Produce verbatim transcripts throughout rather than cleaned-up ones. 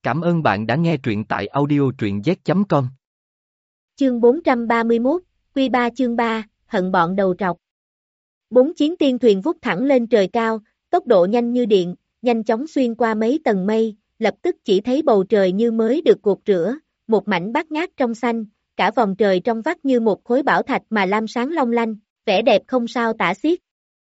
Cảm ơn bạn đã nghe truyện tại audio truyện z chấm com. Chương bốn trăm ba mươi mốt, Quy ba chương ba, hận bọn đầu trọc. Bốn chiến tiên thuyền vút thẳng lên trời cao, tốc độ nhanh như điện, nhanh chóng xuyên qua mấy tầng mây, lập tức chỉ thấy bầu trời như mới được gột rửa, một mảnh bát ngát trong xanh, cả vòng trời trong vắt như một khối bảo thạch mà lam sáng long lanh, vẻ đẹp không sao tả xiết.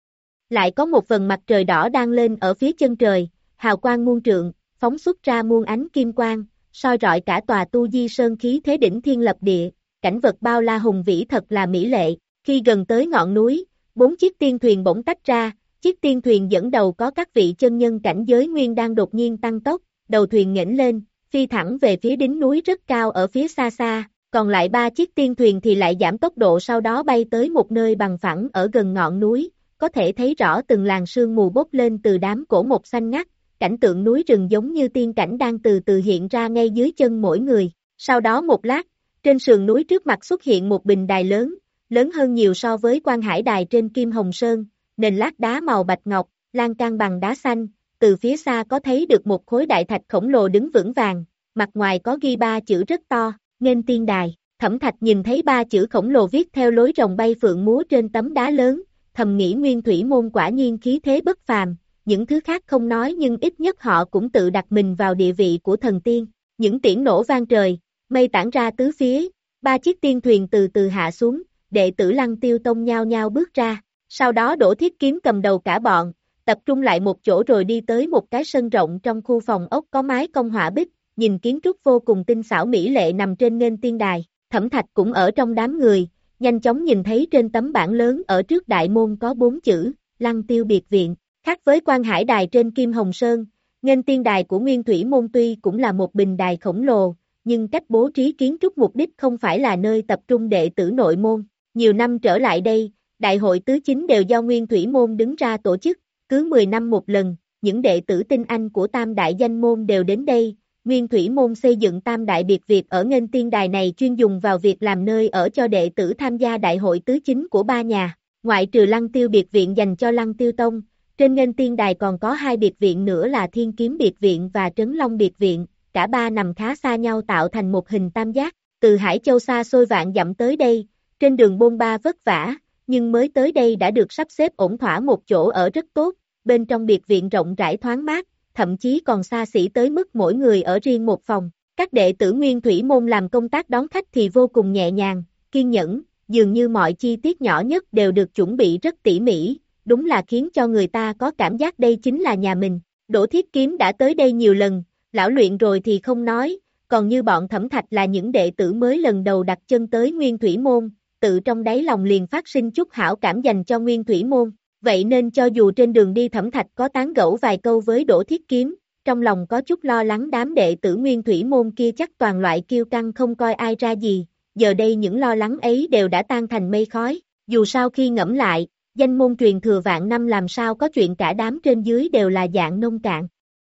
Lại có một vầng mặt trời đỏ đang lên ở phía chân trời, hào quang muôn trượng, phóng xuất ra muôn ánh kim quang, soi rọi cả tòa Tu Di Sơn khí thế đỉnh thiên lập địa, cảnh vật bao la hùng vĩ thật là mỹ lệ. Khi gần tới ngọn núi, bốn chiếc tiên thuyền bỗng tách ra, chiếc tiên thuyền dẫn đầu có các vị chân nhân cảnh giới nguyên đang đột nhiên tăng tốc, đầu thuyền nghển lên, phi thẳng về phía đỉnh núi rất cao ở phía xa xa, còn lại ba chiếc tiên thuyền thì lại giảm tốc độ sau đó bay tới một nơi bằng phẳng ở gần ngọn núi, có thể thấy rõ từng làn sương mù bốc lên từ đám cổ mộc xanh ngắt. Cảnh tượng núi rừng giống như tiên cảnh đang từ từ hiện ra ngay dưới chân mỗi người. Sau đó một lát, trên sườn núi trước mặt xuất hiện một bình đài lớn, lớn hơn nhiều so với Quan Hải Đài trên Kim Hồng Sơn, nền lát đá màu bạch ngọc, lan can bằng đá xanh, từ phía xa có thấy được một khối đại thạch khổng lồ đứng vững vàng, mặt ngoài có ghi ba chữ rất to, nghênh tiên đài. Thẩm Thạch nhìn thấy ba chữ khổng lồ viết theo lối rồng bay phượng múa trên tấm đá lớn, thầm nghĩ Nguyên Thủy Môn quả nhiên khí thế bất phàm. Những thứ khác không nói nhưng ít nhất họ cũng tự đặt mình vào địa vị của thần tiên. Những tiếng nổ vang trời, mây tản ra tứ phía, ba chiếc tiên thuyền từ từ hạ xuống, đệ tử Lăng Tiêu Tông nhao nhao bước ra. Sau đó Đỗ Thiết Kiếm cầm đầu cả bọn, tập trung lại một chỗ rồi đi tới một cái sân rộng trong khu phòng ốc có mái cong họa bích, nhìn kiến trúc vô cùng tinh xảo mỹ lệ nằm trên nghênh tiên đài. Thẩm Thạch cũng ở trong đám người, nhanh chóng nhìn thấy trên tấm bảng lớn ở trước đại môn có bốn chữ, Lăng Tiêu Biệt Viện. Khác với Quan Hải Đài trên Kim Hồng Sơn, nghênh tiên đài của Nguyên Thủy Môn tuy cũng là một bình đài khổng lồ, nhưng cách bố trí kiến trúc mục đích không phải là nơi tập trung đệ tử nội môn. Nhiều năm trở lại đây, đại hội tứ chính đều do Nguyên Thủy Môn đứng ra tổ chức, cứ mười năm một lần, những đệ tử tinh anh của tam đại danh môn đều đến đây. Nguyên Thủy Môn xây dựng tam đại biệt viện ở nghênh tiên đài này chuyên dùng vào việc làm nơi ở cho đệ tử tham gia đại hội tứ chính của ba nhà, ngoại trừ Lăng Tiêu Biệt Viện dành cho Lăng Tiêu Tông. Trên nghênh tiên đài còn có hai biệt viện nữa là Thiên Kiếm Biệt Viện và Trấn Long Biệt Viện, cả ba nằm khá xa nhau tạo thành một hình tam giác. Từ Hải Châu xa xôi vạn dặm tới đây, trên đường bôn ba vất vả, nhưng mới tới đây đã được sắp xếp ổn thỏa một chỗ ở rất tốt, bên trong biệt viện rộng rãi thoáng mát, thậm chí còn xa xỉ tới mức mỗi người ở riêng một phòng. Các đệ tử Nguyên Thủy Môn làm công tác đón khách thì vô cùng nhẹ nhàng, kiên nhẫn, dường như mọi chi tiết nhỏ nhất đều được chuẩn bị rất tỉ mỉ. Đúng là khiến cho người ta có cảm giác đây chính là nhà mình. Đỗ Thiết Kiếm đã tới đây nhiều lần, lão luyện rồi thì không nói, còn như bọn Thẩm Thạch là những đệ tử mới lần đầu đặt chân tới Nguyên Thủy Môn, tự trong đáy lòng liền phát sinh chút hảo cảm dành cho Nguyên Thủy Môn, vậy nên cho dù trên đường đi Thẩm Thạch có tán gẫu vài câu với Đỗ Thiết Kiếm, trong lòng có chút lo lắng đám đệ tử Nguyên Thủy Môn kia chắc toàn loại kiêu căng không coi ai ra gì, giờ đây những lo lắng ấy đều đã tan thành mây khói, dù sao khi ngẫm lại, danh môn truyền thừa vạn năm làm sao có chuyện cả đám trên dưới đều là dạng nông cạn.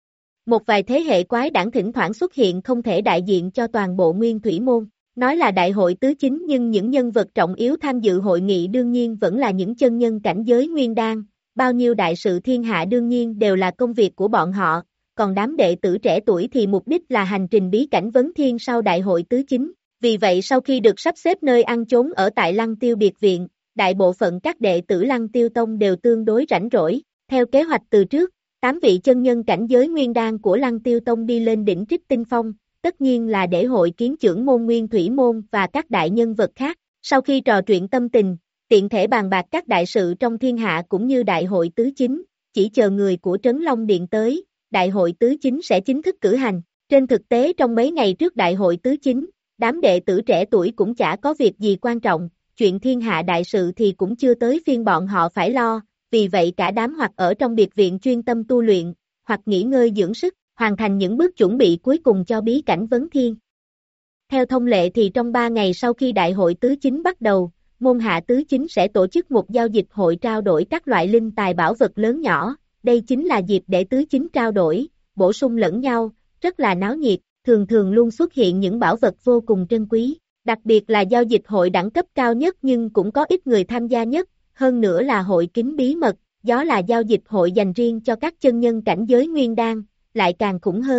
Một vài thế hệ quái đản thỉnh thoảng xuất hiện không thể đại diện cho toàn bộ Nguyên Thủy Môn. Nói là đại hội tứ chính nhưng những nhân vật trọng yếu tham dự hội nghị đương nhiên vẫn là những chân nhân cảnh giới nguyên đan, bao nhiêu đại sự thiên hạ đương nhiên đều là công việc của bọn họ, còn đám đệ tử trẻ tuổi thì mục đích là hành trình bí cảnh vấn thiên sau đại hội tứ chính. Vì vậy sau khi được sắp xếp nơi ăn chốn ở tại Lăng Tiêu Biệt Viện, đại bộ phận các đệ tử Lăng Tiêu Tông đều tương đối rảnh rỗi, theo kế hoạch từ trước, tám vị chân nhân cảnh giới nguyên đan của Lăng Tiêu Tông đi lên đỉnh Trích Tinh Phong, tất nhiên là để hội kiến trưởng môn Nguyên Thủy Môn và các đại nhân vật khác. Sau khi trò chuyện tâm tình, tiện thể bàn bạc các đại sự trong thiên hạ cũng như đại hội tứ chính, chỉ chờ người của Trấn Long Điện tới, đại hội tứ chính sẽ chính thức cử hành. Trên thực tế trong mấy ngày trước đại hội tứ chính, đám đệ tử trẻ tuổi cũng chả có việc gì quan trọng, chuyện thiên hạ đại sự thì cũng chưa tới phiên bọn họ phải lo, vì vậy cả đám hoặc ở trong biệt viện chuyên tâm tu luyện, hoặc nghỉ ngơi dưỡng sức, hoàn thành những bước chuẩn bị cuối cùng cho bí cảnh vấn thiên. Theo thông lệ thì trong ba ngày sau khi đại hội tứ chính bắt đầu, môn hạ tứ chính sẽ tổ chức một giao dịch hội trao đổi các loại linh tài bảo vật lớn nhỏ, đây chính là dịp để tứ chính trao đổi, bổ sung lẫn nhau, rất là náo nhiệt, thường thường luôn xuất hiện những bảo vật vô cùng trân quý. Đặc biệt là giao dịch hội đẳng cấp cao nhất nhưng cũng có ít người tham gia nhất, hơn nữa là hội kín bí mật, đó là giao dịch hội dành riêng cho các chân nhân cảnh giới nguyên đan, lại càng khủng hơn.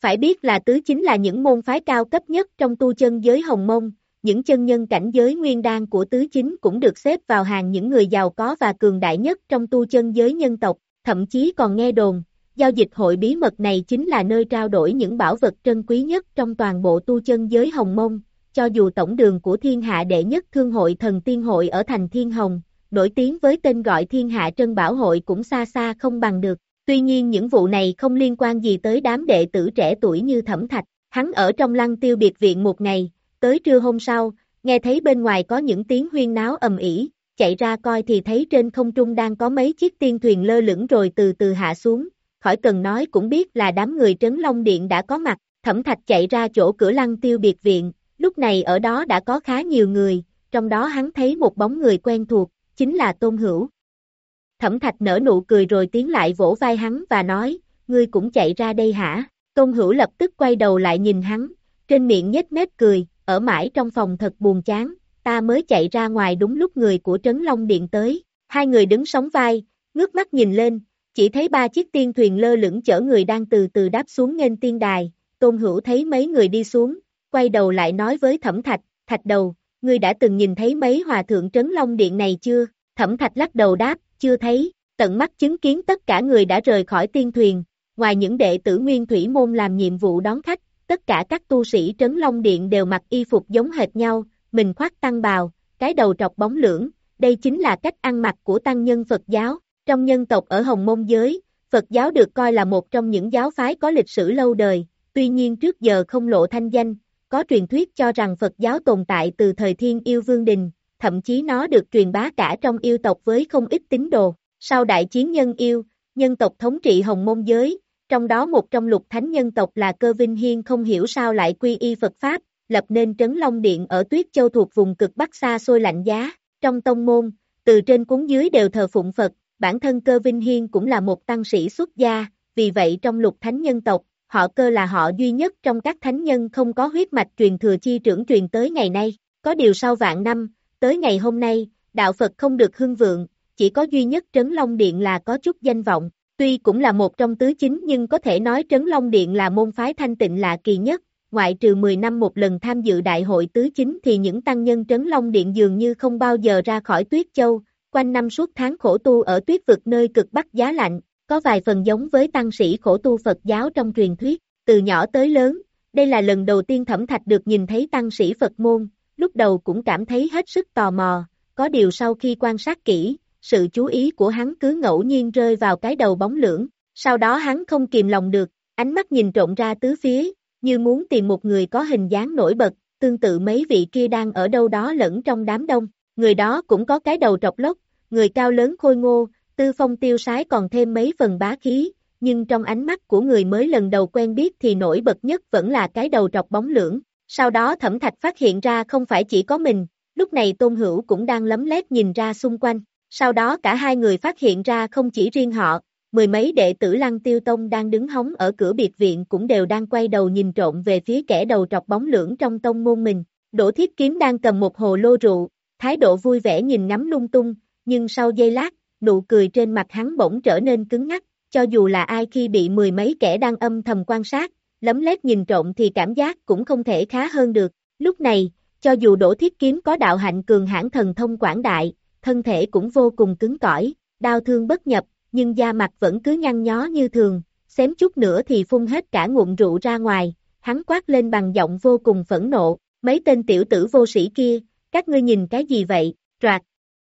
Phải biết là tứ chính là những môn phái cao cấp nhất trong tu chân giới Hồng Mông, những chân nhân cảnh giới nguyên đan của tứ chính cũng được xếp vào hàng những người giàu có và cường đại nhất trong tu chân giới nhân tộc, thậm chí còn nghe đồn, giao dịch hội bí mật này chính là nơi trao đổi những bảo vật trân quý nhất trong toàn bộ tu chân giới Hồng Mông, cho dù tổng đường của thiên hạ đệ nhất thương hội Thần Tiên Hội ở thành Thiên Hồng, nổi tiếng với tên gọi Thiên Hạ Trân Bảo Hội cũng xa xa không bằng được. Tuy nhiên những vụ này không liên quan gì tới đám đệ tử trẻ tuổi như Thẩm Thạch, hắn ở trong Lăng Tiêu biệt viện một ngày, tới trưa hôm sau, nghe thấy bên ngoài có những tiếng huyên náo ầm ĩ, chạy ra coi thì thấy trên không trung đang có mấy chiếc tiên thuyền lơ lửng rồi từ từ hạ xuống, khỏi cần nói cũng biết là đám người Trấn Long Điện đã có mặt. Thẩm Thạch chạy ra chỗ cửa Lăng Tiêu biệt viện, lúc này ở đó đã có khá nhiều người, trong đó hắn thấy một bóng người quen thuộc, chính là Tôn Hữu. Thẩm Thạch nở nụ cười rồi tiến lại vỗ vai hắn và nói, ngươi cũng chạy ra đây hả? Tôn Hữu lập tức quay đầu lại nhìn hắn, trên miệng nhếch mép cười, ở mãi trong phòng thật buồn chán, ta mới chạy ra ngoài đúng lúc người của Trấn Long Điện tới. Hai người đứng sóng vai, ngước mắt nhìn lên, chỉ thấy ba chiếc tiên thuyền lơ lửng chở người đang từ từ đáp xuống nghênh tiên đài. Tôn Hữu thấy mấy người đi xuống, quay đầu lại nói với Thẩm Thạch, Thạch đầu, ngươi đã từng nhìn thấy mấy hòa thượng Trấn Long Điện này chưa? Thẩm Thạch lắc đầu đáp, chưa thấy, tận mắt chứng kiến tất cả người đã rời khỏi tiên thuyền, ngoài những đệ tử Nguyên Thủy Môn làm nhiệm vụ đón khách, tất cả các tu sĩ Trấn Long Điện đều mặc y phục giống hệt nhau, mình khoác tăng bào, cái đầu trọc bóng lưỡng, đây chính là cách ăn mặc của tăng nhân Phật giáo. Trong nhân tộc ở Hồng Mông giới, Phật giáo được coi là một trong những giáo phái có lịch sử lâu đời, tuy nhiên trước giờ không lộ thanh danh, có truyền thuyết cho rằng Phật giáo tồn tại từ thời Thiên Yêu Vương Đình, thậm chí nó được truyền bá cả trong yêu tộc với không ít tín đồ. Sau đại chiến nhân yêu, nhân tộc thống trị Hồng Mông giới, trong đó một trong lục thánh nhân tộc là Cơ Vinh Hiên không hiểu sao lại quy y Phật Pháp, lập nên Trấn Long Điện ở Tuyết Châu thuộc vùng cực Bắc xa xôi lạnh giá. Trong tông môn, từ trên cuốn dưới đều thờ phụng Phật, bản thân Cơ Vinh Hiên cũng là một tăng sĩ xuất gia, vì vậy trong lục thánh nhân tộc, họ Cơ là họ duy nhất trong các thánh nhân không có huyết mạch truyền thừa chi trưởng truyền tới ngày nay. Có điều sau vạn năm, tới ngày hôm nay, đạo Phật không được hưng vượng, chỉ có duy nhất Trấn Long Điện là có chút danh vọng, tuy cũng là một trong tứ chính nhưng có thể nói Trấn Long Điện là môn phái thanh tịnh lạ kỳ nhất, ngoại trừ mười năm một lần tham dự đại hội tứ chính thì những tăng nhân Trấn Long Điện dường như không bao giờ ra khỏi Tuyết Châu, quanh năm suốt tháng khổ tu ở tuyết vực nơi cực Bắc giá lạnh, có vài phần giống với tăng sĩ khổ tu Phật giáo trong truyền thuyết. Từ nhỏ tới lớn, đây là lần đầu tiên Thẩm Thạch được nhìn thấy tăng sĩ Phật môn, lúc đầu cũng cảm thấy hết sức tò mò, có điều sau khi quan sát kỹ, sự chú ý của hắn cứ ngẫu nhiên rơi vào cái đầu bóng lưỡng, sau đó hắn không kìm lòng được, ánh mắt nhìn trộm ra tứ phía, như muốn tìm một người có hình dáng nổi bật, tương tự mấy vị kia đang ở đâu đó lẫn trong đám đông, người đó cũng có cái đầu trọc lốc, người cao lớn khôi ngô, tư phong tiêu sái còn thêm mấy phần bá khí, nhưng trong ánh mắt của người mới lần đầu quen biết thì nổi bật nhất vẫn là cái đầu trọc bóng lưỡng. Sau đó Thẩm Thạch phát hiện ra không phải chỉ có mình, lúc này Tôn Hữu cũng đang lấm lét nhìn ra xung quanh, sau đó cả hai người phát hiện ra không chỉ riêng họ, mười mấy đệ tử Lăng Tiêu Tông đang đứng hóng ở cửa biệt viện cũng đều đang quay đầu nhìn trộm về phía kẻ đầu trọc bóng lưỡng trong tông môn mình. Đỗ Thiết Kiếm đang cầm một hồ lô rượu, thái độ vui vẻ nhìn ngắm lung tung, nhưng sau giây lát, nụ cười trên mặt hắn bỗng trở nên cứng ngắc, cho dù là ai khi bị mười mấy kẻ đang âm thầm quan sát, lấm lét nhìn trộm thì cảm giác cũng không thể khá hơn được. Lúc này, cho dù Đỗ Thiết Kiếm có đạo hạnh cường hãn thần thông quảng đại, thân thể cũng vô cùng cứng cỏi, đau thương bất nhập, nhưng da mặt vẫn cứ nhăn nhó như thường, xém chút nữa thì phun hết cả ngụm rượu ra ngoài, hắn quát lên bằng giọng vô cùng phẫn nộ, mấy tên tiểu tử vô sĩ kia, các ngươi nhìn cái gì vậy, roạt.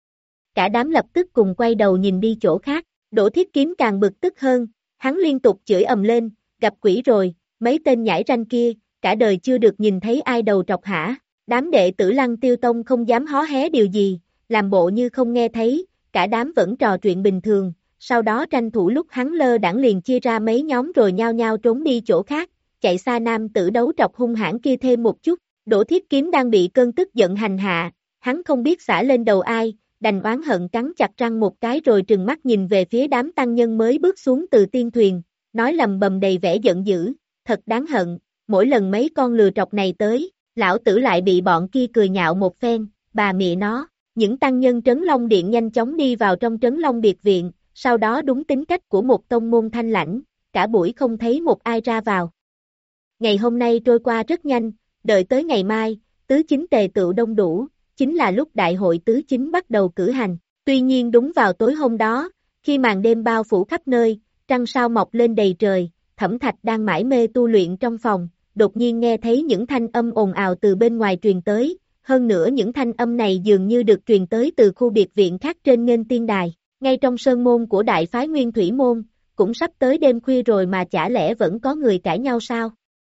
Cả đám lập tức cùng quay đầu nhìn đi chỗ khác, Đỗ Thiết Kiếm càng bực tức hơn, hắn liên tục chửi ầm lên, gặp quỷ rồi, mấy tên nhãi ranh kia, cả đời chưa được nhìn thấy ai đầu trọc hả, đám đệ tử Lăng Tiêu Tông không dám hó hé điều gì, làm bộ như không nghe thấy, cả đám vẫn trò chuyện bình thường, sau đó tranh thủ lúc hắn lơ đãng liền chia ra mấy nhóm rồi nhao nhao trốn đi chỗ khác, chạy xa nam tử đấu trọc hung hãn kia thêm một chút. Đỗ Thiết Kiếm đang bị cơn tức giận hành hạ, hắn không biết xả lên đầu ai, đành oán hận cắn chặt răng một cái rồi trừng mắt nhìn về phía đám tăng nhân mới bước xuống từ tiên thuyền, nói lầm bầm đầy vẻ giận dữ, thật đáng hận, mỗi lần mấy con lừa trọc này tới, lão tử lại bị bọn kia cười nhạo một phen, bà mẹ nó. Những tăng nhân Trấn Long Điện nhanh chóng đi vào trong Trấn Long biệt viện, sau đó đúng tính cách của một tông môn thanh lãnh, cả buổi không thấy một ai ra vào. Ngày hôm nay trôi qua rất nhanh, đợi tới ngày mai, tứ chính tề tựu đông đủ, chính là lúc đại hội tứ chính bắt đầu cử hành. Tuy nhiên đúng vào tối hôm đó, khi màn đêm bao phủ khắp nơi, trăng sao mọc lên đầy trời, Thẩm Thạch đang mải mê tu luyện trong phòng, đột nhiên nghe thấy những thanh âm ồn ào từ bên ngoài truyền tới, hơn nữa những thanh âm này dường như được truyền tới từ khu biệt viện khác trên nghênh tiên đài, ngay trong sơn môn của đại phái Nguyên Thủy Môn, cũng sắp tới đêm khuya rồi mà chả lẽ vẫn có người cãi nhau sao?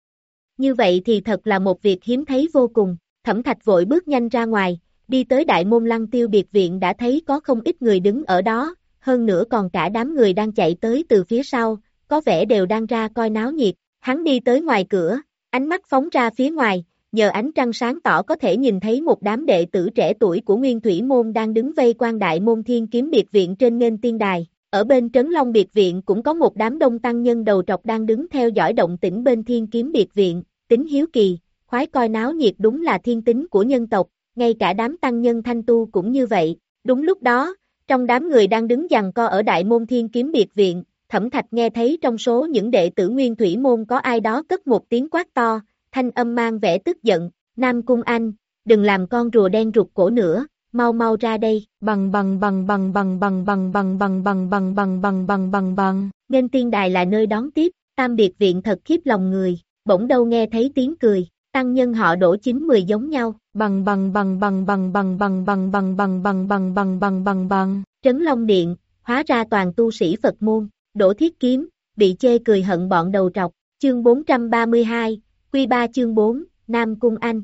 Như vậy thì thật là một việc hiếm thấy vô cùng, Thẩm Thạch vội bước nhanh ra ngoài, đi tới đại môn Lăng Tiêu biệt viện đã thấy có không ít người đứng ở đó, hơn nữa còn cả đám người đang chạy tới từ phía sau, có vẻ đều đang ra coi náo nhiệt, hắn đi tới ngoài cửa, ánh mắt phóng ra phía ngoài, nhờ ánh trăng sáng tỏ có thể nhìn thấy một đám đệ tử trẻ tuổi của Nguyên Thủy Môn đang đứng vây quanh đại môn Thiên Kiếm biệt viện trên nghênh tiên đài, ở bên Trấn Long biệt viện cũng có một đám đông tăng nhân đầu trọc đang đứng theo dõi động tĩnh bên Thiên Kiếm biệt viện, tính hiếu kỳ, khoái coi náo nhiệt đúng là thiên tính của nhân tộc, ngay cả đám tăng nhân thanh tu cũng như vậy. Đúng lúc đó, trong đám người đang đứng giằng co ở đại môn Thiên Kiếm biệt viện, Thẩm Thạch nghe thấy trong số những đệ tử Nguyên Thủy Môn có ai đó cất một tiếng quát to, thanh âm mang vẻ tức giận, Nam Cung Anh, đừng làm con rùa đen rụt cổ nữa, mau mau ra đây, bằng bằng bằng bằng bằng bằng bằng bằng bằng bằng bằng bằng bằng bằng bằng bằng, nên tiên đài là nơi đón tiếp, Tam biệt viện thật khiếp lòng người, bỗng đâu nghe thấy tiếng cười, tăng nhân họ Đỗ chín mười giống nhau, bằng bằng bằng bằng bằng bằng bằng bằng bằng bằng bằng bằng bằng bằng bằng bằng, Trấn Long điện, hóa ra toàn tu sĩ Phật môn, Đỗ Thiết Kiếm, bị chê cười hận bọn đầu trọc, chương bốn trăm ba mươi hai, Quy ba chương bốn, Nam Cung Anh.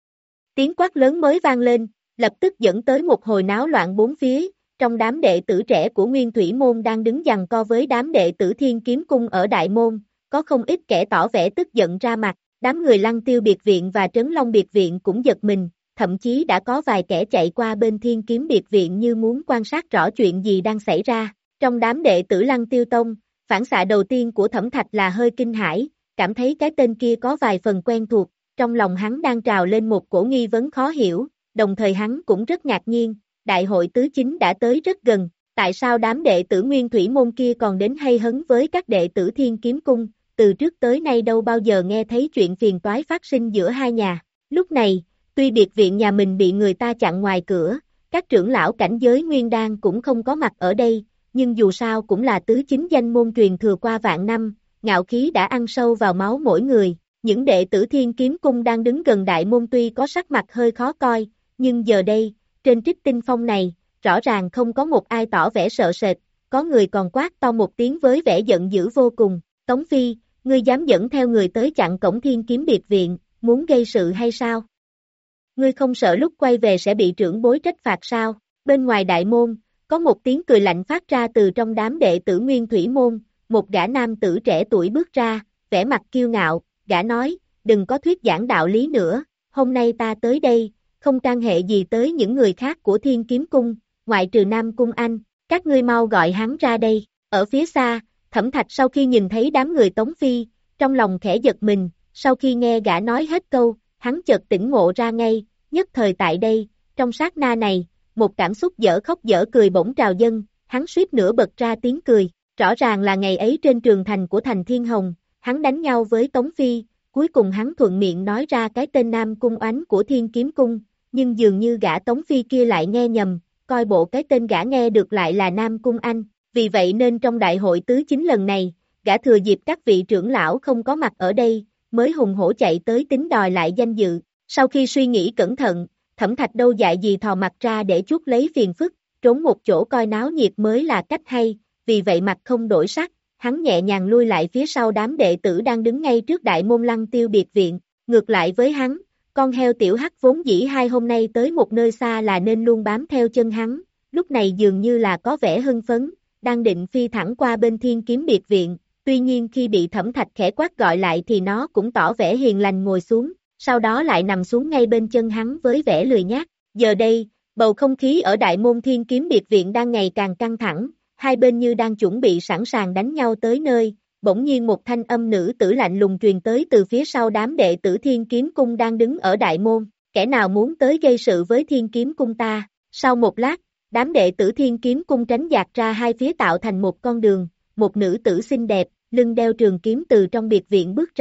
Tiếng quát lớn mới vang lên, lập tức dẫn tới một hồi náo loạn bốn phía, trong đám đệ tử trẻ của Nguyên Thủy Môn đang đứng giằng co với đám đệ tử Thiên Kiếm Cung ở Đại Môn, có không ít kẻ tỏ vẻ tức giận ra mặt, đám người Lăng Tiêu biệt viện và Trấn Long biệt viện cũng giật mình, thậm chí đã có vài kẻ chạy qua bên Thiên Kiếm biệt viện như muốn quan sát rõ chuyện gì đang xảy ra, trong đám đệ tử Lăng Tiêu Tông, phản xạ đầu tiên của Thẩm Thạch là hơi kinh hãi, cảm thấy cái tên kia có vài phần quen thuộc, trong lòng hắn đang trào lên một cổ nghi vấn khó hiểu, đồng thời hắn cũng rất ngạc nhiên, đại hội tứ chính đã tới rất gần, tại sao đám đệ tử Nguyên Thủy Môn kia còn đến hay hấn với các đệ tử Thiên Kiếm Cung, từ trước tới nay đâu bao giờ nghe thấy chuyện phiền toái phát sinh giữa hai nhà, lúc này, tuy biệt viện nhà mình bị người ta chặn ngoài cửa, các trưởng lão cảnh giới Nguyên Đan cũng không có mặt ở đây, nhưng dù sao cũng là tứ chính danh môn truyền thừa qua vạn năm, ngạo khí đã ăn sâu vào máu mỗi người, những đệ tử Thiên Kiếm Cung đang đứng gần đại môn tuy có sắc mặt hơi khó coi, nhưng giờ đây, trên Trích Tinh Phong này, rõ ràng không có một ai tỏ vẻ sợ sệt, có người còn quát to một tiếng với vẻ giận dữ vô cùng, Tống Phi, ngươi dám dẫn theo người tới chặn cổng Thiên Kiếm biệt viện, muốn gây sự hay sao? Ngươi không sợ lúc quay về sẽ bị trưởng bối trách phạt sao? Bên ngoài đại môn, có một tiếng cười lạnh phát ra từ trong đám đệ tử Nguyên Thủy Môn, một gã nam tử trẻ tuổi bước ra, vẻ mặt kiêu ngạo, gã nói, đừng có thuyết giảng đạo lý nữa, hôm nay ta tới đây, không can hệ gì tới những người khác của Thiên Kiếm Cung, ngoại trừ Nam Cung Anh, các ngươi mau gọi hắn ra đây, ở phía xa, Thẩm Thạch sau khi nhìn thấy đám người Tống Phi, trong lòng khẽ giật mình, sau khi nghe gã nói hết câu, hắn chợt tỉnh ngộ ra ngay, nhất thời tại đây, trong sát na này, một cảm xúc dở khóc dở cười bỗng trào dâng, hắn suýt nữa bật ra tiếng cười, rõ ràng là ngày ấy trên trường thành của thành Thiên Hồng, hắn đánh nhau với Tống Phi, cuối cùng hắn thuận miệng nói ra cái tên Nam Cung Oánh của Thiên Kiếm Cung, nhưng dường như gã Tống Phi kia lại nghe nhầm, coi bộ cái tên gã nghe được lại là Nam Cung Anh, vì vậy nên trong đại hội tứ chính lần này, gã thừa dịp các vị trưởng lão không có mặt ở đây, mới hùng hổ chạy tới tính đòi lại danh dự, sau khi suy nghĩ cẩn thận, Thẩm Thạch đâu dại gì thò mặt ra để chuốc lấy phiền phức, trốn một chỗ coi náo nhiệt mới là cách hay, vì vậy mặt không đổi sắc, hắn nhẹ nhàng lui lại phía sau đám đệ tử đang đứng ngay trước đại môn Lăng Tiêu biệt viện, ngược lại với hắn, con heo tiểu hắc vốn dĩ hai hôm nay tới một nơi xa là nên luôn bám theo chân hắn, lúc này dường như là có vẻ hưng phấn, đang định phi thẳng qua bên Thiên Kiếm biệt viện, tuy nhiên khi bị Thẩm Thạch khẽ quát gọi lại thì nó cũng tỏ vẻ hiền lành ngồi xuống, sau đó lại nằm xuống ngay bên chân hắn với vẻ lười nhác. Giờ đây, bầu không khí ở đại môn Thiên Kiếm biệt viện đang ngày càng căng thẳng, hai bên như đang chuẩn bị sẵn sàng đánh nhau tới nơi, bỗng nhiên một thanh âm nữ tử lạnh lùng truyền tới từ phía sau đám đệ tử Thiên Kiếm Cung đang đứng ở đại môn, kẻ nào muốn tới gây sự với Thiên Kiếm Cung ta. Sau một lát, đám đệ tử Thiên Kiếm Cung tránh dạt ra hai phía tạo thành một con đường, một nữ tử xinh đẹp, lưng đeo trường kiếm từ trong biệt viện bước ra,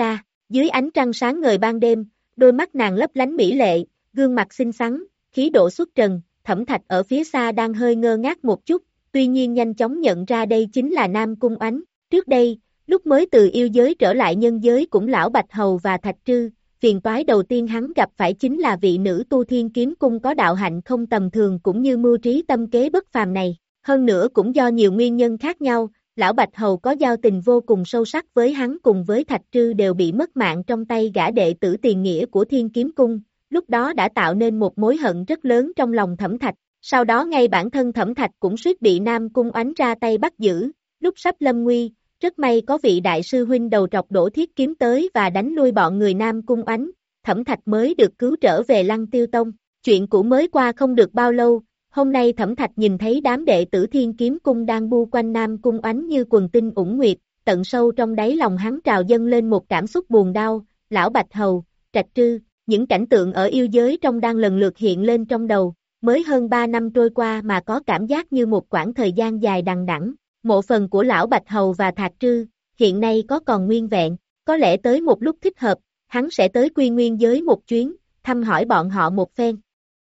Dưới ánh trăng sáng ngời ban đêm, đôi mắt nàng lấp lánh mỹ lệ, gương mặt xinh xắn, khí độ xuất trần, Thẩm Thạch ở phía xa đang hơi ngơ ngác một chút, tuy nhiên nhanh chóng nhận ra đây chính là Nam Cung Oánh. Trước đây, lúc mới từ yêu giới trở lại nhân giới cũng lão Bạch Hầu và Thạch Trư, phiền toái đầu tiên hắn gặp phải chính là vị nữ tu Thiên Kiếm Cung có đạo hạnh không tầm thường cũng như mưu trí tâm kế bất phàm này. Hơn nữa cũng do nhiều nguyên nhân khác nhau, lão Bạch Hầu có giao tình vô cùng sâu sắc với hắn cùng với Thạch Trư đều bị mất mạng trong tay gã đệ tử tiền nghĩa của Thiên Kiếm Cung, lúc đó đã tạo nên một mối hận rất lớn trong lòng Thẩm Thạch. Sau đó ngay bản thân Thẩm Thạch cũng suýt bị Nam Cung Oánh ra tay bắt giữ, lúc sắp lâm nguy, rất may có vị đại sư huynh đầu trọc Đỗ Thiết Kiếm tới và đánh lui bọn người Nam Cung Oánh, Thẩm Thạch mới được cứu trở về Lăng Tiêu Tông. Chuyện cũ mới qua không được bao lâu, hôm nay Thẩm Thạch nhìn thấy đám đệ tử Thiên Kiếm Cung đang bu quanh Nam Cung Oánh như quần tinh ủng nguyệt, tận sâu trong đáy lòng hắn trào dâng lên một cảm xúc buồn đau, lão Bạch Hầu, Trạch Trư, những cảnh tượng ở yêu giới trong đang lần lượt hiện lên trong đầu, mới hơn ba năm trôi qua mà có cảm giác như một quãng thời gian dài đằng đẵng. Mộ phần của lão Bạch Hầu và Thạch Trư, hiện nay có còn nguyên vẹn, có lẽ tới một lúc thích hợp, hắn sẽ tới Quy Nguyên giới một chuyến, thăm hỏi bọn họ một phen.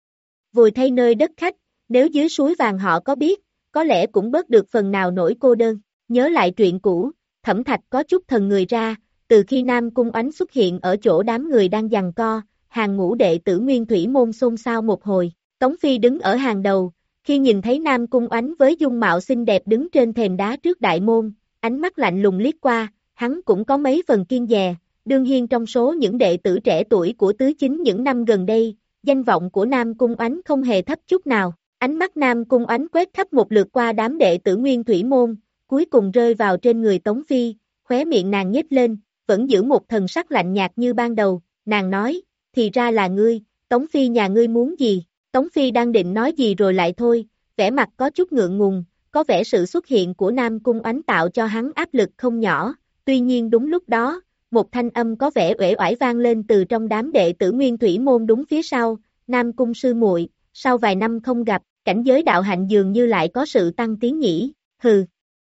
Vùi thay nơi đất khách, nếu dưới suối vàng họ có biết, có lẽ cũng bớt được phần nào nỗi cô đơn. Nhớ lại truyện cũ, Thẩm Thạch có chút thần người ra, từ khi Nam Cung Oánh xuất hiện ở chỗ đám người đang giằng co, hàng ngũ đệ tử Nguyên Thủy môn xôn xao một hồi, Tống Phi đứng ở hàng đầu, khi nhìn thấy Nam Cung Oánh với dung mạo xinh đẹp đứng trên thềm đá trước đại môn, ánh mắt lạnh lùng liếc qua, hắn cũng có mấy phần kiêng dè, đương nhiên trong số những đệ tử trẻ tuổi của tứ chính những năm gần đây, danh vọng của Nam Cung Oánh không hề thấp chút nào. Ánh mắt Nam Cung Oánh quét khắp một lượt qua đám đệ tử Nguyên Thủy môn, cuối cùng rơi vào trên người Tống Phi, khóe miệng nàng nhếch lên, vẫn giữ một thần sắc lạnh nhạt như ban đầu, nàng nói, thì ra là ngươi, Tống Phi nhà ngươi muốn gì? Tống Phi đang định nói gì rồi lại thôi, vẻ mặt có chút ngượng ngùng, có vẻ sự xuất hiện của Nam Cung Oánh tạo cho hắn áp lực không nhỏ, tuy nhiên đúng lúc đó, một thanh âm có vẻ uể oải vang lên từ trong đám đệ tử Nguyên Thủy môn đúng phía sau, Nam Cung sư muội, sau vài năm không gặp, cảnh giới đạo hạnh dường như lại có sự tăng tiến nhỉ, hừ.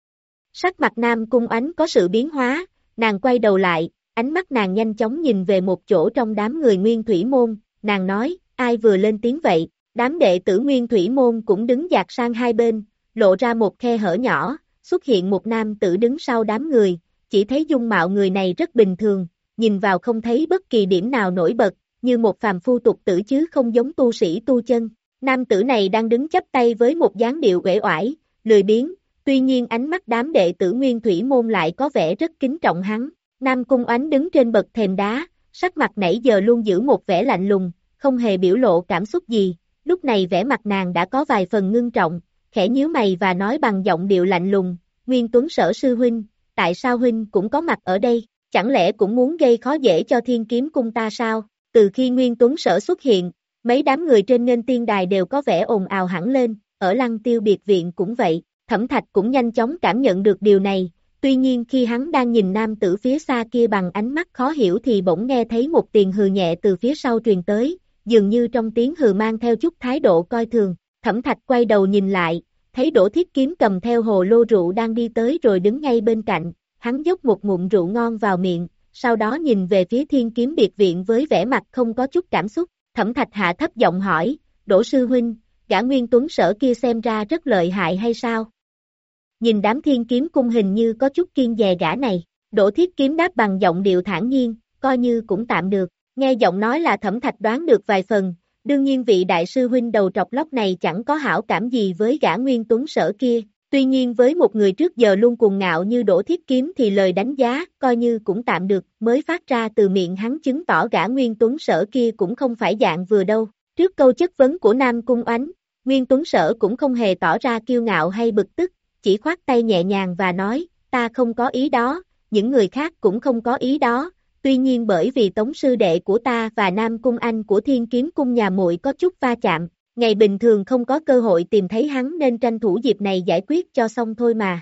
Sắc mặt Nam Cung Oánh có sự biến hóa, nàng quay đầu lại, ánh mắt nàng nhanh chóng nhìn về một chỗ trong đám người Nguyên Thủy môn, nàng nói, ai vừa lên tiếng vậy, đám đệ tử Nguyên Thủy môn cũng đứng dạt sang hai bên, lộ ra một khe hở nhỏ, xuất hiện một nam tử đứng sau đám người, chỉ thấy dung mạo người này rất bình thường, nhìn vào không thấy bất kỳ điểm nào nổi bật, như một phàm phu tục tử chứ không giống tu sĩ tu chân. Nam tử này đang đứng chắp tay với một dáng điệu uể oải, lười biếng, tuy nhiên ánh mắt đám đệ tử Nguyên Thủy môn lại có vẻ rất kính trọng hắn. Nam Cung Oánh đứng trên bậc thềm đá, sắc mặt nãy giờ luôn giữ một vẻ lạnh lùng, không hề biểu lộ cảm xúc gì, lúc này vẻ mặt nàng đã có vài phần ngưng trọng, khẽ nhíu mày và nói bằng giọng điệu lạnh lùng, Nguyên Tuấn Sở sư huynh, tại sao huynh cũng có mặt ở đây, chẳng lẽ cũng muốn gây khó dễ cho Thiên Kiếm Cung ta sao? Từ khi Nguyên Tuấn Sở xuất hiện, mấy đám người trên nghênh tiên đài đều có vẻ ồn ào hẳn lên, ở Lăng Tiêu biệt viện cũng vậy, Thẩm Thạch cũng nhanh chóng cảm nhận được điều này, tuy nhiên khi hắn đang nhìn nam tử phía xa kia bằng ánh mắt khó hiểu thì bỗng nghe thấy một tiếng hừ nhẹ từ phía sau truyền tới, dường như trong tiếng hừ mang theo chút thái độ coi thường, Thẩm Thạch quay đầu nhìn lại, thấy Đỗ Thiết Kiếm cầm theo hồ lô rượu đang đi tới rồi đứng ngay bên cạnh, hắn dốc một ngụm rượu ngon vào miệng, sau đó nhìn về phía Thiên Kiếm biệt viện với vẻ mặt không có chút cảm xúc. Thẩm Thạch hạ thấp giọng hỏi, Đỗ sư huynh, gã Nguyên Tuấn Sở kia xem ra rất lợi hại hay sao? Nhìn đám Thiên Kiếm cung hình như có chút kiêng dè gã này, Đỗ Thiết Kiếm đáp bằng giọng điệu thản nhiên, coi như cũng tạm được, nghe giọng nói là Thẩm Thạch đoán được vài phần, đương nhiên vị đại sư huynh đầu trọc lóc này chẳng có hảo cảm gì với gã Nguyên Tuấn Sở kia, tuy nhiên với một người trước giờ luôn cuồng ngạo như Đỗ Thiết Kiếm thì lời đánh giá, coi như cũng tạm được, mới phát ra từ miệng hắn chứng tỏ gã Nguyên Tuấn Sở kia cũng không phải dạng vừa đâu. Trước câu chất vấn của Nam Cung Oánh, Nguyên Tuấn Sở cũng không hề tỏ ra kiêu ngạo hay bực tức, chỉ khoát tay nhẹ nhàng và nói, ta không có ý đó, những người khác cũng không có ý đó, tuy nhiên bởi vì Tống sư đệ của ta và Nam Cung Anh của Thiên Kiếm Cung nhà muội có chút va chạm, ngày bình thường không có cơ hội tìm thấy hắn nên tranh thủ dịp này giải quyết cho xong thôi mà.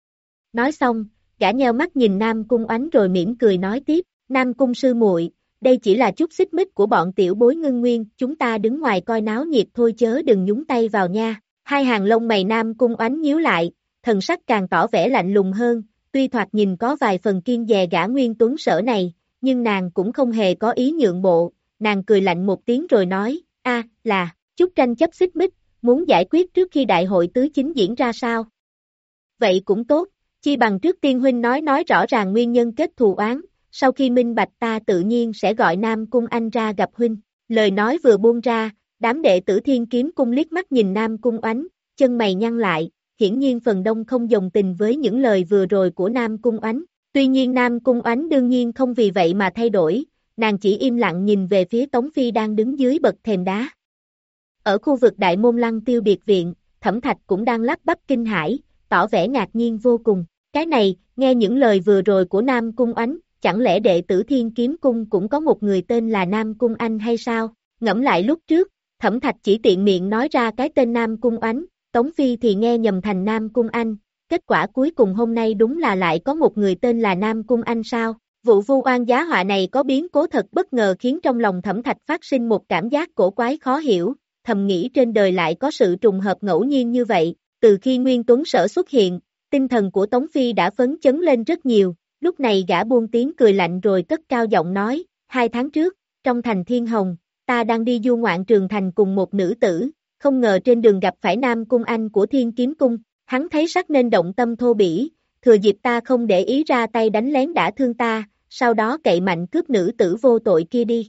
Nói xong, gã nheo mắt nhìn Nam Cung Oánh rồi mỉm cười nói tiếp, Nam Cung sư muội, đây chỉ là chút xích mích của bọn tiểu bối Ngưng Nguyên, chúng ta đứng ngoài coi náo nhiệt thôi chớ đừng nhúng tay vào nha. Hai hàng lông mày Nam Cung Oánh nhíu lại, thần sắc càng tỏ vẻ lạnh lùng hơn, tuy thoạt nhìn có vài phần kiêng dè gã Nguyên Tuấn Sở này, nhưng nàng cũng không hề có ý nhượng bộ, nàng cười lạnh một tiếng rồi nói, a, là, chút tranh chấp xích mích, muốn giải quyết trước khi đại hội tứ chính diễn ra sao? Vậy cũng tốt, chi bằng trước tiên huynh nói nói rõ ràng nguyên nhân kết thù oán, sau khi minh bạch ta tự nhiên sẽ gọi Nam Cung Anh ra gặp huynh. Lời nói vừa buông ra, đám đệ tử Thiên Kiếm Cung liếc mắt nhìn Nam Cung Oánh, chân mày nhăn lại, hiển nhiên phần đông không đồng tình với những lời vừa rồi của Nam Cung Oánh. Tuy nhiên Nam Cung Oánh đương nhiên không vì vậy mà thay đổi, nàng chỉ im lặng nhìn về phía Tống Phi đang đứng dưới bậc thềm đá. Ở khu vực Đại Môn Lăng Tiêu biệt viện, Thẩm Thạch cũng đang lắp bắp kinh hãi, tỏ vẻ ngạc nhiên vô cùng. Cái này, nghe những lời vừa rồi của Nam Cung Oánh, chẳng lẽ đệ tử Thiên Kiếm Cung cũng có một người tên là Nam Cung Anh hay sao? Ngẫm lại lúc trước, Thẩm Thạch chỉ tiện miệng nói ra cái tên Nam Cung Oánh, Tống Phi thì nghe nhầm thành Nam Cung Anh, kết quả cuối cùng hôm nay đúng là lại có một người tên là Nam Cung Anh sao? Vụ vu oan giá họa này có biến cố thật bất ngờ khiến trong lòng Thẩm Thạch phát sinh một cảm giác cổ quái khó hiểu, thầm nghĩ trên đời lại có sự trùng hợp ngẫu nhiên như vậy. Từ khi Nguyên Tuấn Sở xuất hiện, tinh thần của Tống Phi đã phấn chấn lên rất nhiều, lúc này gã buông tiếng cười lạnh rồi cất cao giọng nói, hai tháng trước, trong thành Thiên Hồng, ta đang đi du ngoạn Trường Thành cùng một nữ tử, không ngờ trên đường gặp phải Nam Cung Anh của Thiên Kiếm Cung, hắn thấy sắc nên động tâm thô bỉ, thừa dịp ta không để ý ra tay đánh lén đã thương ta, sau đó cậy mạnh cướp nữ tử vô tội kia đi.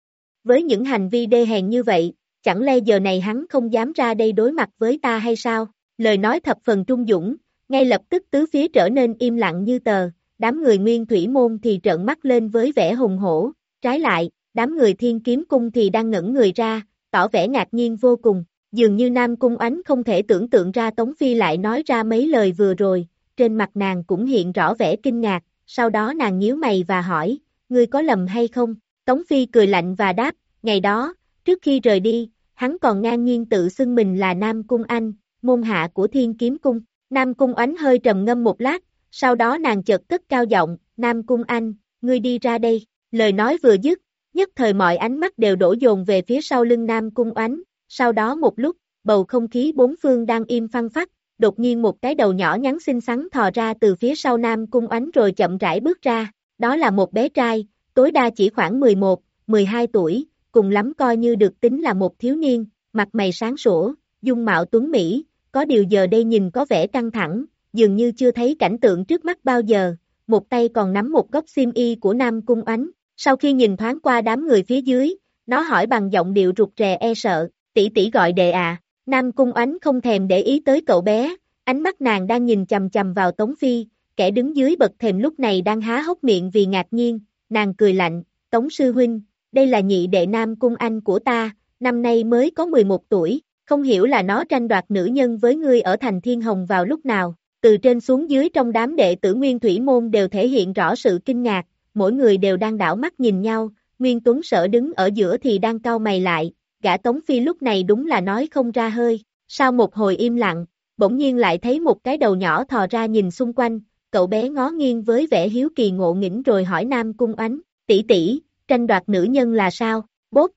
Với những hành vi đê hèn như vậy, chẳng lẽ giờ này hắn không dám ra đây đối mặt với ta hay sao? Lời nói thập phần trung dũng, ngay lập tức tứ phía trở nên im lặng như tờ, đám người Nguyên Thủy Môn thì trợn mắt lên với vẻ hùng hổ, trái lại, đám người Thiên Kiếm Cung thì đang ngẩn người ra, tỏ vẻ ngạc nhiên vô cùng, dường như Nam Cung Oánh không thể tưởng tượng ra Tống Phi lại nói ra mấy lời vừa rồi, trên mặt nàng cũng hiện rõ vẻ kinh ngạc, sau đó nàng nhíu mày và hỏi, ngươi có lầm hay không? Tống Phi cười lạnh và đáp, ngày đó, trước khi rời đi, hắn còn ngang nhiên tự xưng mình là Nam Cung Anh, môn hạ của Thiên Kiếm Cung. Nam Cung Oánh hơi trầm ngâm một lát, sau đó nàng chợt cất cao giọng, Nam Cung Anh, ngươi đi ra đây. Lời nói vừa dứt, nhất thời mọi ánh mắt đều đổ dồn về phía sau lưng Nam Cung Oánh, sau đó một lúc, bầu không khí bốn phương đang im phăng phắc, đột nhiên một cái đầu nhỏ nhắn xinh xắn thò ra từ phía sau Nam Cung Oánh rồi chậm rãi bước ra, đó là một bé trai, tối đa chỉ khoảng mười một, mười hai tuổi, cùng lắm coi như được tính là một thiếu niên, mặt mày sáng sủa, dung mạo tuấn mỹ, có điều giờ đây nhìn có vẻ căng thẳng, dường như chưa thấy cảnh tượng trước mắt bao giờ, một tay còn nắm một góc xiêm y của Nam Cung Oánh, sau khi nhìn thoáng qua đám người phía dưới, nó hỏi bằng giọng điệu rụt rè e sợ, tỷ tỷ gọi đệ à, Nam Cung Oánh không thèm để ý tới cậu bé, ánh mắt nàng đang nhìn chầm chầm vào Tống Phi, kẻ đứng dưới bậc thềm lúc này đang há hốc miệng vì ngạc nhiên, nàng cười lạnh, Tống sư huynh, đây là nhị đệ Nam Cung Anh của ta, năm nay mới có mười một tuổi. Không hiểu là nó tranh đoạt nữ nhân với ngươi ở thành Thiên Hồng vào lúc nào, từ trên xuống dưới trong đám đệ tử Nguyên Thủy Môn đều thể hiện rõ sự kinh ngạc, mỗi người đều đang đảo mắt nhìn nhau, Nguyên Tuấn Sở đứng ở giữa thì đang cau mày lại, gã Tống Phi lúc này đúng là nói không ra hơi, sau một hồi im lặng, bỗng nhiên lại thấy một cái đầu nhỏ thò ra nhìn xung quanh, cậu bé ngó nghiêng với vẻ hiếu kỳ ngộ nghĩnh rồi hỏi Nam Cung Oánh, tỷ tỷ, tranh đoạt nữ nhân là sao, bốp.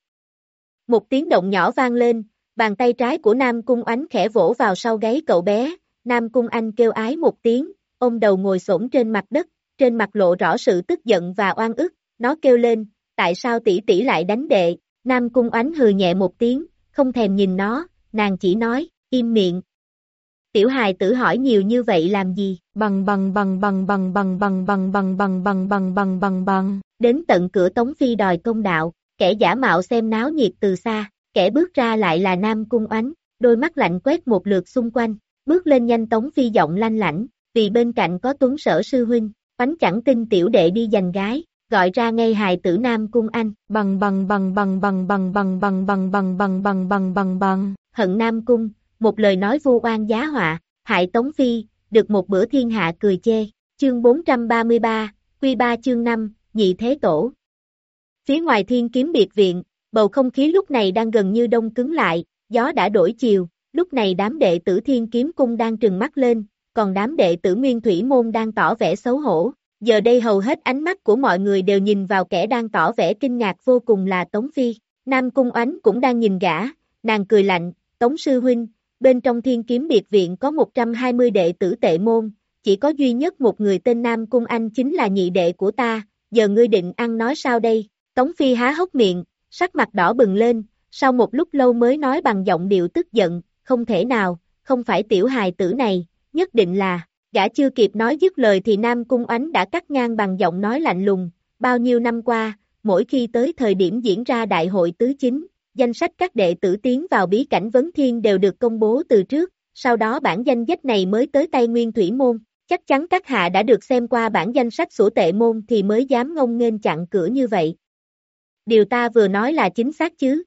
Một tiếng động nhỏ vang lên, bàn tay trái của Nam Cung Oánh khẽ vỗ vào sau gáy cậu bé, Nam Cung Anh kêu ái một tiếng, ôm đầu ngồi xổm trên mặt đất, trên mặt lộ rõ sự tức giận và oan ức, nó kêu lên, tại sao tỷ tỷ lại đánh đệ, Nam Cung Oánh hừ nhẹ một tiếng, không thèm nhìn nó, nàng chỉ nói, im miệng. Tiểu hài tử hỏi nhiều như vậy làm gì, bằng bằng bằng bằng bằng bằng bằng bằng bằng bằng bằng bằng bằng bằng bằng, đến tận cửa Tống Phi đòi công đạo, kẻ giả mạo xem náo nhiệt từ xa. Kẻ bước ra lại là Nam Cung Oánh, đôi mắt lạnh quét một lượt xung quanh, bước lên nhanh Tống Phi giọng lanh lảnh, vì bên cạnh có Tuấn Sở sư huynh, Oánh chẳng tin tiểu đệ đi giành gái, gọi ra ngay hài tử Nam Cung Anh, bằng bằng bằng bằng bằng bằng bằng bằng bằng bằng bằng bằng bằng bằng bằng, hận Nam Cung, một lời nói vu oan giá họa, hại Tống Phi, được một bữa thiên hạ cười chê, chương bốn trăm ba mươi ba, quy ba chương năm, nhị thế tổ. Phía ngoài Thiên Kiếm biệt viện, bầu không khí lúc này đang gần như đông cứng lại, gió đã đổi chiều, lúc này đám đệ tử Thiên Kiếm Cung đang trừng mắt lên, còn đám đệ tử Nguyên Thủy Môn đang tỏ vẻ xấu hổ. Giờ đây hầu hết ánh mắt của mọi người đều nhìn vào kẻ đang tỏ vẻ kinh ngạc vô cùng là Tống Phi. Nam Cung Oánh cũng đang nhìn gã, nàng cười lạnh, Tống sư huynh, bên trong Thiên Kiếm biệt viện có một trăm hai mươi đệ tử Tệ Môn, chỉ có duy nhất một người tên Nam Cung Anh chính là nhị đệ của ta, giờ ngươi định ăn nói sao đây? Tống Phi há hốc miệng, sắc mặt đỏ bừng lên, sau một lúc lâu mới nói bằng giọng điệu tức giận, không thể nào, không phải tiểu hài tử này, nhất định là, gã chưa kịp nói dứt lời thì Nam Cung Oánh đã cắt ngang bằng giọng nói lạnh lùng, bao nhiêu năm qua, mỗi khi tới thời điểm diễn ra đại hội tứ chính, danh sách các đệ tử tiến vào bí cảnh vấn thiên đều được công bố từ trước, sau đó bản danh sách này mới tới tay Nguyên Thủy Môn, chắc chắn các hạ đã được xem qua bản danh sách sổ tệ môn thì mới dám ngông nghênh chặn cửa như vậy. Điều ta vừa nói là chính xác chứ?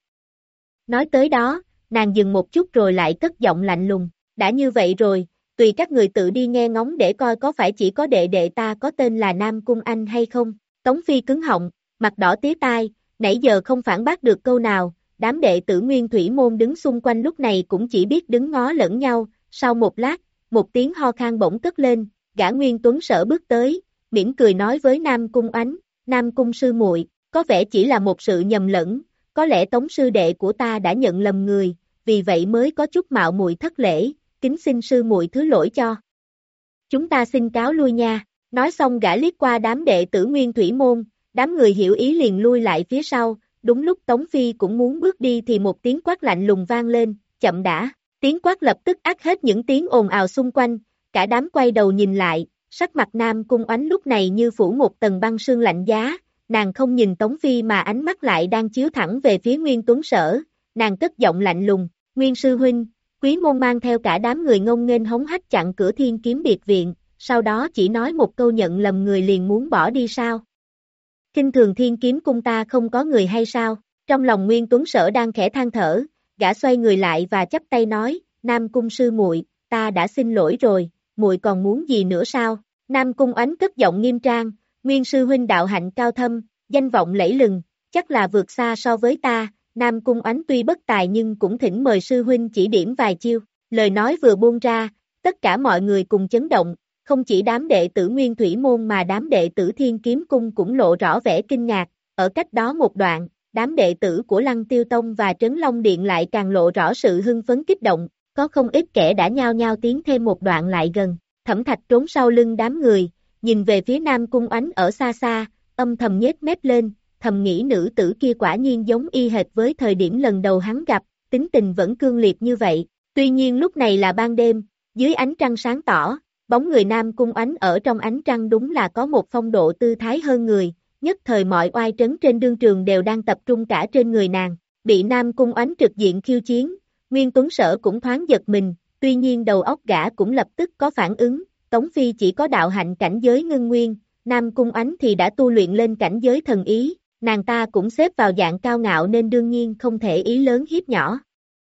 Nói tới đó, nàng dừng một chút rồi lại cất giọng lạnh lùng, đã như vậy rồi, tùy các người tự đi nghe ngóng để coi có phải chỉ có đệ đệ ta có tên là Nam Cung Anh hay không. Tống Phi cứng họng, mặt đỏ tía tai, nãy giờ không phản bác được câu nào, đám đệ tử Nguyên Thủy Môn đứng xung quanh lúc này cũng chỉ biết đứng ngó lẫn nhau, sau một lát, một tiếng ho khan bỗng cất lên, gã Nguyên Tuấn Sở bước tới, mỉm cười nói với Nam Cung Oánh, Nam Cung sư muội, có vẻ chỉ là một sự nhầm lẫn, có lẽ Tống sư đệ của ta đã nhận lầm người, vì vậy mới có chút mạo muội thất lễ, kính xin sư muội thứ lỗi cho. Chúng ta xin cáo lui nha, nói xong gã liếc qua đám đệ tử Nguyên Thủy Môn, đám người hiểu ý liền lui lại phía sau, đúng lúc Tống Phi cũng muốn bước đi thì một tiếng quát lạnh lùng vang lên, chậm đã, tiếng quát lập tức át hết những tiếng ồn ào xung quanh, cả đám quay đầu nhìn lại, sắc mặt Nam Cung Oánh lúc này như phủ một tầng băng sương lạnh giá, nàng không nhìn Tống Phi mà ánh mắt lại đang chiếu thẳng về phía Nguyên Tuấn Sở, nàng cất giọng lạnh lùng, Nguyên sư huynh, Quý Môn mang theo cả đám người ngông nghênh hống hách chặn cửa Thiên Kiếm biệt viện, sau đó chỉ nói một câu nhận lầm người liền muốn bỏ đi sao? Kinh thường Thiên Kiếm cung ta không có người hay sao? Trong lòng Nguyên Tuấn Sở đang khẽ than thở, gã xoay người lại và chắp tay nói, Nam Cung sư muội, ta đã xin lỗi rồi, muội còn muốn gì nữa sao? Nam Cung Oánh cất giọng nghiêm trang, Nguyên sư huynh đạo hạnh cao thâm, danh vọng lẫy lừng, chắc là vượt xa so với ta, Nam Cung Oánh tuy bất tài nhưng cũng thỉnh mời sư huynh chỉ điểm vài chiêu, lời nói vừa buông ra, tất cả mọi người cùng chấn động, không chỉ đám đệ tử Nguyên Thủy Môn mà đám đệ tử Thiên Kiếm Cung cũng lộ rõ vẻ kinh ngạc, ở cách đó một đoạn, đám đệ tử của Lăng Tiêu Tông và Trấn Long Điện lại càng lộ rõ sự hưng phấn kích động, có không ít kẻ đã nhao nhao tiến thêm một đoạn lại gần, Thẩm Thạch trốn sau lưng đám người, nhìn về phía Nam Cung Oánh ở xa xa, âm thầm nhếch mép lên, thầm nghĩ nữ tử kia quả nhiên giống y hệt với thời điểm lần đầu hắn gặp, tính tình vẫn cương liệt như vậy, tuy nhiên lúc này là ban đêm, dưới ánh trăng sáng tỏ, bóng người Nam Cung Oánh ở trong ánh trăng đúng là có một phong độ tư thái hơn người, nhất thời mọi oai trấn trên đương trường đều đang tập trung cả trên người nàng, bị Nam Cung Oánh trực diện khiêu chiến, Nguyên Tuấn Sở cũng thoáng giật mình, tuy nhiên đầu óc gã cũng lập tức có phản ứng, Tống Phi chỉ có đạo hạnh cảnh giới ngưng nguyên, Nam Cung Oánh thì đã tu luyện lên cảnh giới thần ý, nàng ta cũng xếp vào dạng cao ngạo nên đương nhiên không thể ý lớn hiếp nhỏ.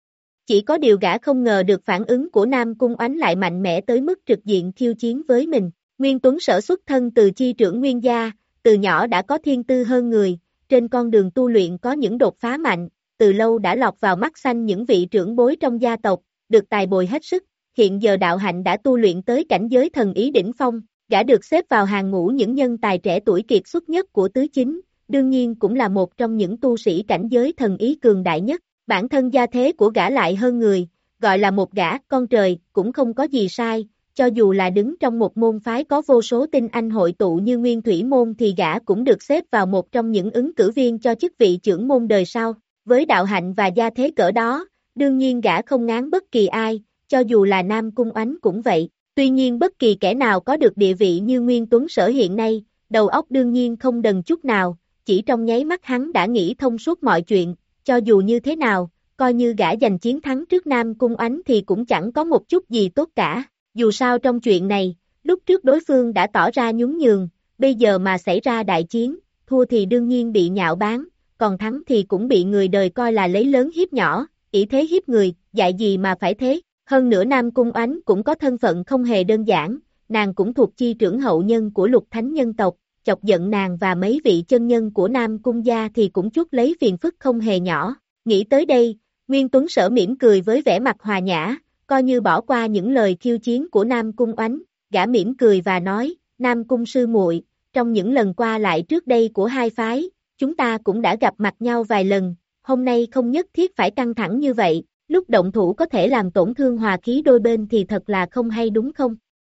Chỉ có điều gã không ngờ được phản ứng của Nam Cung Oánh lại mạnh mẽ tới mức trực diện khiêu chiến với mình. Nguyên Tuấn Sở xuất thân từ chi trưởng nguyên gia, từ nhỏ đã có thiên tư hơn người, trên con đường tu luyện có những đột phá mạnh, từ lâu đã lọt vào mắt xanh những vị trưởng bối trong gia tộc, được tài bồi hết sức, hiện giờ đạo hạnh đã tu luyện tới cảnh giới thần ý đỉnh phong, gã được xếp vào hàng ngũ những nhân tài trẻ tuổi kiệt xuất nhất của tứ chính, đương nhiên cũng là một trong những tu sĩ cảnh giới thần ý cường đại nhất. Bản thân gia thế của gã lại hơn người, gọi là một gã con trời, cũng không có gì sai, cho dù là đứng trong một môn phái có vô số tinh anh hội tụ như Nguyên Thủy Môn thì gã cũng được xếp vào một trong những ứng cử viên cho chức vị trưởng môn đời sau, với đạo hạnh và gia thế cỡ đó, đương nhiên gã không ngán bất kỳ ai, cho dù là Nam Cung Oánh cũng vậy, tuy nhiên bất kỳ kẻ nào có được địa vị như Nguyên Tuấn Sở hiện nay, đầu óc đương nhiên không đần chút nào, chỉ trong nháy mắt hắn đã nghĩ thông suốt mọi chuyện. Cho dù như thế nào, coi như gã giành chiến thắng trước Nam Cung Oánh thì cũng chẳng có một chút gì tốt cả, dù sao trong chuyện này, lúc trước đối phương đã tỏ ra nhún nhường, bây giờ mà xảy ra đại chiến, thua thì đương nhiên bị nhạo báng, còn thắng thì cũng bị người đời coi là lấy lớn hiếp nhỏ, ỷ thế hiếp người, dạy gì mà phải thế, hơn nữa Nam Cung Oánh cũng có thân phận không hề đơn giản, nàng cũng thuộc chi trưởng hậu nhân của Lục Thánh nhân tộc, chọc giận nàng và mấy vị chân nhân của Nam Cung gia thì cũng chuốc lấy phiền phức không hề nhỏ. Nghĩ tới đây, Nguyên Tuấn Sở mỉm cười với vẻ mặt hòa nhã, coi như bỏ qua những lời khiêu chiến của Nam Cung Oánh, gã mỉm cười và nói, Nam Cung sư muội, trong những lần qua lại trước đây của hai phái, chúng ta cũng đã gặp mặt nhau vài lần, hôm nay không nhất thiết phải căng thẳng như vậy, lúc động thủ có thể làm tổn thương hòa khí đôi bên thì thật là không hay đúng không?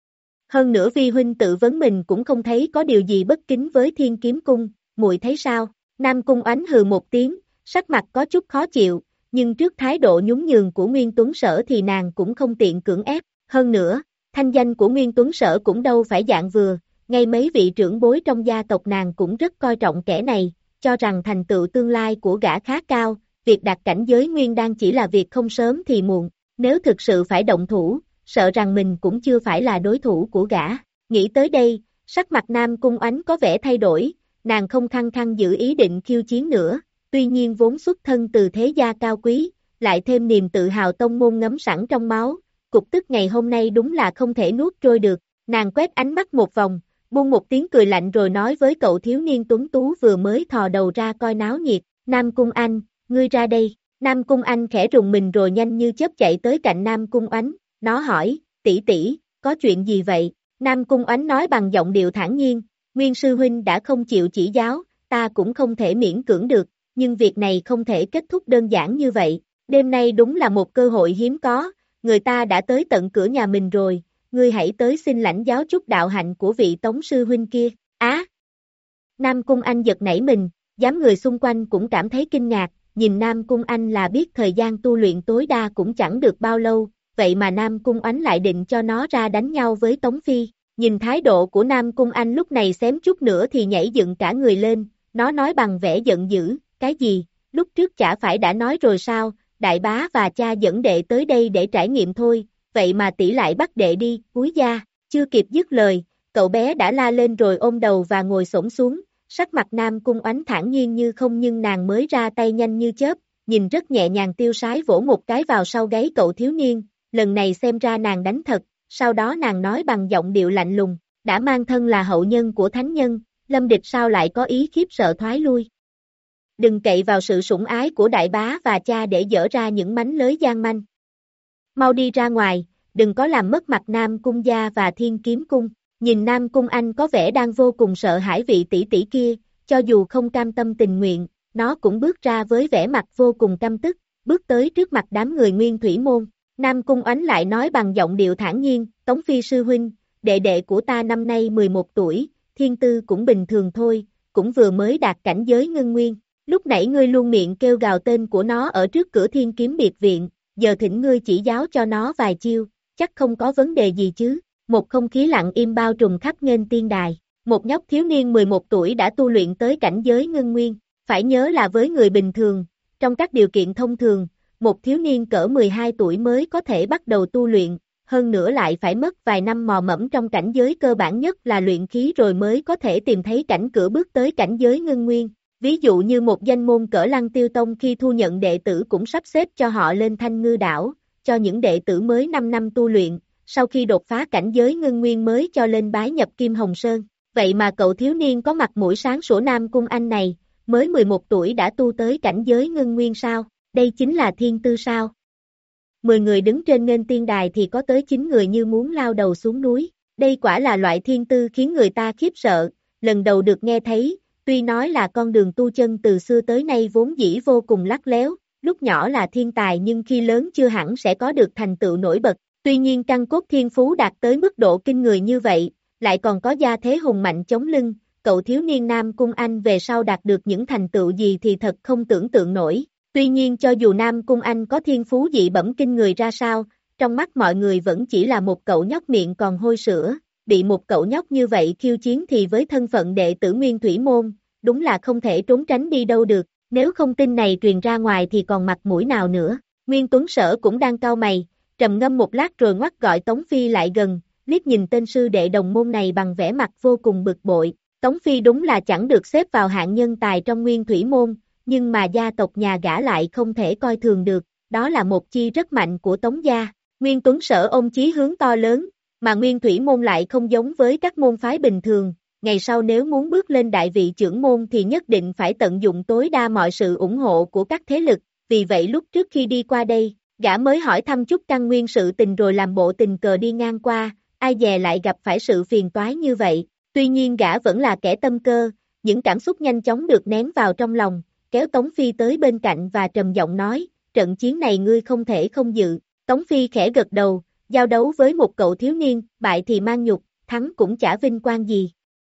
Hơn nữa vi huynh tự vấn mình cũng không thấy có điều gì bất kính với Thiên Kiếm Cung, muội thấy sao? Nam Cung Oánh hừ một tiếng, sắc mặt có chút khó chịu, nhưng trước thái độ nhún nhường của Nguyên Tuấn Sở thì nàng cũng không tiện cưỡng ép. Hơn nữa, thanh danh của Nguyên Tuấn Sở cũng đâu phải dạng vừa, ngay mấy vị trưởng bối trong gia tộc nàng cũng rất coi trọng kẻ này, cho rằng thành tựu tương lai của gã khá cao, việc đạt cảnh giới nguyên đan chỉ là việc không sớm thì muộn, nếu thực sự phải động thủ, sợ rằng mình cũng chưa phải là đối thủ của gã. Nghĩ tới đây, sắc mặt Nam Cung Oánh có vẻ thay đổi, nàng không khăng khăng giữ ý định khiêu chiến nữa, tuy nhiên vốn xuất thân từ thế gia cao quý, lại thêm niềm tự hào tông môn ngấm sẵn trong máu, cục tức ngày hôm nay đúng là không thể nuốt trôi được, nàng quét ánh mắt một vòng, buông một tiếng cười lạnh rồi nói với cậu thiếu niên tuấn tú vừa mới thò đầu ra coi náo nhiệt, Nam Cung Anh, ngươi ra đây. Nam Cung Anh khẽ rùng mình rồi nhanh như chớp chạy tới cạnh Nam Cung Oánh, nó hỏi, tỷ tỷ, có chuyện gì vậy? Nam Cung Oánh nói bằng giọng điệu thản nhiên, Nguyên sư huynh đã không chịu chỉ giáo, ta cũng không thể miễn cưỡng được, nhưng việc này không thể kết thúc đơn giản như vậy, đêm nay đúng là một cơ hội hiếm có, người ta đã tới tận cửa nhà mình rồi, ngươi hãy tới xin lãnh giáo chút đạo hạnh của vị Tống sư huynh kia, á! Nam Cung Anh giật nảy mình, đám người xung quanh cũng cảm thấy kinh ngạc, nhìn Nam Cung Anh là biết thời gian tu luyện tối đa cũng chẳng được bao lâu, vậy mà Nam Cung Oánh lại định cho nó ra đánh nhau với Tống Phi, nhìn thái độ của Nam Cung Anh lúc này xém chút nữa thì nhảy dựng cả người lên, nó nói bằng vẻ giận dữ, cái gì, lúc trước chả phải đã nói rồi sao, đại bá và cha dẫn đệ tới đây để trải nghiệm thôi, vậy mà tỷ lại bắt đệ đi, úi da, chưa kịp dứt lời, cậu bé đã la lên rồi ôm đầu và ngồi xổm xuống, sắc mặt Nam Cung Oánh thản nhiên như không nhưng nàng mới ra tay nhanh như chớp, nhìn rất nhẹ nhàng tiêu sái vỗ một cái vào sau gáy cậu thiếu niên, lần này xem ra nàng đánh thật, sau đó nàng nói bằng giọng điệu lạnh lùng, đã mang thân là hậu nhân của thánh nhân, Lâm Địch sao lại có ý khiếp sợ thoái lui. Đừng cậy vào sự sủng ái của đại bá và cha để dở ra những mánh lới gian manh. Mau đi ra ngoài, đừng có làm mất mặt Nam Cung gia và Thiên Kiếm Cung. Nhìn Nam Cung Anh có vẻ đang vô cùng sợ hãi vị tỷ tỷ kia, cho dù không cam tâm tình nguyện, nó cũng bước ra với vẻ mặt vô cùng căm tức, bước tới trước mặt đám người Nguyên Thủy Môn. Nam Cung Oánh lại nói bằng giọng điệu thản nhiên, Tống Phi sư huynh, đệ đệ của ta năm nay mười một tuổi, thiên tư cũng bình thường thôi, cũng vừa mới đạt cảnh giới ngân nguyên. Lúc nãy ngươi luôn miệng kêu gào tên của nó ở trước cửa Thiên Kiếm biệt viện, giờ thỉnh ngươi chỉ giáo cho nó vài chiêu, chắc không có vấn đề gì chứ. Một không khí lặng im bao trùm khắp nghênh tiên đài, một nhóc thiếu niên mười một tuổi đã tu luyện tới cảnh giới ngân nguyên, phải nhớ là với người bình thường, trong các điều kiện thông thường, một thiếu niên cỡ mười hai tuổi mới có thể bắt đầu tu luyện, hơn nữa lại phải mất vài năm mò mẫm trong cảnh giới cơ bản nhất là luyện khí rồi mới có thể tìm thấy cảnh cửa bước tới cảnh giới ngân nguyên. Ví dụ như một danh môn cỡ Lăng Tiêu Tông khi thu nhận đệ tử cũng sắp xếp cho họ lên Thanh Ngư Đảo, cho những đệ tử mới năm năm tu luyện, sau khi đột phá cảnh giới ngân nguyên mới cho lên bái nhập Kim Hồng Sơn. Vậy mà cậu thiếu niên có mặt mũi sáng sủa Nam Cung Anh này, mới mười một tuổi đã tu tới cảnh giới ngân nguyên sao, đây chính là thiên tư sao. Mười người đứng trên nghênh tiên đài thì có tới chín người như muốn lao đầu xuống núi, đây quả là loại thiên tư khiến người ta khiếp sợ, lần đầu được nghe thấy. Tuy nói là con đường tu chân từ xưa tới nay vốn dĩ vô cùng lắt léo, lúc nhỏ là thiên tài nhưng khi lớn chưa hẳn sẽ có được thành tựu nổi bật, tuy nhiên căn cốt thiên phú đạt tới mức độ kinh người như vậy, lại còn có gia thế hùng mạnh chống lưng, cậu thiếu niên Nam Cung Anh về sau đạt được những thành tựu gì thì thật không tưởng tượng nổi, tuy nhiên cho dù Nam Cung Anh có thiên phú dị bẩm kinh người ra sao, trong mắt mọi người vẫn chỉ là một cậu nhóc miệng còn hôi sữa. Bị một cậu nhóc như vậy khiêu chiến thì với thân phận đệ tử Nguyên Thủy Môn, đúng là không thể trốn tránh đi đâu được, nếu không tin này truyền ra ngoài thì còn mặt mũi nào nữa. Nguyên Tuấn Sở cũng đang cau mày, trầm ngâm một lát rồi ngoắt gọi Tống Phi lại gần, liếc nhìn tên sư đệ đồng môn này bằng vẻ mặt vô cùng bực bội. Tống Phi đúng là chẳng được xếp vào hạng nhân tài trong Nguyên Thủy Môn, nhưng mà gia tộc nhà gã lại không thể coi thường được, đó là một chi rất mạnh của Tống gia. Nguyên Tuấn Sở ôm chí hướng to lớn, mà Nguyên Thủy Môn lại không giống với các môn phái bình thường, ngày sau nếu muốn bước lên đại vị trưởng môn thì nhất định phải tận dụng tối đa mọi sự ủng hộ của các thế lực, vì vậy lúc trước khi đi qua đây, gã mới hỏi thăm chút căn nguyên sự tình rồi làm bộ tình cờ đi ngang qua, ai dè lại gặp phải sự phiền toái như vậy, tuy nhiên gã vẫn là kẻ tâm cơ, những cảm xúc nhanh chóng được nén vào trong lòng, kéo Tống Phi tới bên cạnh và trầm giọng nói, trận chiến này ngươi không thể không dự. Tống Phi khẽ gật đầu, giao đấu với một cậu thiếu niên, bại thì mang nhục, thắng cũng chả vinh quang gì.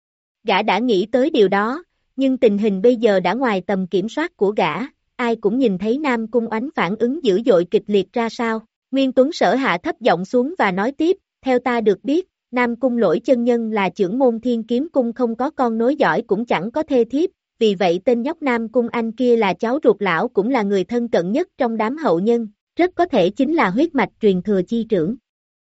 Gã đã nghĩ tới điều đó, nhưng tình hình bây giờ đã ngoài tầm kiểm soát của gã, ai cũng nhìn thấy Nam Cung Oánh phản ứng dữ dội kịch liệt ra sao. Nguyên Tuấn Sở hạ thấp giọng xuống và nói tiếp, theo ta được biết, Nam Cung Lỗi chân nhân là trưởng môn Thiên Kiếm Cung, không có con nối dõi cũng chẳng có thê thiếp, vì vậy tên nhóc Nam Cung Anh kia là cháu ruột lão, cũng là người thân cận nhất trong đám hậu nhân, rất có thể chính là huyết mạch truyền thừa chi trưởng.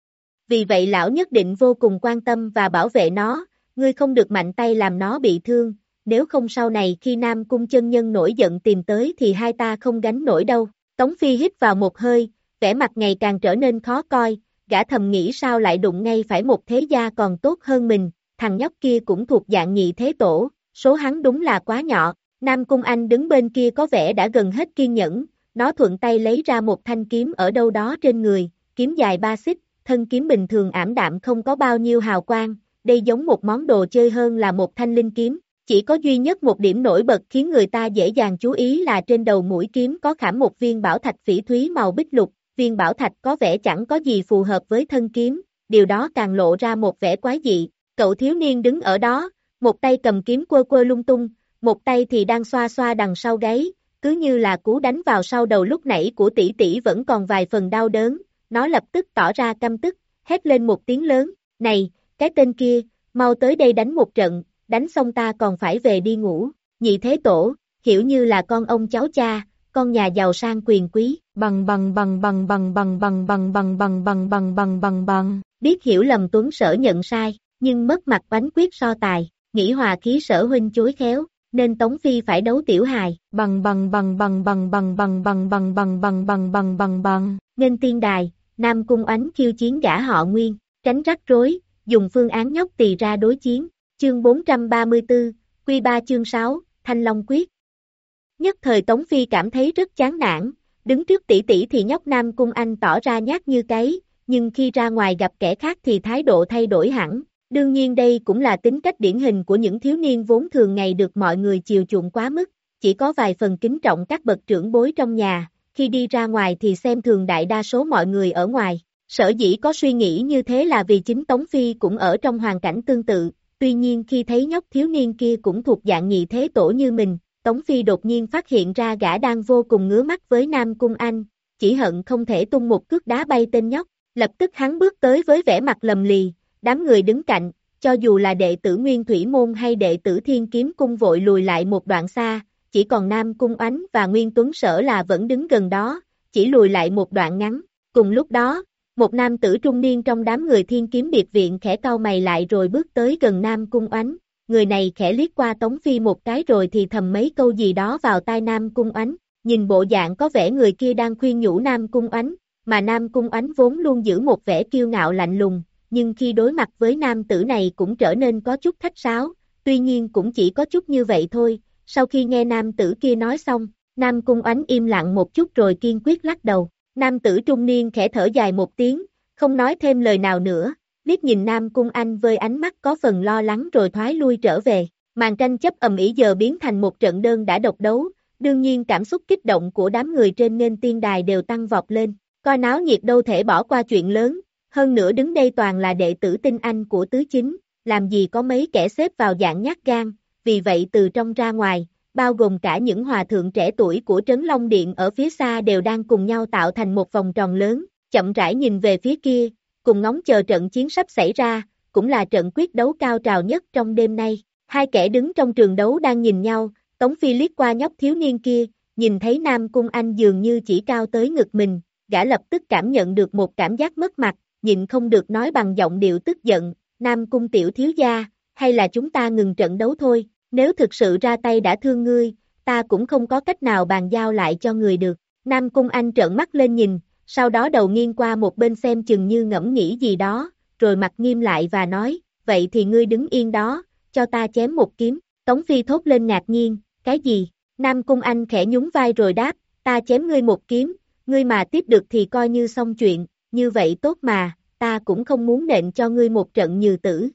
Vì vậy lão nhất định vô cùng quan tâm và bảo vệ nó, ngươi không được mạnh tay làm nó bị thương, nếu không sau này khi Nam Cung chân nhân nổi giận tìm tới thì hai ta không gánh nổi đâu. Tống Phi hít vào một hơi, vẻ mặt ngày càng trở nên khó coi, gã thầm nghĩ sao lại đụng ngay phải một thế gia còn tốt hơn mình, thằng nhóc kia cũng thuộc dạng nhị thế tổ, số hắn đúng là quá nhỏ. Nam Cung Anh đứng bên kia có vẻ đã gần hết kiên nhẫn, nó thuận tay lấy ra một thanh kiếm ở đâu đó trên người, kiếm dài ba xích, thân kiếm bình thường ảm đạm không có bao nhiêu hào quang, đây giống một món đồ chơi hơn là một thanh linh kiếm. Chỉ có duy nhất một điểm nổi bật khiến người ta dễ dàng chú ý là trên đầu mũi kiếm có khảm một viên bảo thạch phỉ thúy màu bích lục, viên bảo thạch có vẻ chẳng có gì phù hợp với thân kiếm, điều đó càng lộ ra một vẻ quái dị. Cậu thiếu niên đứng ở đó, một tay cầm kiếm quơ quơ lung tung, một tay thì đang xoa xoa đằng sau gáy, cứ như là cú đánh vào sau đầu lúc nãy của tỷ tỷ vẫn còn vài phần đau đớn. Nó lập tức tỏ ra căm tức, hét lên một tiếng lớn, này, cái tên kia, mau tới đây đánh một trận, đánh xong ta còn phải về đi ngủ. Nhị thế tổ, hiểu như là con ông cháu cha, con nhà giàu sang quyền quý, bằng bằng bằng bằng bằng bằng bằng bằng bằng bằng bằng bằng bằng bằng bằng, biết hiểu lầm Tuấn Sở nhận sai, nhưng mất mặt Oánh quyết so tài, nghĩ hòa khí Sở huynh chối khéo, nên Tống Phi phải đấu tiểu hài, bằng bằng bằng bằng bằng bằng bằng bằng bằng bằng bằng bằng bằng bằng bằng, nên tiên đài, Nam Cung Oánh khiêu chiến gã họ Nguyên, tránh rắc rối, dùng phương án nhóc tỳ ra đối chiến. Chương bốn trăm ba mươi tư, Quy ba chương sáu, Thanh Long Quyết. Nhất thời Tống Phi cảm thấy rất chán nản, đứng trước tỷ tỷ thì nhóc Nam Cung Anh tỏ ra nhát như cái, nhưng khi ra ngoài gặp kẻ khác thì thái độ thay đổi hẳn. Đương nhiên đây cũng là tính cách điển hình của những thiếu niên vốn thường ngày được mọi người chiều chuộng quá mức, chỉ có vài phần kính trọng các bậc trưởng bối trong nhà, khi đi ra ngoài thì xem thường đại đa số mọi người ở ngoài. Sở dĩ có suy nghĩ như thế là vì chính Tống Phi cũng ở trong hoàn cảnh tương tự. Tuy nhiên khi thấy nhóc thiếu niên kia cũng thuộc dạng nhị thế tổ như mình, Tống Phi đột nhiên phát hiện ra gã đang vô cùng ngứa mắt với Nam Cung Anh, chỉ hận không thể tung một cước đá bay tên nhóc. Lập tức hắn bước tới với vẻ mặt lầm lì, đám người đứng cạnh, cho dù là đệ tử Nguyên Thủy Môn hay đệ tử Thiên Kiếm Cung vội lùi lại một đoạn xa, chỉ còn Nam Cung Oánh và Nguyên Tuấn Sở là vẫn đứng gần đó, chỉ lùi lại một đoạn ngắn. Cùng lúc đó, một nam tử trung niên trong đám người Thiên Kiếm biệt viện khẽ cau mày lại rồi bước tới gần Nam Cung Oánh, người này khẽ liếc qua Tống Phi một cái rồi thì thầm mấy câu gì đó vào tai Nam Cung Oánh, nhìn bộ dạng có vẻ người kia đang khuyên nhủ Nam Cung Oánh, mà Nam Cung Oánh vốn luôn giữ một vẻ kiêu ngạo lạnh lùng, nhưng khi đối mặt với nam tử này cũng trở nên có chút khách sáo, tuy nhiên cũng chỉ có chút như vậy thôi. Sau khi nghe nam tử kia nói xong, Nam Cung Oánh im lặng một chút rồi kiên quyết lắc đầu. Nam tử trung niên khẽ thở dài một tiếng, không nói thêm lời nào nữa, liếc nhìn Nam Cung Anh với ánh mắt có phần lo lắng rồi thoái lui trở về. Màn tranh chấp ầm ĩ giờ biến thành một trận đơn đã độc đấu, đương nhiên cảm xúc kích động của đám người trên nghênh tiên đài đều tăng vọt lên, coi náo nhiệt đâu thể bỏ qua chuyện lớn, hơn nữa đứng đây toàn là đệ tử tinh anh của tứ chính, làm gì có mấy kẻ xếp vào dạng nhát gan, vì vậy từ trong ra ngoài, bao gồm cả những hòa thượng trẻ tuổi của Trấn Long Điện ở phía xa đều đang cùng nhau tạo thành một vòng tròn lớn, chậm rãi nhìn về phía kia, cùng ngóng chờ trận chiến sắp xảy ra, cũng là trận quyết đấu cao trào nhất trong đêm nay. Hai kẻ đứng trong trường đấu đang nhìn nhau, Tống Phi liếc qua nhóc thiếu niên kia, nhìn thấy Nam Cung Anh dường như chỉ cao tới ngực mình, gã lập tức cảm nhận được một cảm giác mất mặt, nhịn không được nói bằng giọng điệu tức giận, Nam Cung tiểu thiếu gia, hay là chúng ta ngừng trận đấu thôi, nếu thực sự ra tay đã thương ngươi, ta cũng không có cách nào bàn giao lại cho người được. Nam Cung Anh trợn mắt lên nhìn, sau đó đầu nghiêng qua một bên xem chừng như ngẫm nghĩ gì đó, rồi mặt nghiêm lại và nói, vậy thì ngươi đứng yên đó, cho ta chém một kiếm. Tống Phi thốt lên ngạc nhiên, cái gì? Nam Cung Anh khẽ nhún vai rồi đáp, ta chém ngươi một kiếm, ngươi mà tiếp được thì coi như xong chuyện, như vậy tốt mà, ta cũng không muốn nện cho ngươi một trận nhừ tử.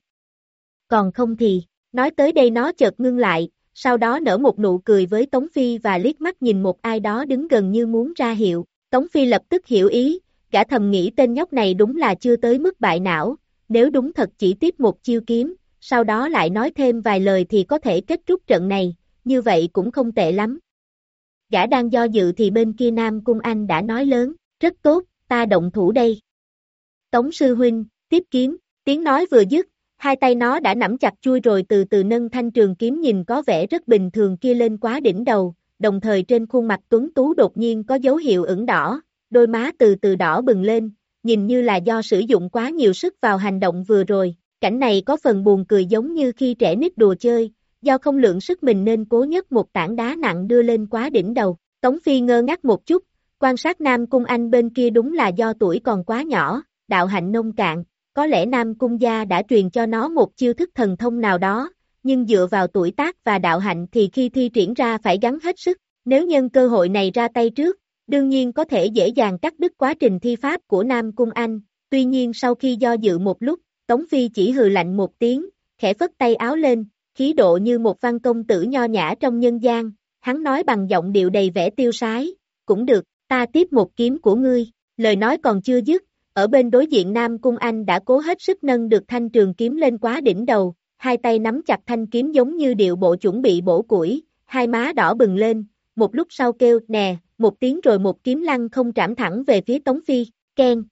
Còn không thì, nói tới đây nó chợt ngưng lại, sau đó nở một nụ cười với Tống Phi và liếc mắt nhìn một ai đó đứng gần như muốn ra hiệu. Tống Phi lập tức hiểu ý, gã thầm nghĩ tên nhóc này đúng là chưa tới mức bại não, nếu đúng thật chỉ tiếp một chiêu kiếm, sau đó lại nói thêm vài lời thì có thể kết thúc trận này, như vậy cũng không tệ lắm. Gã đang do dự thì bên kia Nam Cung Anh đã nói lớn, rất tốt, ta động thủ đây. Tống sư huynh, tiếp kiếm, tiếng nói vừa dứt, hai tay nó đã nắm chặt chuôi rồi từ từ nâng thanh trường kiếm nhìn có vẻ rất bình thường kia lên quá đỉnh đầu, đồng thời trên khuôn mặt tuấn tú đột nhiên có dấu hiệu ửng đỏ, đôi má từ từ đỏ bừng lên, nhìn như là do sử dụng quá nhiều sức vào hành động vừa rồi, cảnh này có phần buồn cười giống như khi trẻ nít đùa chơi, do không lượng sức mình nên cố nhấc một tảng đá nặng đưa lên quá đỉnh đầu, Tống Phi ngơ ngác một chút, quan sát Nam Cung Anh bên kia đúng là do tuổi còn quá nhỏ, đạo hạnh nông cạn, có lẽ Nam Cung gia đã truyền cho nó một chiêu thức thần thông nào đó, nhưng dựa vào tuổi tác và đạo hạnh thì khi thi triển ra phải gắng hết sức, nếu nhân cơ hội này ra tay trước, đương nhiên có thể dễ dàng cắt đứt quá trình thi pháp của Nam Cung Anh, tuy nhiên sau khi do dự một lúc, Tống Phi chỉ hừ lạnh một tiếng, khẽ phất tay áo lên, khí độ như một văn công tử nho nhã trong nhân gian, hắn nói bằng giọng điệu đầy vẻ tiêu sái, cũng được, ta tiếp một kiếm của ngươi, lời nói còn chưa dứt, ở bên đối diện Nam Cung Anh đã cố hết sức nâng được thanh trường kiếm lên quá đỉnh đầu, hai tay nắm chặt thanh kiếm giống như điệu bộ chuẩn bị bổ củi, hai má đỏ bừng lên, một lúc sau kêu, nè, một tiếng rồi một kiếm lăng không trảm thẳng về phía Tống Phi, keng.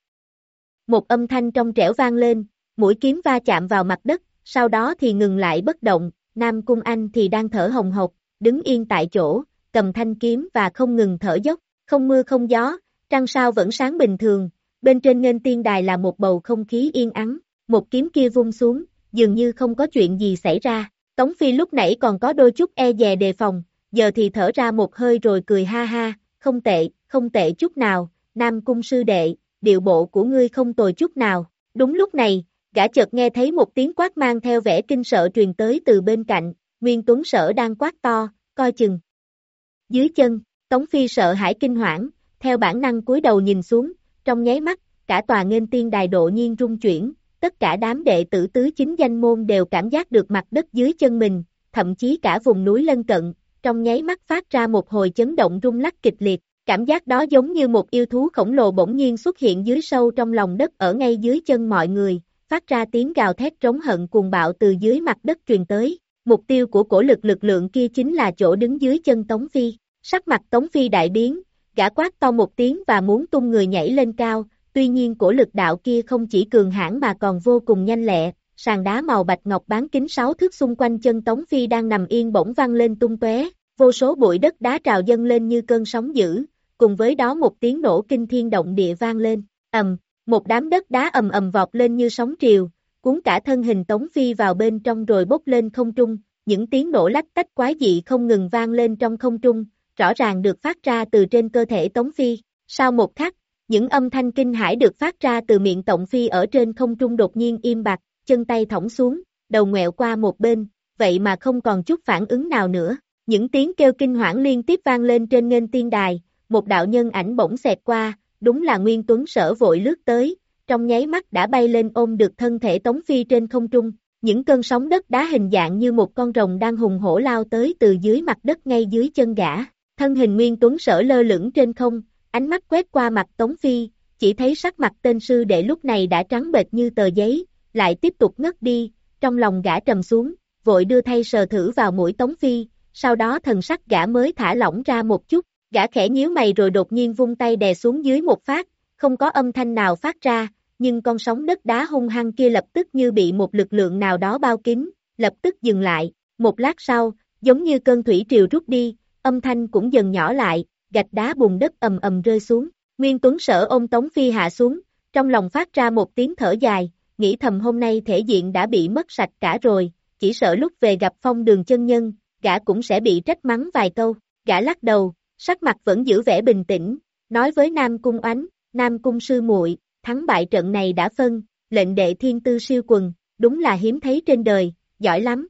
Một âm thanh trong trẻo vang lên, mũi kiếm va chạm vào mặt đất, sau đó thì ngừng lại bất động, Nam Cung Anh thì đang thở hồng hộc, đứng yên tại chỗ, cầm thanh kiếm và không ngừng thở dốc, không mưa không gió, trăng sao vẫn sáng bình thường, bên trên nghênh tiên đài là một bầu không khí yên ắng, một kiếm kia vung xuống, dường như không có chuyện gì xảy ra, Tống Phi lúc nãy còn có đôi chút e dè đề phòng, giờ thì thở ra một hơi rồi cười ha ha, không tệ, không tệ chút nào, Nam Cung sư đệ, điệu bộ của ngươi không tồi chút nào, đúng lúc này, gã chợt nghe thấy một tiếng quát mang theo vẻ kinh sợ truyền tới từ bên cạnh, Nguyên Tuấn Sở đang quát to, coi chừng. Dưới chân, Tống Phi sợ hãi kinh hoảng, theo bản năng cúi đầu nhìn xuống, trong nháy mắt, cả tòa nghênh tiên đài độ nhiên rung chuyển, tất cả đám đệ tử tứ chính danh môn đều cảm giác được mặt đất dưới chân mình, thậm chí cả vùng núi lân cận, trong nháy mắt phát ra một hồi chấn động rung lắc kịch liệt, cảm giác đó giống như một yêu thú khổng lồ bỗng nhiên xuất hiện dưới sâu trong lòng đất ở ngay dưới chân mọi người, phát ra tiếng gào thét trống hận cuồng bạo từ dưới mặt đất truyền tới. Mục tiêu của cổ lực lực lượng kia chính là chỗ đứng dưới chân Tống Phi, sắc mặt Tống Phi đại biến, gã quát to một tiếng và muốn tung người nhảy lên cao, tuy nhiên cổ lực đạo kia không chỉ cường hãn mà còn vô cùng nhanh lẹ, sàn đá màu bạch ngọc bán kính sáu thước xung quanh chân Tống Phi đang nằm yên bỗng văng lên tung tóe, vô số bụi đất đá trào dâng lên như cơn sóng dữ, cùng với đó một tiếng nổ kinh thiên động địa vang lên, ầm, một đám đất đá ầm ầm vọt lên như sóng triều, cuốn cả thân hình Tống Phi vào bên trong rồi bốc lên không trung, những tiếng nổ lách tách quái dị không ngừng vang lên trong không trung, rõ ràng được phát ra từ trên cơ thể Tống Phi, sau một khắc, những âm thanh kinh hãi được phát ra từ miệng Tống Phi ở trên không trung đột nhiên im bặt, chân tay thõng xuống, đầu ngoẹo qua một bên, vậy mà không còn chút phản ứng nào nữa, những tiếng kêu kinh hoảng liên tiếp vang lên trên nghênh tiên đài, một đạo nhân ảnh bỗng xẹt qua, đúng là Nguyên Tuấn Sở vội lướt tới, trong nháy mắt đã bay lên ôm được thân thể Tống Phi trên không trung, những cơn sóng đất đá hình dạng như một con rồng đang hùng hổ lao tới từ dưới mặt đất ngay dưới chân gã, thân hình Nguyên Tuấn Sở lơ lửng trên không, ánh mắt quét qua mặt Tống Phi, chỉ thấy sắc mặt tên sư đệ lúc này đã trắng bệch như tờ giấy, lại tiếp tục ngất đi, trong lòng gã trầm xuống, vội đưa tay sờ thử vào mũi Tống Phi, sau đó thần sắc gã mới thả lỏng ra một chút, gã khẽ nhíu mày rồi đột nhiên vung tay đè xuống dưới một phát, không có âm thanh nào phát ra, nhưng con sóng đất đá hung hăng kia lập tức như bị một lực lượng nào đó bao kín, lập tức dừng lại, một lát sau, giống như cơn thủy triều rút đi, âm thanh cũng dần nhỏ lại, gạch đá bùn đất ầm ầm rơi xuống, Nguyên Tuấn Sở ôm Tống Phi hạ xuống, trong lòng phát ra một tiếng thở dài, nghĩ thầm hôm nay thể diện đã bị mất sạch cả rồi, chỉ sợ lúc về gặp Phong Đường chân nhân, gã cũng sẽ bị trách mắng vài câu, gã lắc đầu, sắc mặt vẫn giữ vẻ bình tĩnh, nói với Nam Cung Oánh, Nam Cung sư muội, thắng bại trận này đã phân, lệnh đệ thiên tư siêu quần, đúng là hiếm thấy trên đời, giỏi lắm.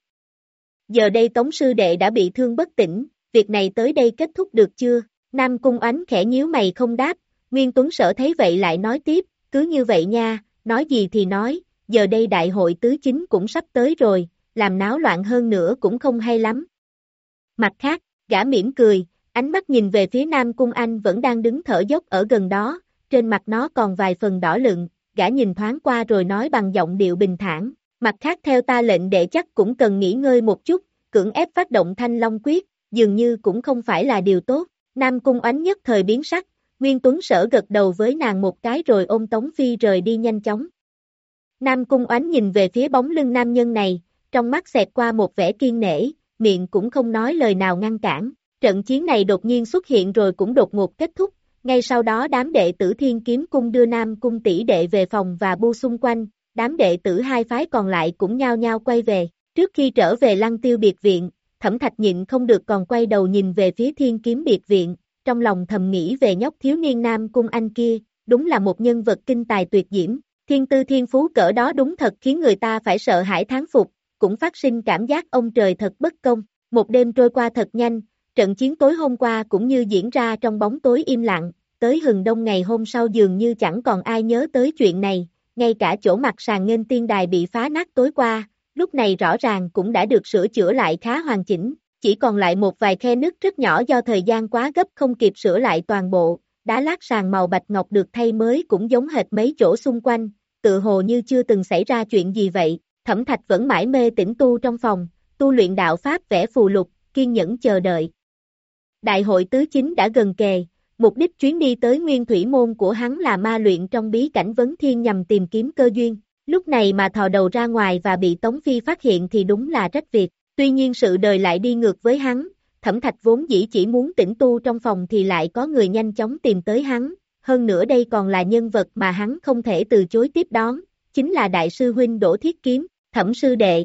Giờ đây Tống sư đệ đã bị thương bất tỉnh, việc này tới đây kết thúc được chưa? Nam Cung Oánh khẽ nhíu mày không đáp, Nguyên Tuấn Sở thấy vậy lại nói tiếp, cứ như vậy nha, nói gì thì nói, giờ đây đại hội tứ chính cũng sắp tới rồi, làm náo loạn hơn nữa cũng không hay lắm. Mặt khác, gã mỉm cười, ánh mắt nhìn về phía Nam Cung Anh vẫn đang đứng thở dốc ở gần đó, trên mặt nó còn vài phần đỏ lựng, gã nhìn thoáng qua rồi nói bằng giọng điệu bình thản, mặt khác theo ta lệnh đệ chắc cũng cần nghỉ ngơi một chút, cưỡng ép phát động Thanh Long Quyết, dường như cũng không phải là điều tốt. Nam Cung Oánh nhất thời biến sắc, Nguyên Tuấn Sở gật đầu với nàng một cái rồi ôm Tống Phi rời đi nhanh chóng. Nam Cung Oánh nhìn về phía bóng lưng nam nhân này, trong mắt xẹt qua một vẻ kiên nể, miệng cũng không nói lời nào ngăn cản. Trận chiến này đột nhiên xuất hiện rồi cũng đột ngột kết thúc, ngay sau đó đám đệ tử Thiên Kiếm Cung đưa Nam Cung tỷ đệ về phòng và bu xung quanh, đám đệ tử hai phái còn lại cũng nhao nhao quay về. Trước khi trở về Lăng Tiêu biệt viện, Thẩm Thạch nhịn không được còn quay đầu nhìn về phía Thiên Kiếm biệt viện, trong lòng thầm nghĩ về nhóc thiếu niên Nam Cung Anh kia, đúng là một nhân vật kinh tài tuyệt diễm, thiên tư thiên phú cỡ đó đúng thật khiến người ta phải sợ hãi thán phục, cũng phát sinh cảm giác ông trời thật bất công. Một đêm trôi qua thật nhanh, trận chiến tối hôm qua cũng như diễn ra trong bóng tối im lặng, tới hừng đông ngày hôm sau dường như chẳng còn ai nhớ tới chuyện này, ngay cả chỗ mặt sàn nghênh tiên đài bị phá nát tối qua, lúc này rõ ràng cũng đã được sửa chữa lại khá hoàn chỉnh, chỉ còn lại một vài khe nứt rất nhỏ do thời gian quá gấp không kịp sửa lại toàn bộ, đá lát sàn màu bạch ngọc được thay mới cũng giống hệt mấy chỗ xung quanh, tự hồ như chưa từng xảy ra chuyện gì vậy. Thẩm Thạch vẫn mãi mê tĩnh tu trong phòng, tu luyện đạo pháp vẽ phù lục, kiên nhẫn chờ đợi. Đại hội tứ chính đã gần kề, mục đích chuyến đi tới Nguyên Thủy Môn của hắn là ma luyện trong bí cảnh vấn thiên nhằm tìm kiếm cơ duyên, lúc này mà thò đầu ra ngoài và bị Tống Phi phát hiện thì đúng là rách việc, tuy nhiên sự đời lại đi ngược với hắn, Thẩm Thạch vốn dĩ chỉ muốn tĩnh tu trong phòng thì lại có người nhanh chóng tìm tới hắn, hơn nữa đây còn là nhân vật mà hắn không thể từ chối tiếp đón, chính là đại sư huynh Đỗ Thiết Kiếm, Thẩm sư đệ.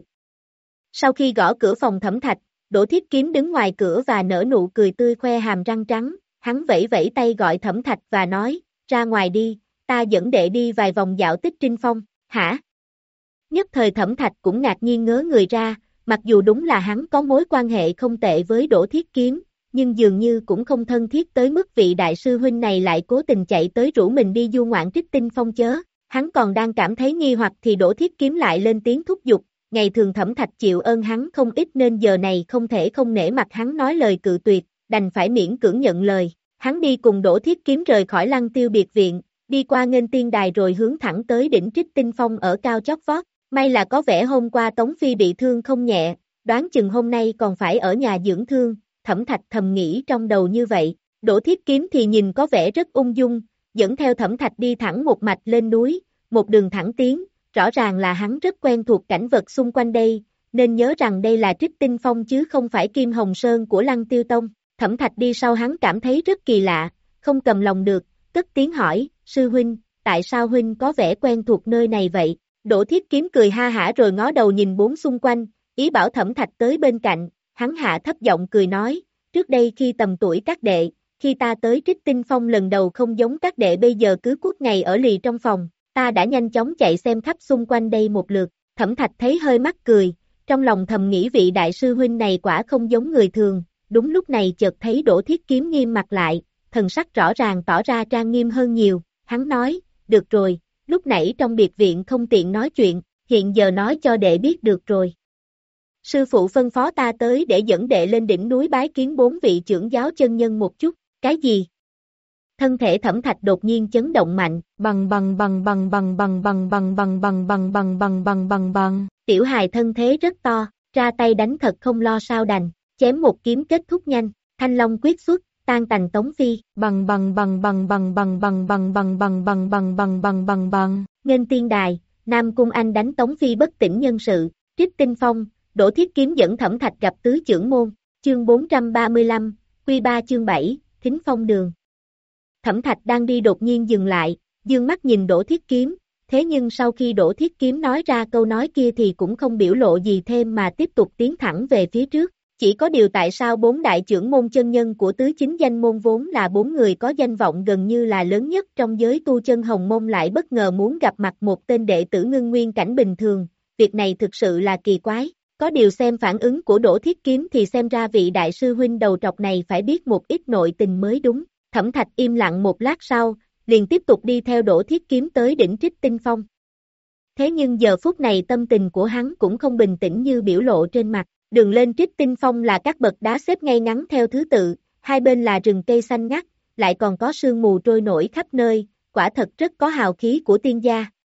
Sau khi gõ cửa phòng Thẩm Thạch, Đỗ Thiết Kiếm đứng ngoài cửa và nở nụ cười tươi khoe hàm răng trắng, hắn vẫy vẫy tay gọi Thẩm Thạch và nói, ra ngoài đi, ta dẫn đệ đi vài vòng dạo Tích Trinh Phong, hả? Nhất thời Thẩm Thạch cũng ngạc nhiên ngớ người ra, mặc dù đúng là hắn có mối quan hệ không tệ với Đỗ Thiết Kiếm, nhưng dường như cũng không thân thiết tới mức vị đại sư huynh này lại cố tình chạy tới rủ mình đi du ngoạn Trích Tinh Phong chớ. Hắn còn đang cảm thấy nghi hoặc thì Đỗ Thiết Kiếm lại lên tiếng thúc giục, ngày thường Thẩm Thạch chịu ơn hắn không ít nên giờ này không thể không nể mặt hắn nói lời cự tuyệt, đành phải miễn cưỡng nhận lời. Hắn đi cùng Đỗ Thiết Kiếm rời khỏi Lăng Tiêu biệt viện, đi qua nghênh tiên đài rồi hướng thẳng tới đỉnh Trích Tinh Phong ở cao chót vót. May là có vẻ hôm qua Tống Phi bị thương không nhẹ, đoán chừng hôm nay còn phải ở nhà dưỡng thương, Thẩm Thạch thầm nghĩ trong đầu như vậy. Đỗ Thiết Kiếm thì nhìn có vẻ rất ung dung, dẫn theo Thẩm Thạch đi thẳng một mạch lên núi, một đường thẳng tiến, rõ ràng là hắn rất quen thuộc cảnh vật xung quanh đây, nên nhớ rằng đây là Trích Tinh Phong chứ không phải Kim Hồng Sơn của Lăng Tiêu Tông. Thẩm Thạch đi sau hắn cảm thấy rất kỳ lạ, không cầm lòng được, cất tiếng hỏi, sư huynh, tại sao huynh có vẻ quen thuộc nơi này vậy? Đỗ Thiết Kiếm cười ha hả rồi ngó đầu nhìn bốn xung quanh, ý bảo Thẩm Thạch tới bên cạnh, hắn hạ thấp giọng cười nói, trước đây khi tầm tuổi các đệ, khi ta tới Trích Tinh Phong lần đầu không giống các đệ bây giờ cứ cuốc ngày ở lì trong phòng, ta đã nhanh chóng chạy xem khắp xung quanh đây một lượt. Thẩm Thạch thấy hơi mắc cười, trong lòng thầm nghĩ vị đại sư huynh này quả không giống người thường, đúng lúc này chợt thấy Đỗ Thiết Kiếm nghiêm mặt lại, thần sắc rõ ràng tỏ ra trang nghiêm hơn nhiều, hắn nói, được rồi, lúc nãy trong biệt viện không tiện nói chuyện, hiện giờ nói cho đệ biết được rồi. Sư phụ phân phó ta tới để dẫn đệ lên đỉnh núi bái kiến bốn vị trưởng giáo chân nhân một chút, cái gì? Thân thể Thẩm Thạch đột nhiên chấn động mạnh, bằng bằng bằng bằng bằng bằng bằng bằng bằng bằng bằng bằng bằng bằng bằng bằng, tiểu hài thân thế rất to, ra tay đánh thật không lo sao đành, chém một kiếm kết thúc nhanh, Thanh Long quyết xuất, tan tành Tống Phi, bằng bằng bằng bằng bằng bằng bằng bằng bằng bằng bằng bằng bằng bằng bằng bằng, nghênh tiên đài, Nam Cung Anh đánh Tống Phi bất tỉnh nhân sự, Trích Tinh Phong, Đỗ Thiết Kiếm dẫn Thẩm Thạch gặp tứ trưởng môn, chương bốn trăm ba mươi lăm, quy ba chương bảy, Thính Phong đường. Thẩm Thạch đang đi đột nhiên dừng lại, dương mắt nhìn Đỗ Thiết Kiếm, thế nhưng sau khi Đỗ Thiết Kiếm nói ra câu nói kia thì cũng không biểu lộ gì thêm mà tiếp tục tiến thẳng về phía trước. Chỉ có điều tại sao bốn đại trưởng môn chân nhân của tứ chính danh môn vốn là bốn người có danh vọng gần như là lớn nhất trong giới tu chân hồng môn lại bất ngờ muốn gặp mặt một tên đệ tử ngưng nguyên cảnh bình thường, việc này thực sự là kỳ quái. Có điều xem phản ứng của Đỗ Thiết Kiếm thì xem ra vị đại sư huynh đầu trọc này phải biết một ít nội tình mới đúng. Thẩm Thạch im lặng một lát sau, liền tiếp tục đi theo Đỗ Thiết Kiếm tới đỉnh Trích Tinh Phong. Thế nhưng giờ phút này tâm tình của hắn cũng không bình tĩnh như biểu lộ trên mặt. Đường lên Trích Tinh Phong là các bậc đá xếp ngay ngắn theo thứ tự, hai bên là rừng cây xanh ngắt, lại còn có sương mù trôi nổi khắp nơi, quả thật rất có hào khí của tiên gia.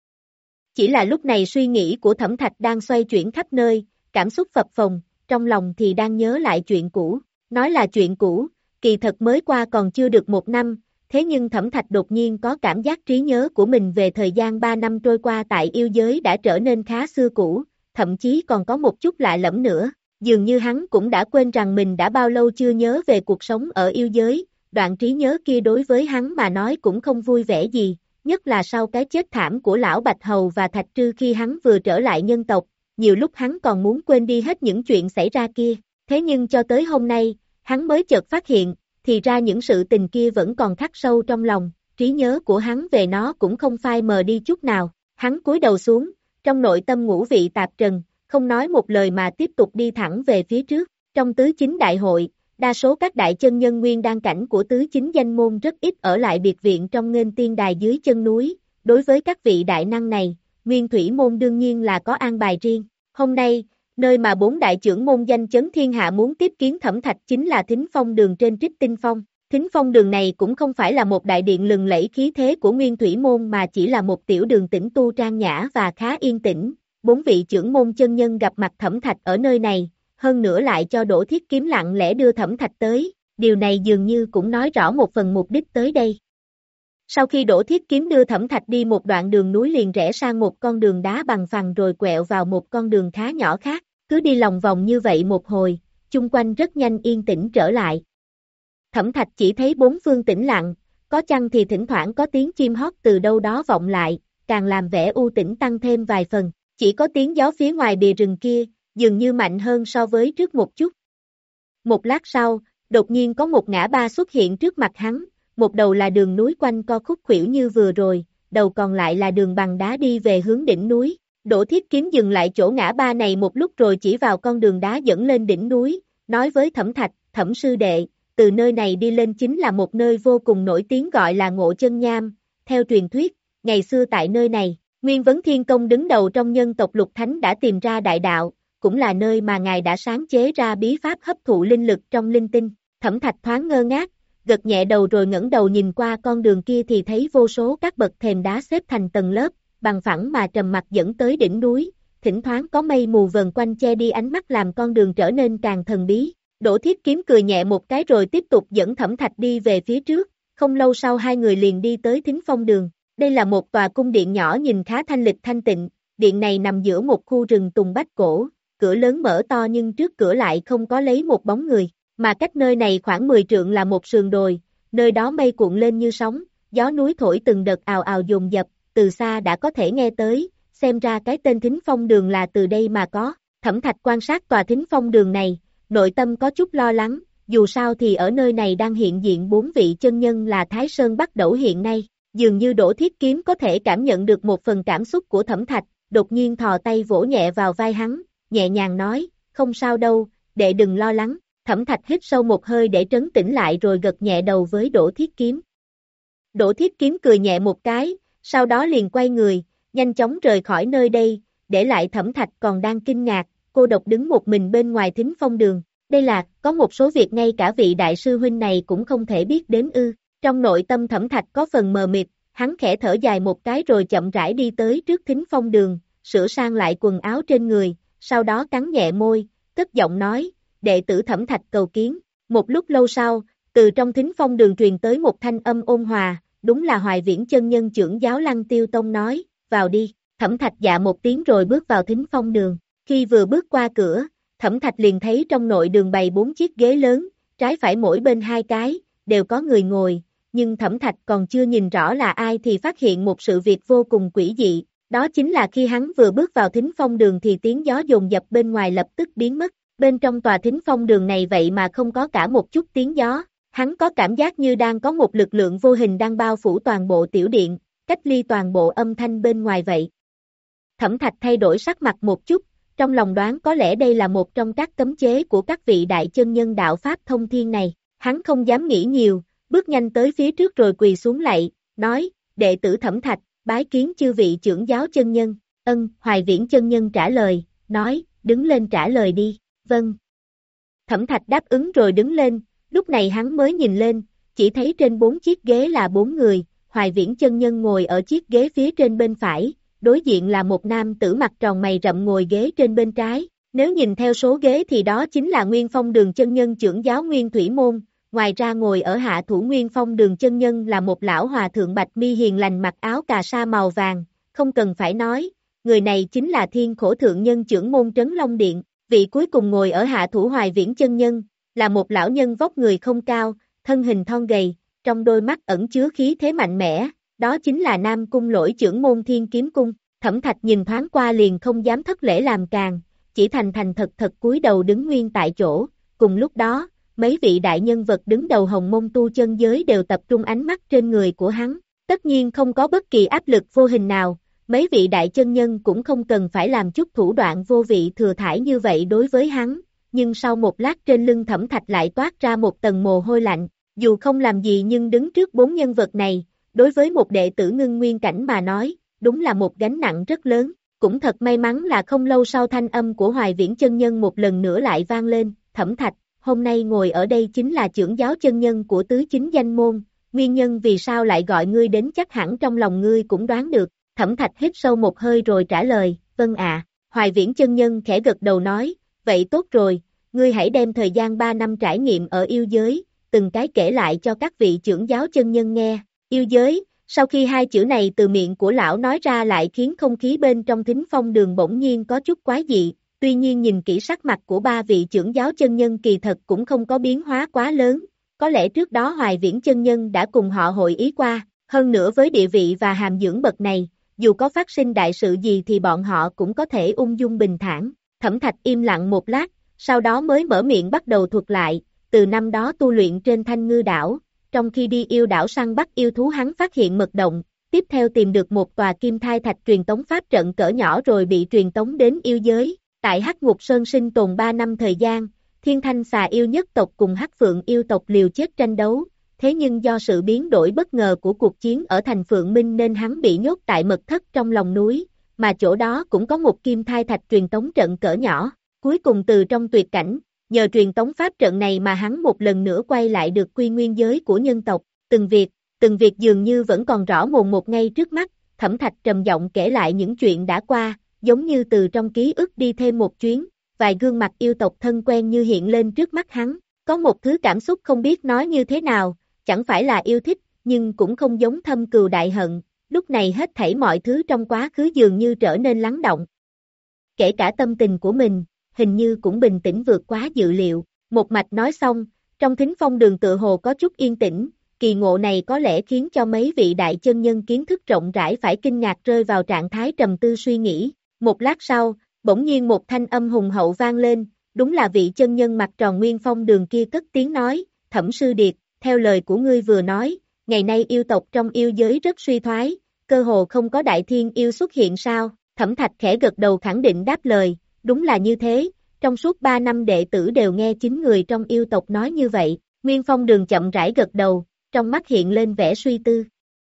Chỉ là lúc này suy nghĩ của Thẩm Thạch đang xoay chuyển khắp nơi, cảm xúc phập phồng, trong lòng thì đang nhớ lại chuyện cũ. Nói là chuyện cũ, kỳ thật mới qua còn chưa được một năm, thế nhưng Thẩm Thạch đột nhiên có cảm giác trí nhớ của mình về thời gian ba năm trôi qua tại yêu giới đã trở nên khá xưa cũ, thậm chí còn có một chút lạ lẫm nữa. Dường như hắn cũng đã quên rằng mình đã bao lâu chưa nhớ về cuộc sống ở yêu giới, đoạn trí nhớ kia đối với hắn mà nói cũng không vui vẻ gì, nhất là sau cái chết thảm của lão Bạch Hầu và Thạch Trư khi hắn vừa trở lại nhân tộc, nhiều lúc hắn còn muốn quên đi hết những chuyện xảy ra kia, thế nhưng cho tới hôm nay, hắn mới chợt phát hiện, thì ra những sự tình kia vẫn còn khắc sâu trong lòng, trí nhớ của hắn về nó cũng không phai mờ đi chút nào, hắn cúi đầu xuống, trong nội tâm ngũ vị tạp trần, không nói một lời mà tiếp tục đi thẳng về phía trước. Trong tứ chính đại hội, đa số các đại chân nhân nguyên đan cảnh của tứ chính danh môn rất ít ở lại biệt viện trong nghênh tiên đài dưới chân núi, đối với các vị đại năng này, nguyên thủy môn đương nhiên là có an bài riêng. Hôm nay, nơi mà bốn đại trưởng môn danh chấn thiên hạ muốn tiếp kiến Thẩm Thạch chính là Thính Phong Đường trên Trích Tinh Phong. Thính Phong Đường này cũng không phải là một đại điện lừng lẫy khí thế của nguyên thủy môn mà chỉ là một tiểu đường tĩnh tu trang nhã và khá yên tĩnh. Bốn vị trưởng môn chân nhân gặp mặt Thẩm Thạch ở nơi này, hơn nữa lại cho Đỗ Thiết Kiếm lặng lẽ đưa Thẩm Thạch tới, điều này dường như cũng nói rõ một phần mục đích tới đây. Sau khi Đỗ Thiết Kiếm đưa Thẩm Thạch đi một đoạn đường núi liền rẽ sang một con đường đá bằng phẳng rồi quẹo vào một con đường khá nhỏ khác, cứ đi lòng vòng như vậy một hồi, chung quanh rất nhanh yên tĩnh trở lại. Thẩm Thạch chỉ thấy bốn phương tĩnh lặng, có chăng thì thỉnh thoảng có tiếng chim hót từ đâu đó vọng lại, càng làm vẻ u tĩnh tăng thêm vài phần. Chỉ có tiếng gió phía ngoài bìa rừng kia, dường như mạnh hơn so với trước một chút. Một lát sau, đột nhiên có một ngã ba xuất hiện trước mặt hắn, một đầu là đường núi quanh co khúc khuỷu như vừa rồi, đầu còn lại là đường bằng đá đi về hướng đỉnh núi. Đỗ Thiết Kiếm dừng lại chỗ ngã ba này một lúc rồi chỉ vào con đường đá dẫn lên đỉnh núi, nói với Thẩm Thạch, Thẩm sư đệ, từ nơi này đi lên chính là một nơi vô cùng nổi tiếng gọi là Ngộ Chân Nham. Theo truyền thuyết, ngày xưa tại nơi này, Nguyên Vấn Thiên Công đứng đầu trong nhân tộc Lục Thánh đã tìm ra đại đạo, cũng là nơi mà ngài đã sáng chế ra bí pháp hấp thụ linh lực trong linh tinh. Thẩm Thạch thoáng ngơ ngác, gật nhẹ đầu rồi ngẩng đầu nhìn qua con đường kia thì thấy vô số các bậc thềm đá xếp thành tầng lớp, bằng phẳng mà trầm mặc dẫn tới đỉnh núi, thỉnh thoáng có mây mù vần quanh che đi ánh mắt làm con đường trở nên càng thần bí. Đỗ Thiết Kiếm cười nhẹ một cái rồi tiếp tục dẫn Thẩm Thạch đi về phía trước, không lâu sau hai người liền đi tới Thính Phong Đường. Đây là một tòa cung điện nhỏ nhìn khá thanh lịch thanh tịnh, điện này nằm giữa một khu rừng tùng bách cổ, cửa lớn mở to nhưng trước cửa lại không có lấy một bóng người, mà cách nơi này khoảng mười trượng là một sườn đồi, nơi đó mây cuộn lên như sóng, gió núi thổi từng đợt ào ào dồn dập, từ xa đã có thể nghe tới, xem ra cái tên Thính Phong Đường là từ đây mà có. Thẩm Thạch quan sát tòa Thính Phong Đường này, nội tâm có chút lo lắng, dù sao thì ở nơi này đang hiện diện bốn vị chân nhân là Thái Sơn Bắt Đẩu hiện nay. Dường như Đỗ Thiết Kiếm có thể cảm nhận được một phần cảm xúc của Thẩm Thạch, đột nhiên thò tay vỗ nhẹ vào vai hắn, nhẹ nhàng nói, không sao đâu, đệ đừng lo lắng. Thẩm Thạch hít sâu một hơi để trấn tĩnh lại rồi gật nhẹ đầu với Đỗ Thiết Kiếm. Đỗ Thiết Kiếm cười nhẹ một cái, sau đó liền quay người, nhanh chóng rời khỏi nơi đây, để lại Thẩm Thạch còn đang kinh ngạc, cô độc đứng một mình bên ngoài Thính Phong Đường. Đây là, có một số việc ngay cả vị đại sư huynh này cũng không thể biết đến ư. Trong nội tâm Thẩm Thạch có phần mờ mịt, hắn khẽ thở dài một cái rồi chậm rãi đi tới trước Thính Phong Đường, sửa sang lại quần áo trên người, sau đó cắn nhẹ môi, cất giọng nói, đệ tử Thẩm Thạch cầu kiến. Một lúc lâu sau, từ trong Thính Phong Đường truyền tới một thanh âm ôn hòa, đúng là Hoài Viễn chân nhân trưởng giáo Lăng Tiêu Tông nói, vào đi. Thẩm Thạch dạ một tiếng rồi bước vào Thính Phong Đường, khi vừa bước qua cửa, Thẩm Thạch liền thấy trong nội đường bày bốn chiếc ghế lớn, trái phải mỗi bên hai cái, đều có người ngồi. Nhưng Thẩm Thạch còn chưa nhìn rõ là ai thì phát hiện một sự việc vô cùng quỷ dị, đó chính là khi hắn vừa bước vào Thính Phong Đường thì tiếng gió dồn dập bên ngoài lập tức biến mất, bên trong tòa Thính Phong Đường này vậy mà không có cả một chút tiếng gió, hắn có cảm giác như đang có một lực lượng vô hình đang bao phủ toàn bộ tiểu điện, cách ly toàn bộ âm thanh bên ngoài vậy. Thẩm Thạch thay đổi sắc mặt một chút, trong lòng đoán có lẽ đây là một trong các cấm chế của các vị đại chân nhân đạo Pháp thông thiên này, hắn không dám nghĩ nhiều, bước nhanh tới phía trước rồi quỳ xuống lạy, nói, đệ tử Thẩm Thạch, bái kiến chư vị trưởng giáo chân nhân. Ân, Hoài Viễn chân nhân trả lời, nói, đứng lên trả lời đi. Vâng. Thẩm Thạch đáp ứng rồi đứng lên, lúc này hắn mới nhìn lên, chỉ thấy trên bốn chiếc ghế là bốn người, Hoài Viễn chân nhân ngồi ở chiếc ghế phía trên bên phải, đối diện là một nam tử mặt tròn mày rậm ngồi ghế trên bên trái. Nếu nhìn theo số ghế thì đó chính là Nguyên Phong Đường chân nhân trưởng giáo Nguyên Thủy Môn, ngoài ra ngồi ở hạ thủ Nguyên Phong Đường chân nhân là một lão hòa thượng bạch mi hiền lành mặc áo cà sa màu vàng, không cần phải nói, người này chính là Thiên Khổ Thượng Nhân trưởng môn Trấn Long Điện, vị cuối cùng ngồi ở hạ thủ Hoài Viễn chân nhân, là một lão nhân vóc người không cao, thân hình thon gầy, trong đôi mắt ẩn chứa khí thế mạnh mẽ, đó chính là Nam Cung Lỗi trưởng môn Thiên Kiếm Cung. Thẩm Thạch nhìn thoáng qua liền không dám thất lễ làm càng, chỉ thành thành thật thật cúi đầu đứng nguyên tại chỗ. Cùng lúc đó, mấy vị đại nhân vật đứng đầu Hồng Môn tu chân giới đều tập trung ánh mắt trên người của hắn. Tất nhiên không có bất kỳ áp lực vô hình nào, mấy vị đại chân nhân cũng không cần phải làm chút thủ đoạn vô vị thừa thải như vậy đối với hắn. Nhưng sau một lát trên lưng Thẩm Thạch lại toát ra một tầng mồ hôi lạnh, dù không làm gì nhưng đứng trước bốn nhân vật này, đối với một đệ tử ngưng nguyên cảnh mà nói, đúng là một gánh nặng rất lớn. Cũng thật may mắn là không lâu sau thanh âm của Hoài Viễn chân nhân một lần nữa lại vang lên, Thẩm Thạch, hôm nay ngồi ở đây chính là trưởng giáo chân nhân của tứ chính danh môn, nguyên nhân vì sao lại gọi ngươi đến chắc hẳn trong lòng ngươi cũng đoán được. Thẩm Thạch hít sâu một hơi rồi trả lời, vâng ạ. Hoài Viễn chân nhân khẽ gật đầu nói, vậy tốt rồi, ngươi hãy đem thời gian ba năm trải nghiệm ở yêu giới, từng cái kể lại cho các vị trưởng giáo chân nhân nghe. Yêu giới, sau khi hai chữ này từ miệng của lão nói ra lại khiến không khí bên trong Thính Phong Đường bỗng nhiên có chút quái dị, tuy nhiên nhìn kỹ sắc mặt của ba vị trưởng giáo chân nhân kỳ thật cũng không có biến hóa quá lớn, có lẽ trước đó Hoài Viễn chân nhân đã cùng họ hội ý qua, hơn nữa với địa vị và hàm dưỡng bậc này, dù có phát sinh đại sự gì thì bọn họ cũng có thể ung dung bình thản. Thẩm Thạch im lặng một lát, sau đó mới mở miệng bắt đầu thuật lại, từ năm đó tu luyện trên Thanh Ngư đảo, trong khi đi yêu đảo săn bắt yêu thú hắn phát hiện mật động, tiếp theo tìm được một tòa kim thai thạch truyền tống pháp trận cỡ nhỏ rồi bị truyền tống đến yêu giới, tại Hắc Ngục Sơn sinh tồn ba năm thời gian, Thiên Thanh xà yêu nhất tộc cùng Hắc Phượng yêu tộc liều chết tranh đấu, thế nhưng do sự biến đổi bất ngờ của cuộc chiến ở thành Phượng Minh nên hắn bị nhốt tại mật thất trong lòng núi, mà chỗ đó cũng có một kim thai thạch truyền tống trận cỡ nhỏ, cuối cùng từ trong tuyệt cảnh, nhờ truyền tống pháp trận này mà hắn một lần nữa quay lại được quy nguyên giới của nhân tộc, từng việc, từng việc dường như vẫn còn rõ mồn một ngay trước mắt. Thẩm Thạch trầm giọng kể lại những chuyện đã qua, giống như từ trong ký ức đi thêm một chuyến, vài gương mặt yêu tộc thân quen như hiện lên trước mắt hắn, có một thứ cảm xúc không biết nói như thế nào, chẳng phải là yêu thích, nhưng cũng không giống thâm cừu đại hận, lúc này hết thảy mọi thứ trong quá khứ dường như trở nên lắng động. Kể cả tâm tình của mình, hình như cũng bình tĩnh vượt quá dự liệu, một mạch nói xong, trong Thính Phong Đường tựa hồ có chút yên tĩnh, kỳ ngộ này có lẽ khiến cho mấy vị đại chân nhân kiến thức rộng rãi phải kinh ngạc rơi vào trạng thái trầm tư suy nghĩ. Một lát sau, bỗng nhiên một thanh âm hùng hậu vang lên, đúng là vị chân nhân mặt tròn Nguyên Phong Đường kia cất tiếng nói, Thẩm Sư Điệt, theo lời của ngươi vừa nói, ngày nay yêu tộc trong yêu giới rất suy thoái, cơ hồ không có đại thiên yêu xuất hiện sao? Thẩm Thạch khẽ gật đầu khẳng định đáp lời, đúng là như thế, trong suốt ba năm đệ tử đều nghe chính người trong yêu tộc nói như vậy. Nguyên Phong Đường chậm rãi gật đầu, trong mắt hiện lên vẻ suy tư.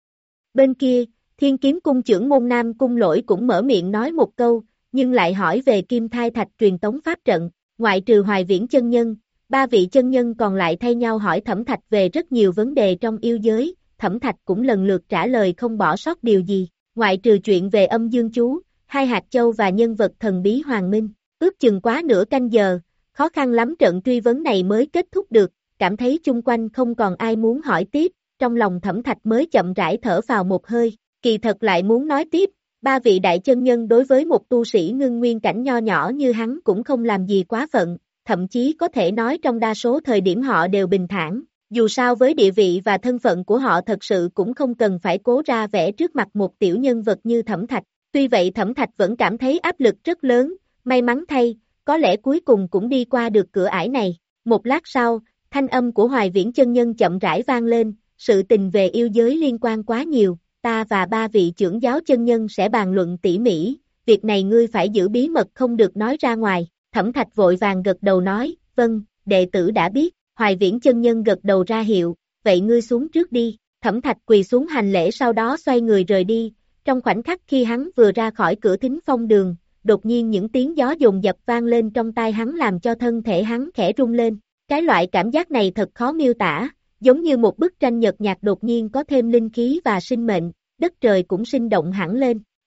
Bên kia, Thiên Kiếm Cung trưởng môn Nam Cung Lỗi cũng mở miệng nói một câu, nhưng lại hỏi về kim thai thạch truyền tống pháp trận, ngoại trừ Hoài Viễn chân nhân, ba vị chân nhân còn lại thay nhau hỏi Thẩm Thạch về rất nhiều vấn đề trong yêu giới, Thẩm Thạch cũng lần lượt trả lời không bỏ sót điều gì, ngoại trừ chuyện về âm dương chú, hai hạt châu và nhân vật thần bí Hoàng Minh. Ước chừng quá nửa canh giờ, khó khăn lắm trận truy vấn này mới kết thúc được, cảm thấy chung quanh không còn ai muốn hỏi tiếp, trong lòng Thẩm Thạch mới chậm rãi thở vào một hơi, kỳ thật lại muốn nói tiếp, ba vị đại chân nhân đối với một tu sĩ ngưng nguyên cảnh nho nhỏ như hắn cũng không làm gì quá phận, thậm chí có thể nói trong đa số thời điểm họ đều bình thản, dù sao với địa vị và thân phận của họ thật sự cũng không cần phải cố ra vẻ trước mặt một tiểu nhân vật như Thẩm Thạch, tuy vậy Thẩm Thạch vẫn cảm thấy áp lực rất lớn, may mắn thay, có lẽ cuối cùng cũng đi qua được cửa ải này. Một lát sau, thanh âm của Hoài Viễn chân nhân chậm rãi vang lên, sự tình về yêu giới liên quan quá nhiều, ta và ba vị trưởng giáo chân nhân sẽ bàn luận tỉ mỉ, việc này ngươi phải giữ bí mật không được nói ra ngoài. Thẩm Thạch vội vàng gật đầu nói, vâng, đệ tử đã biết. Hoài Viễn chân nhân gật đầu ra hiệu, vậy ngươi xuống trước đi. Thẩm Thạch quỳ xuống hành lễ sau đó xoay người rời đi, trong khoảnh khắc khi hắn vừa ra khỏi cửa Thính Phong Đường, đột nhiên những tiếng gió dồn dập vang lên trong tai hắn làm cho thân thể hắn khẽ rung lên. Cái loại cảm giác này thật khó miêu tả, giống như một bức tranh nhợt nhạt đột nhiên có thêm linh khí và sinh mệnh, đất trời cũng sinh động hẳn lên.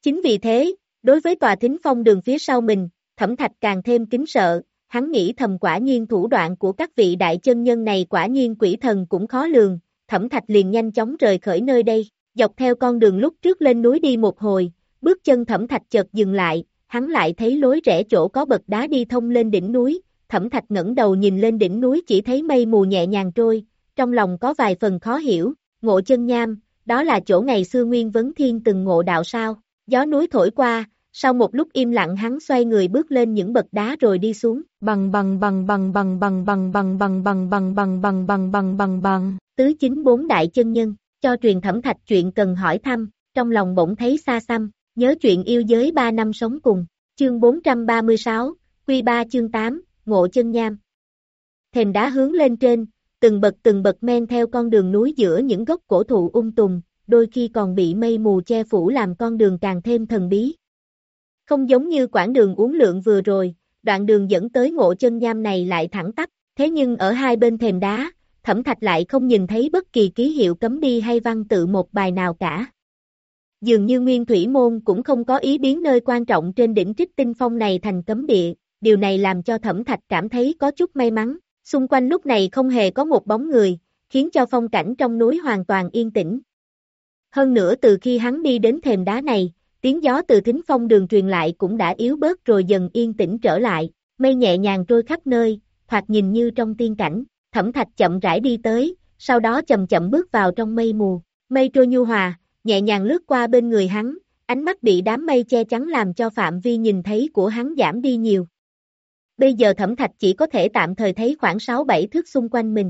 Chính vì thế, đối với tòa thính phong đường phía sau mình, Thẩm Thạch càng thêm kính sợ, hắn nghĩ thầm quả nhiên thủ đoạn của các vị đại chân nhân này quả nhiên quỷ thần cũng khó lường, Thẩm Thạch liền nhanh chóng rời khỏi nơi đây, dọc theo con đường lúc trước lên núi đi một hồi, bước chân Thẩm Thạch chợt dừng lại, hắn lại thấy lối rẽ chỗ có bậc đá đi thông lên đỉnh núi, Thẩm Thạch ngẩng đầu nhìn lên đỉnh núi chỉ thấy mây mù nhẹ nhàng trôi, trong lòng có vài phần khó hiểu, Ngộ Chân Nham, đó là chỗ ngày xưa Nguyên Vấn Thiên từng ngộ đạo sao? Gió núi thổi qua, sau một lúc im lặng hắn xoay người bước lên những bậc đá rồi đi xuống. Bằng bằng bằng bằng bằng bằng bằng bằng bằng bằng bằng bằng bằng bằng bằng bằng bằng. Tứ chính bốn đại chân nhân, cho truyền Thẩm Thạch chuyện cần hỏi thăm, trong lòng bỗng thấy xa xăm, nhớ chuyện yêu giới ba năm sống cùng. Chương bốn trăm ba mươi sáu, Quy ba chương tám, Ngộ Chân Nham. Thềm đá hướng lên trên, từng bậc từng bậc men theo con đường núi giữa những gốc cổ thụ um tùm, đôi khi còn bị mây mù che phủ làm con đường càng thêm thần bí. Không giống như quãng đường uốn lượn vừa rồi, đoạn đường dẫn tới Ngộ Chân Nham này lại thẳng tắp, thế nhưng ở hai bên thềm đá, Thẩm Thạch lại không nhìn thấy bất kỳ ký hiệu cấm đi hay văn tự một bài nào cả. Dường như Nguyên Thủy Môn cũng không có ý biến nơi quan trọng trên đỉnh Trích Tinh Phong này thành cấm địa, điều này làm cho Thẩm Thạch cảm thấy có chút may mắn, xung quanh lúc này không hề có một bóng người, khiến cho phong cảnh trong núi hoàn toàn yên tĩnh. Hơn nữa từ khi hắn đi đến thềm đá này, tiếng gió từ thính phong đường truyền lại cũng đã yếu bớt rồi dần yên tĩnh trở lại, mây nhẹ nhàng trôi khắp nơi, thoạt nhìn như trong tiên cảnh, Thẩm Thạch chậm rãi đi tới, sau đó chậm chậm bước vào trong mây mù, mây trôi nhu hòa, nhẹ nhàng lướt qua bên người hắn, ánh mắt bị đám mây che chắn làm cho phạm vi nhìn thấy của hắn giảm đi nhiều. Bây giờ Thẩm Thạch chỉ có thể tạm thời thấy khoảng sáu bảy thước xung quanh mình.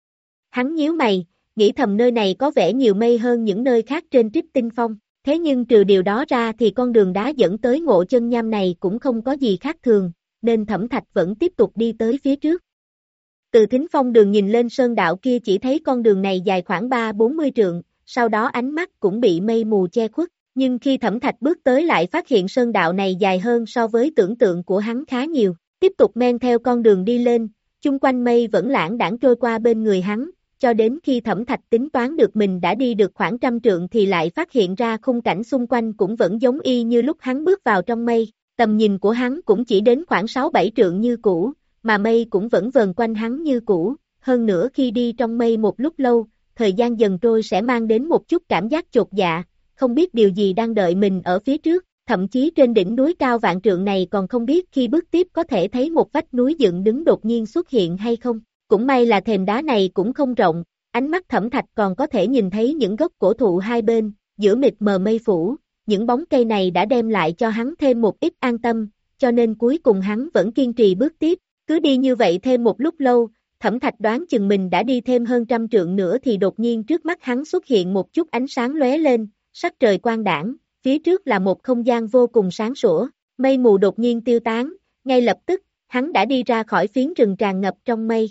Hắn nhíu mày, nghĩ thầm nơi này có vẻ nhiều mây hơn những nơi khác trên Trích Tinh Phong, thế nhưng trừ điều đó ra thì con đường đá dẫn tới Ngộ Chân Nham này cũng không có gì khác thường, nên Thẩm Thạch vẫn tiếp tục đi tới phía trước. Từ thính phong đường nhìn lên sơn đạo kia chỉ thấy con đường này dài khoảng ba bốn mươi trượng, sau đó ánh mắt cũng bị mây mù che khuất, nhưng khi Thẩm Thạch bước tới lại phát hiện sơn đạo này dài hơn so với tưởng tượng của hắn khá nhiều, tiếp tục men theo con đường đi lên, chung quanh mây vẫn lãng đãng trôi qua bên người hắn, cho đến khi Thẩm Thạch tính toán được mình đã đi được khoảng trăm trượng thì lại phát hiện ra khung cảnh xung quanh cũng vẫn giống y như lúc hắn bước vào trong mây, tầm nhìn của hắn cũng chỉ đến khoảng sáu bảy trượng như cũ, mà mây cũng vẫn vờn quanh hắn như cũ, hơn nữa khi đi trong mây một lúc lâu, thời gian dần trôi sẽ mang đến một chút cảm giác chột dạ, không biết điều gì đang đợi mình ở phía trước, thậm chí trên đỉnh núi cao vạn trượng này còn không biết khi bước tiếp có thể thấy một vách núi dựng đứng đột nhiên xuất hiện hay không. Cũng may là thềm đá này cũng không rộng, ánh mắt Thẩm Thạch còn có thể nhìn thấy những gốc cổ thụ hai bên, giữa mịt mờ mây phủ, những bóng cây này đã đem lại cho hắn thêm một ít an tâm, cho nên cuối cùng hắn vẫn kiên trì bước tiếp, cứ đi như vậy thêm một lúc lâu, Thẩm Thạch đoán chừng mình đã đi thêm hơn trăm trượng nữa thì đột nhiên trước mắt hắn xuất hiện một chút ánh sáng lóe lên, sắc trời quang đãng, phía trước là một không gian vô cùng sáng sủa, mây mù đột nhiên tiêu tán, ngay lập tức, hắn đã đi ra khỏi phiến rừng tràn ngập trong mây.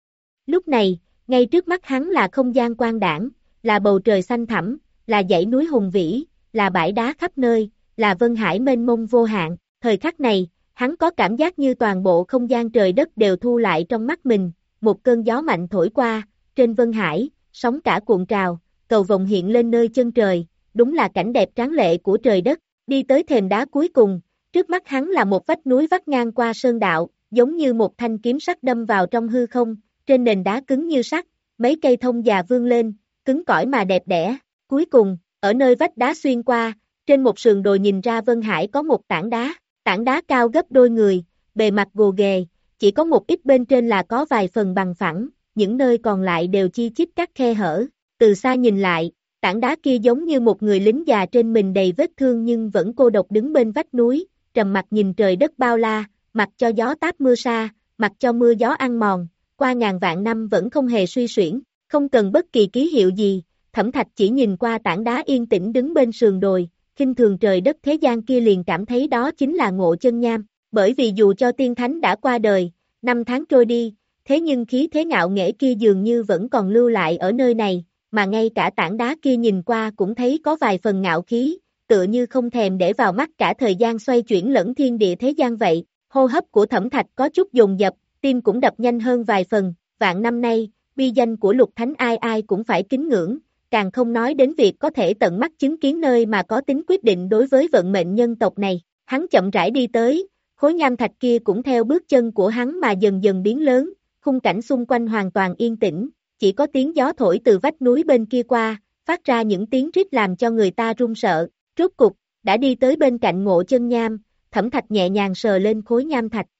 Lúc này, ngay trước mắt hắn là không gian quang đãng, là bầu trời xanh thẳm, là dãy núi hùng vĩ, là bãi đá khắp nơi, là vân hải mênh mông vô hạn, thời khắc này, hắn có cảm giác như toàn bộ không gian trời đất đều thu lại trong mắt mình, một cơn gió mạnh thổi qua, trên vân hải, sóng cả cuộn trào, cầu vồng hiện lên nơi chân trời, đúng là cảnh đẹp tráng lệ của trời đất, đi tới thềm đá cuối cùng, trước mắt hắn là một vách núi vắt ngang qua sơn đạo, giống như một thanh kiếm sắc đâm vào trong hư không, trên nền đá cứng như sắt, mấy cây thông già vươn lên, cứng cỏi mà đẹp đẽ, cuối cùng, ở nơi vách đá xuyên qua, trên một sườn đồi nhìn ra vân hải có một tảng đá, tảng đá cao gấp đôi người, bề mặt gồ ghề, chỉ có một ít bên trên là có vài phần bằng phẳng, những nơi còn lại đều chi chít các khe hở, từ xa nhìn lại, tảng đá kia giống như một người lính già trên mình đầy vết thương nhưng vẫn cô độc đứng bên vách núi, trầm mặc nhìn trời đất bao la, mặc cho gió táp mưa sa, mặc cho mưa gió ăn mòn, qua ngàn vạn năm vẫn không hề suy xuyển, không cần bất kỳ ký hiệu gì, Thẩm Thạch chỉ nhìn qua tảng đá yên tĩnh đứng bên sườn đồi, khinh thường trời đất thế gian kia liền cảm thấy đó chính là Ngộ Chân Nham, bởi vì dù cho tiên thánh đã qua đời, năm tháng trôi đi, thế nhưng khí thế ngạo nghễ kia dường như vẫn còn lưu lại ở nơi này, mà ngay cả tảng đá kia nhìn qua cũng thấy có vài phần ngạo khí, tựa như không thèm để vào mắt cả thời gian xoay chuyển lẫn thiên địa thế gian vậy, hô hấp của Thẩm Thạch có chút dồn dập, tim cũng đập nhanh hơn vài phần, vạn năm nay, uy danh của Lục Thánh ai ai cũng phải kính ngưỡng, càng không nói đến việc có thể tận mắt chứng kiến nơi mà có tính quyết định đối với vận mệnh nhân tộc này. Hắn chậm rãi đi tới, khối nham thạch kia cũng theo bước chân của hắn mà dần dần biến lớn, khung cảnh xung quanh hoàn toàn yên tĩnh, chỉ có tiếng gió thổi từ vách núi bên kia qua, phát ra những tiếng rít làm cho người ta run sợ. Rốt cục, đã đi tới bên cạnh Ngộ Chân Nham, Thẩm Thạch nhẹ nhàng sờ lên khối nham thạch.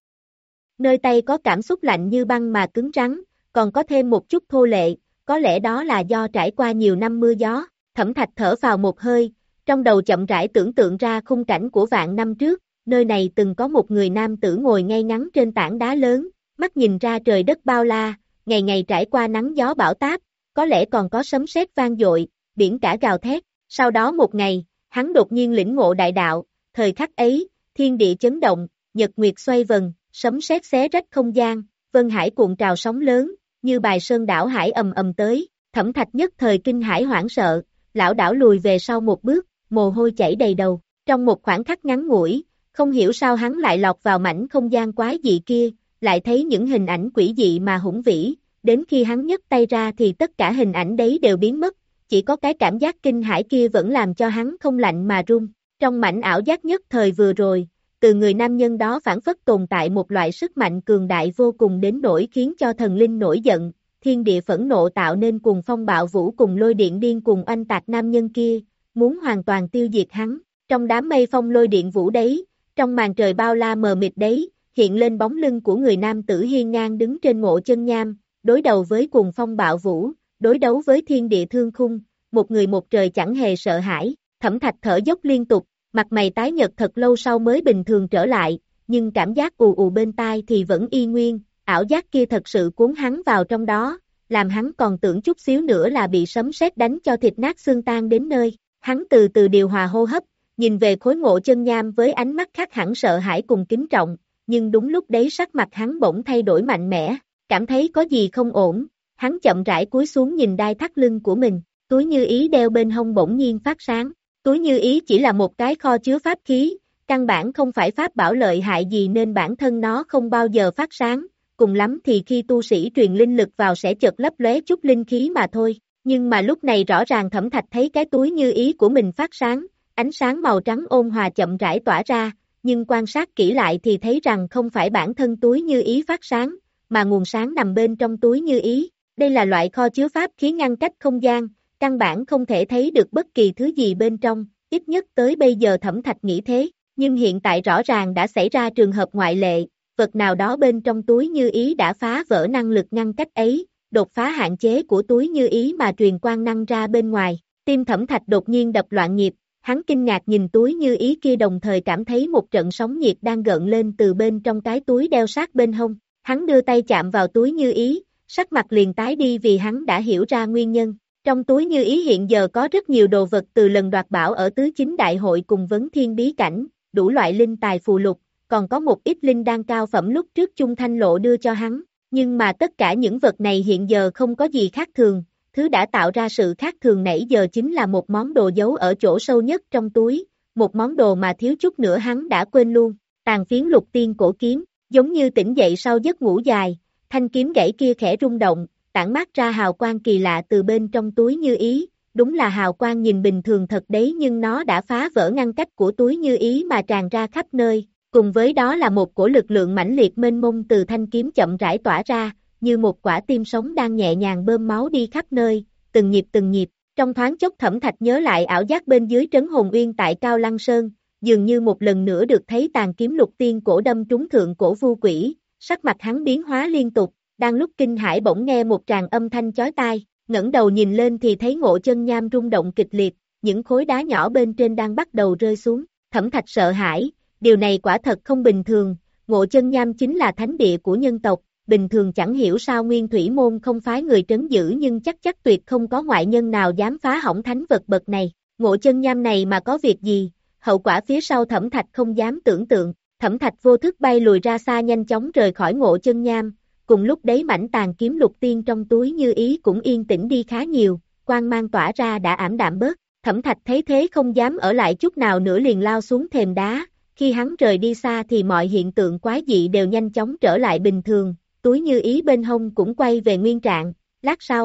Nơi tay có cảm xúc lạnh như băng mà cứng rắn, còn có thêm một chút thô lệ, có lẽ đó là do trải qua nhiều năm mưa gió. Thẩm Thạch thở vào một hơi, trong đầu chậm rãi tưởng tượng ra khung cảnh của vạn năm trước, nơi này từng có một người nam tử ngồi ngay ngắn trên tảng đá lớn, mắt nhìn ra trời đất bao la, ngày ngày trải qua nắng gió bão táp, có lẽ còn có sấm sét vang dội, biển cả gào thét. Sau đó một ngày, hắn đột nhiên lĩnh ngộ đại đạo, thời khắc ấy, thiên địa chấn động, nhật nguyệt xoay vần, sấm sét xé rách không gian, vân hải cuộn trào sóng lớn, như bài sơn đảo hải ầm ầm tới. Thẩm Thạch nhất thời kinh hãi hoảng sợ, lảo đảo lùi về sau một bước, mồ hôi chảy đầy đầu. Trong một khoảng khắc ngắn ngủi, không hiểu sao hắn lại lọt vào mảnh không gian quái dị kia, lại thấy những hình ảnh quỷ dị mà hùng vĩ, đến khi hắn nhấc tay ra thì tất cả hình ảnh đấy đều biến mất, chỉ có cái cảm giác kinh hãi kia vẫn làm cho hắn không lạnh mà run. Trong mảnh ảo giác nhất thời vừa rồi, từ người nam nhân đó phản phất tồn tại một loại sức mạnh cường đại vô cùng đến nỗi khiến cho thần linh nổi giận, thiên địa phẫn nộ tạo nên cuồng phong bạo vũ cùng lôi điện điên cuồng oanh tạc nam nhân kia, muốn hoàn toàn tiêu diệt hắn. Trong đám mây phong lôi điện vũ đấy, trong màn trời bao la mờ mịt đấy, hiện lên bóng lưng của người nam tử hiên ngang đứng trên Ngộ Chân Nham, đối đầu với cuồng phong bạo vũ, đối đấu với thiên địa thương khung, một người một trời chẳng hề sợ hãi. Thẩm Thạch thở dốc liên tục, mặt mày tái nhợt thật lâu sau mới bình thường trở lại, nhưng cảm giác ù ù bên tai thì vẫn y nguyên, ảo giác kia thật sự cuốn hắn vào trong đó, làm hắn còn tưởng chút xíu nữa là bị sấm sét đánh cho thịt nát xương tan đến nơi. Hắn từ từ điều hòa hô hấp, nhìn về khối Ngộ Chân Nham với ánh mắt khác hẳn sợ hãi cùng kính trọng, nhưng đúng lúc đấy sắc mặt hắn bỗng thay đổi mạnh mẽ, cảm thấy có gì không ổn, hắn chậm rãi cúi xuống nhìn đai thắt lưng của mình, túi như ý đeo bên hông bỗng nhiên phát sáng. Túi như ý chỉ là một cái kho chứa pháp khí, căn bản không phải pháp bảo lợi hại gì nên bản thân nó không bao giờ phát sáng, cùng lắm thì khi tu sĩ truyền linh lực vào sẽ chợt lấp lóe chút linh khí mà thôi. Nhưng mà lúc này rõ ràng Thẩm Thạch thấy cái túi như ý của mình phát sáng, ánh sáng màu trắng ôn hòa chậm rãi tỏa ra, nhưng quan sát kỹ lại thì thấy rằng không phải bản thân túi như ý phát sáng, mà nguồn sáng nằm bên trong túi như ý. Đây là loại kho chứa pháp khí ngăn cách không gian, căn bản không thể thấy được bất kỳ thứ gì bên trong, ít nhất tới bây giờ Thẩm Thạch nghĩ thế, nhưng hiện tại rõ ràng đã xảy ra trường hợp ngoại lệ, vật nào đó bên trong túi như ý đã phá vỡ năng lực ngăn cách ấy, đột phá hạn chế của túi như ý mà truyền quang năng ra bên ngoài. Tim Thẩm Thạch đột nhiên đập loạn nhịp, hắn kinh ngạc nhìn túi như ý kia đồng thời cảm thấy một trận sóng nhiệt đang gợn lên từ bên trong cái túi đeo sát bên hông. Hắn đưa tay chạm vào túi như ý, sắc mặt liền tái đi vì hắn đã hiểu ra nguyên nhân. Trong túi như ý hiện giờ có rất nhiều đồ vật từ lần đoạt bảo ở tứ chính đại hội cùng vấn thiên bí cảnh, đủ loại linh tài phù lục, còn có một ít linh đan cao phẩm lúc trước Chung Thanh Lộ đưa cho hắn. Nhưng mà tất cả những vật này hiện giờ không có gì khác thường, thứ đã tạo ra sự khác thường nãy giờ chính là một món đồ giấu ở chỗ sâu nhất trong túi, một món đồ mà thiếu chút nữa hắn đã quên luôn, tàn phiến lục tiên cổ kiếm, giống như tỉnh dậy sau giấc ngủ dài, thanh kiếm gãy kia khẽ rung động, tản mát ra hào quang kỳ lạ từ bên trong túi như ý, đúng là hào quang nhìn bình thường thật đấy nhưng nó đã phá vỡ ngăn cách của túi như ý mà tràn ra khắp nơi, cùng với đó là một cổ lực lượng mãnh liệt mênh mông từ thanh kiếm chậm rãi tỏa ra, như một quả tim sống đang nhẹ nhàng bơm máu đi khắp nơi, từng nhịp từng nhịp. Trong thoáng chốc Thẩm Thạch nhớ lại ảo giác bên dưới trấn hồn uyên tại Cao Lăng Sơn, dường như một lần nữa được thấy tàn kiếm lục tiên cổ đâm trúng thượng cổ vu quỷ, sắc mặt hắn biến hóa liên tục, đang lúc kinh hãi bỗng nghe một tràng âm thanh chói tai, ngẩng đầu nhìn lên thì thấy Ngộ Chân Nham rung động kịch liệt, những khối đá nhỏ bên trên đang bắt đầu rơi xuống. Thẩm Thạch sợ hãi, điều này quả thật không bình thường, Ngộ Chân Nham chính là thánh địa của nhân tộc, bình thường chẳng hiểu sao Nguyên Thủy Môn không phái người trấn giữ nhưng chắc chắc tuyệt không có ngoại nhân nào dám phá hỏng thánh vật bậc này. Ngộ Chân Nham này mà có việc gì, hậu quả phía sau Thẩm Thạch không dám tưởng tượng. Thẩm Thạch vô thức bay lùi ra xa nhanh chóng rời khỏi Ngộ Chân Nham, cùng lúc đấy mảnh tàn kiếm lục tiên trong túi như ý cũng yên tĩnh đi khá nhiều, quang mang tỏa ra đã ảm đạm bớt. Thẩm Thạch thấy thế không dám ở lại chút nào nữa liền lao xuống thềm đá, khi hắn rời đi xa thì mọi hiện tượng quái dị đều nhanh chóng trở lại bình thường, túi như ý bên hông cũng quay về nguyên trạng, lát sau,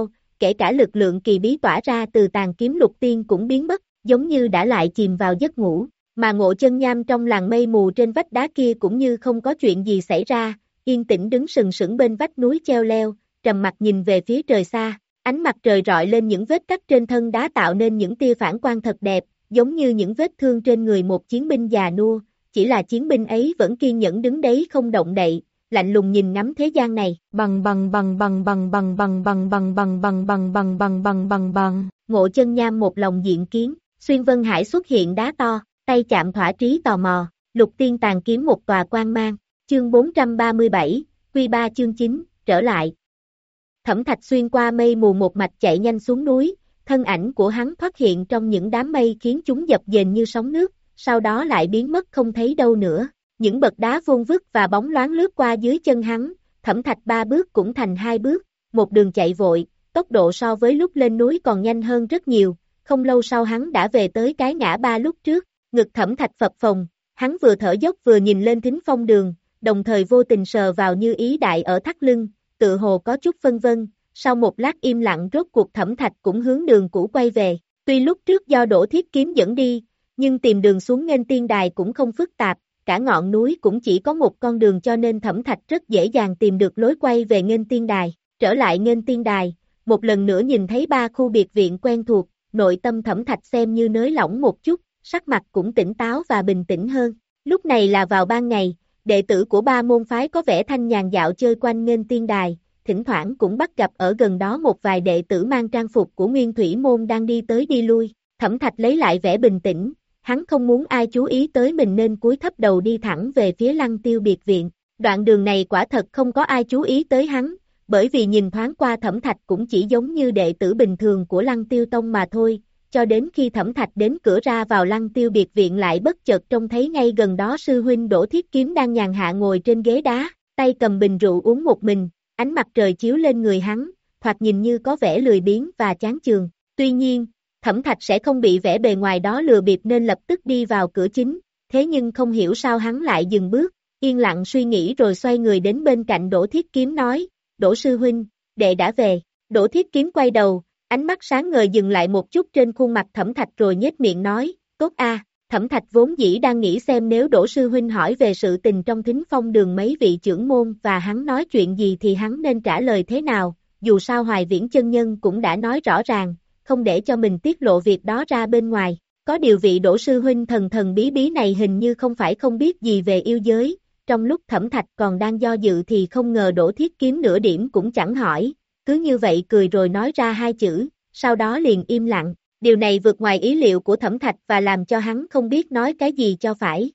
kể cả lực lượng kỳ bí tỏa ra từ tàn kiếm lục tiên cũng biến mất, giống như đã lại chìm vào giấc ngủ, mà Ngộ Chân Nham trong làng mây mù trên vách đá kia cũng như không có chuyện gì xảy ra, yên tĩnh đứng sừng sững bên vách núi treo leo, trầm mặc nhìn về phía trời xa, ánh mặt trời rọi lên những vết cắt trên thân đá tạo nên những tia phản quang thật đẹp, giống như những vết thương trên người một chiến binh già nua, chỉ là chiến binh ấy vẫn kiên nhẫn đứng đấy không động đậy, lạnh lùng nhìn ngắm thế gian này. Bằng bằng bằng bằng bằng bằng bằng bằng bằng bằng bằng bằng bằng bằng bằng bằng bằng. Ngộ Chân Nham một lòng diện kiến, xuyên vân hải xuất hiện đá to, tay chạm thỏa trí tò mò, lục tiên tàn kiếm một tòa quang mang. Chương bốn trăm ba mươi bảy, Quy ba chương chín, trở lại. Thẩm Thạch xuyên qua mây mù một mạch chạy nhanh xuống núi, thân ảnh của hắn thoát hiện trong những đám mây khiến chúng dập dềnh như sóng nước, sau đó lại biến mất không thấy đâu nữa. Những bậc đá vuông vức và bóng loáng lướt qua dưới chân hắn, Thẩm Thạch ba bước cũng thành hai bước, một đường chạy vội, tốc độ so với lúc lên núi còn nhanh hơn rất nhiều, không lâu sau hắn đã về tới cái ngã ba lúc trước, ngực Thẩm Thạch phập phồng, hắn vừa thở dốc vừa nhìn lên thính phong đường, đồng thời vô tình sờ vào như ý đại ở thắt lưng, tự hồ có chút phân vân, sau một lát im lặng rốt cuộc Thẩm Thạch cũng hướng đường cũ quay về, tuy lúc trước do Đỗ Thiết Kiếm dẫn đi, nhưng tìm đường xuống Nghênh Tiên Đài cũng không phức tạp, cả ngọn núi cũng chỉ có một con đường cho nên Thẩm Thạch rất dễ dàng tìm được lối quay về Nghênh Tiên Đài, trở lại Nghênh Tiên Đài, một lần nữa nhìn thấy ba khu biệt viện quen thuộc, nội tâm Thẩm Thạch xem như nới lỏng một chút, sắc mặt cũng tỉnh táo và bình tĩnh hơn, lúc này là vào ban ngày, đệ tử của ba môn phái có vẻ thanh nhàn dạo chơi quanh Nghênh Tiên Đài, thỉnh thoảng cũng bắt gặp ở gần đó một vài đệ tử mang trang phục của Nguyên Thủy môn đang đi tới đi lui, Thẩm Thạch lấy lại vẻ bình tĩnh, hắn không muốn ai chú ý tới mình nên cúi thấp đầu đi thẳng về phía Lăng Tiêu biệt viện, đoạn đường này quả thật không có ai chú ý tới hắn, bởi vì nhìn thoáng qua Thẩm Thạch cũng chỉ giống như đệ tử bình thường của Lăng Tiêu Tông mà thôi, cho đến khi Thẩm Thạch đến cửa ra vào Lăng Tiêu biệt viện lại bất chợt trông thấy ngay gần đó sư huynh Đỗ Thiết Kiếm đang nhàn hạ ngồi trên ghế đá, tay cầm bình rượu uống một mình, ánh mặt trời chiếu lên người hắn, thoạt nhìn như có vẻ lười biếng và chán chường, tuy nhiên, Thẩm Thạch sẽ không bị vẻ bề ngoài đó lừa bịp nên lập tức đi vào cửa chính, thế nhưng không hiểu sao hắn lại dừng bước, yên lặng suy nghĩ rồi xoay người đến bên cạnh Đỗ Thiết Kiếm nói, Đỗ sư huynh, đệ đã về, Đỗ Thiết Kiếm quay đầu, ánh mắt sáng ngời dừng lại một chút trên khuôn mặt Thẩm Thạch rồi nhếch miệng nói, tốt a. Thẩm Thạch vốn dĩ đang nghĩ xem nếu Đỗ sư huynh hỏi về sự tình trong thính phong đường mấy vị trưởng môn và hắn nói chuyện gì thì hắn nên trả lời thế nào, dù sao Hoài Viễn chân nhân cũng đã nói rõ ràng, không để cho mình tiết lộ việc đó ra bên ngoài, có điều vị Đỗ sư huynh thần thần bí bí này hình như không phải không biết gì về yêu giới, trong lúc Thẩm Thạch còn đang do dự thì không ngờ Đỗ Thiết Kiếm nửa điểm cũng chẳng hỏi, cứ như vậy cười rồi nói ra hai chữ, sau đó liền im lặng. Điều này vượt ngoài ý liệu của Thẩm Thạch và làm cho hắn không biết nói cái gì cho phải.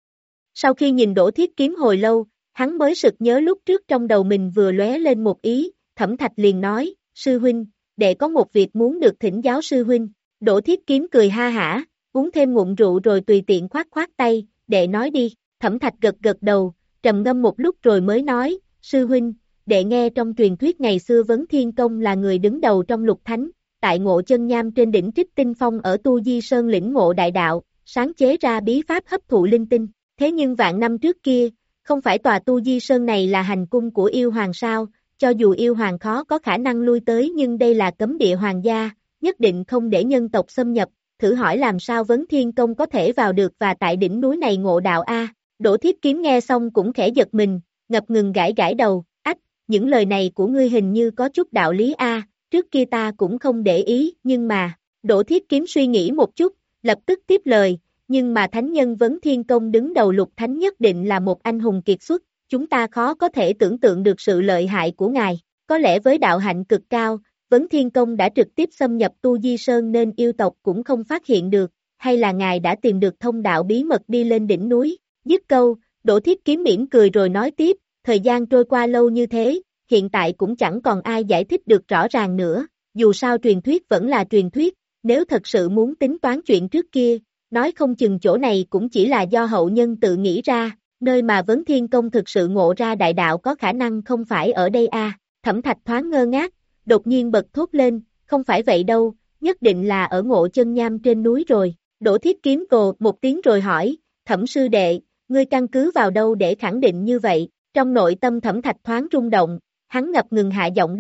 Sau khi nhìn Đỗ Thiết Kiếm hồi lâu, hắn mới sực nhớ lúc trước trong đầu mình vừa lóe lên một ý, Thẩm Thạch liền nói, sư huynh, đệ có một việc muốn được thỉnh giáo sư huynh. Đỗ Thiết Kiếm cười ha hả, uống thêm ngụm rượu rồi tùy tiện khoát khoát tay, đệ nói đi. Thẩm Thạch gật gật đầu, trầm ngâm một lúc rồi mới nói, sư huynh, đệ nghe trong truyền thuyết ngày xưa Vấn Thiên Công là người đứng đầu trong lục thánh, tại Ngộ Chân Nham trên đỉnh Trích Tinh Phong ở Tu Di Sơn lĩnh ngộ đại đạo, sáng chế ra bí pháp hấp thụ linh tinh, thế nhưng vạn năm trước kia, không phải tòa Tu Di Sơn này là hành cung của yêu hoàng sao, cho dù yêu hoàng khó có khả năng lui tới nhưng đây là cấm địa hoàng gia, nhất định không để nhân tộc xâm nhập, thử hỏi làm sao Vấn Thiên Công có thể vào được và tại đỉnh núi này ngộ đạo a. Đỗ Thiết Kiếm nghe xong cũng khẽ giật mình, ngập ngừng gãi gãi đầu, ách, những lời này của ngươi hình như có chút đạo lý a. Trước kia ta cũng không để ý, nhưng mà, Đỗ Thiết Kiếm suy nghĩ một chút, lập tức tiếp lời, nhưng mà thánh nhân Vấn Thiên Công đứng đầu lục thánh nhất định là một anh hùng kiệt xuất, chúng ta khó có thể tưởng tượng được sự lợi hại của ngài, có lẽ với đạo hạnh cực cao, Vấn Thiên Công đã trực tiếp xâm nhập Tu Di Sơn nên yêu tộc cũng không phát hiện được, hay là ngài đã tìm được thông đạo bí mật đi lên đỉnh núi, dứt câu, Đỗ Thiết Kiếm mỉm cười rồi nói tiếp, thời gian trôi qua lâu như thế, hiện tại cũng chẳng còn ai giải thích được rõ ràng nữa, dù sao truyền thuyết vẫn là truyền thuyết, nếu thật sự muốn tính toán chuyện trước kia, nói không chừng chỗ này cũng chỉ là do hậu nhân tự nghĩ ra, nơi mà Vấn Thiên Công thực sự ngộ ra đại đạo có khả năng không phải ở đây a. Thẩm Thạch thoáng ngơ ngác, đột nhiên bật thốt lên, không phải vậy đâu, nhất định là ở Ngộ Chân Nham trên núi rồi. Đỗ Thiết Kiếm cồ một tiếng rồi hỏi, Thẩm sư đệ, ngươi căn cứ vào đâu để khẳng định như vậy? Trong nội tâm Thẩm Thạch thoáng rung động, hắn ngập ngừng hạ giọng đáp,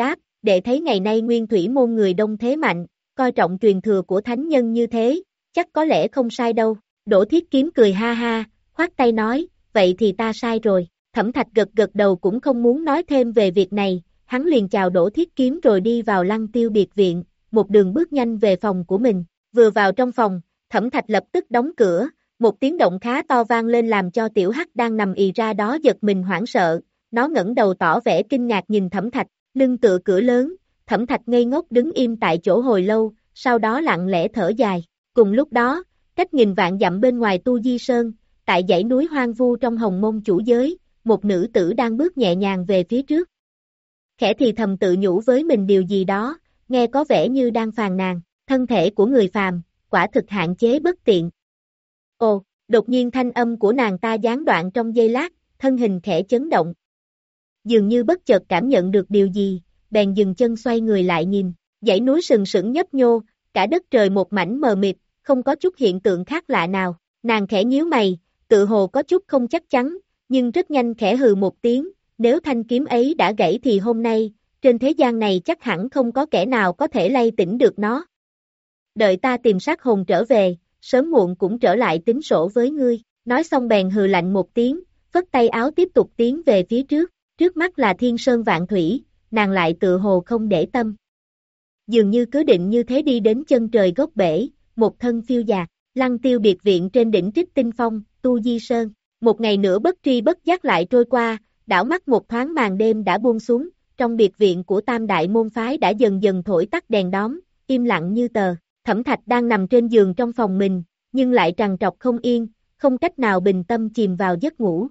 đệ thấy ngày nay nguyên thủy môn người đông thế mạnh, coi trọng truyền thừa của thánh nhân như thế, chắc có lẽ không sai đâu. Đỗ Thiết Kiếm cười ha ha, khoát tay nói, vậy thì ta sai rồi. Thẩm Thạch gật gật đầu cũng không muốn nói thêm về việc này, hắn liền chào Đỗ Thiết Kiếm rồi đi vào Lăng Tiêu biệt viện, một đường bước nhanh về phòng của mình. Vừa vào trong phòng, Thẩm Thạch lập tức đóng cửa, một tiếng động khá to vang lên làm cho Tiểu Hắc đang nằm ì ra đó giật mình hoảng sợ, nó ngẩng đầu tỏ vẻ kinh ngạc nhìn Thẩm Thạch, lưng tựa cửa lớn, Thẩm Thạch ngây ngốc đứng im tại chỗ hồi lâu, sau đó lặng lẽ thở dài. Cùng lúc đó, cách nghìn vạn dặm bên ngoài Tu Di Sơn, tại dãy núi hoang vu trong Hồng Mông chủ giới, một nữ tử đang bước nhẹ nhàng về phía trước. Khẽ thì thầm tự nhủ với mình điều gì đó, nghe có vẻ như đang phàn nàn, thân thể của người phàm, quả thực hạn chế bất tiện. Ồ, đột nhiên thanh âm của nàng ta gián đoạn trong giây lát, thân hình khẽ chấn động. Dường như bất chợt cảm nhận được điều gì, bèn dừng chân xoay người lại nhìn, dãy núi sừng sững nhấp nhô, cả đất trời một mảnh mờ mịt, không có chút hiện tượng khác lạ nào. Nàng khẽ nhíu mày, tự hồ có chút không chắc chắn, nhưng rất nhanh khẽ hừ một tiếng, nếu thanh kiếm ấy đã gãy thì hôm nay, trên thế gian này chắc hẳn không có kẻ nào có thể lay tỉnh được nó. Đợi ta tìm sát hồn trở về, sớm muộn cũng trở lại tính sổ với ngươi. Nói xong bèn hừ lạnh một tiếng, phất tay áo tiếp tục tiến về phía trước, trước mắt là thiên sơn vạn thủy, nàng lại tự hồ không để tâm. Dường như cứ định như thế đi đến chân trời gốc bể, một thân phiêu dạt, Lăng Tiêu biệt viện trên đỉnh Trích Tinh Phong, Tu Di Sơn. Một ngày nữa bất tri bất giác lại trôi qua, đảo mắt một thoáng màn đêm đã buông xuống, trong biệt viện của Tam Đại môn phái đã dần dần thổi tắt đèn đóm, im lặng như tờ. Thẩm Thạch đang nằm trên giường trong phòng mình, nhưng lại trằn trọc không yên, không cách nào bình tâm chìm vào giấc ngủ.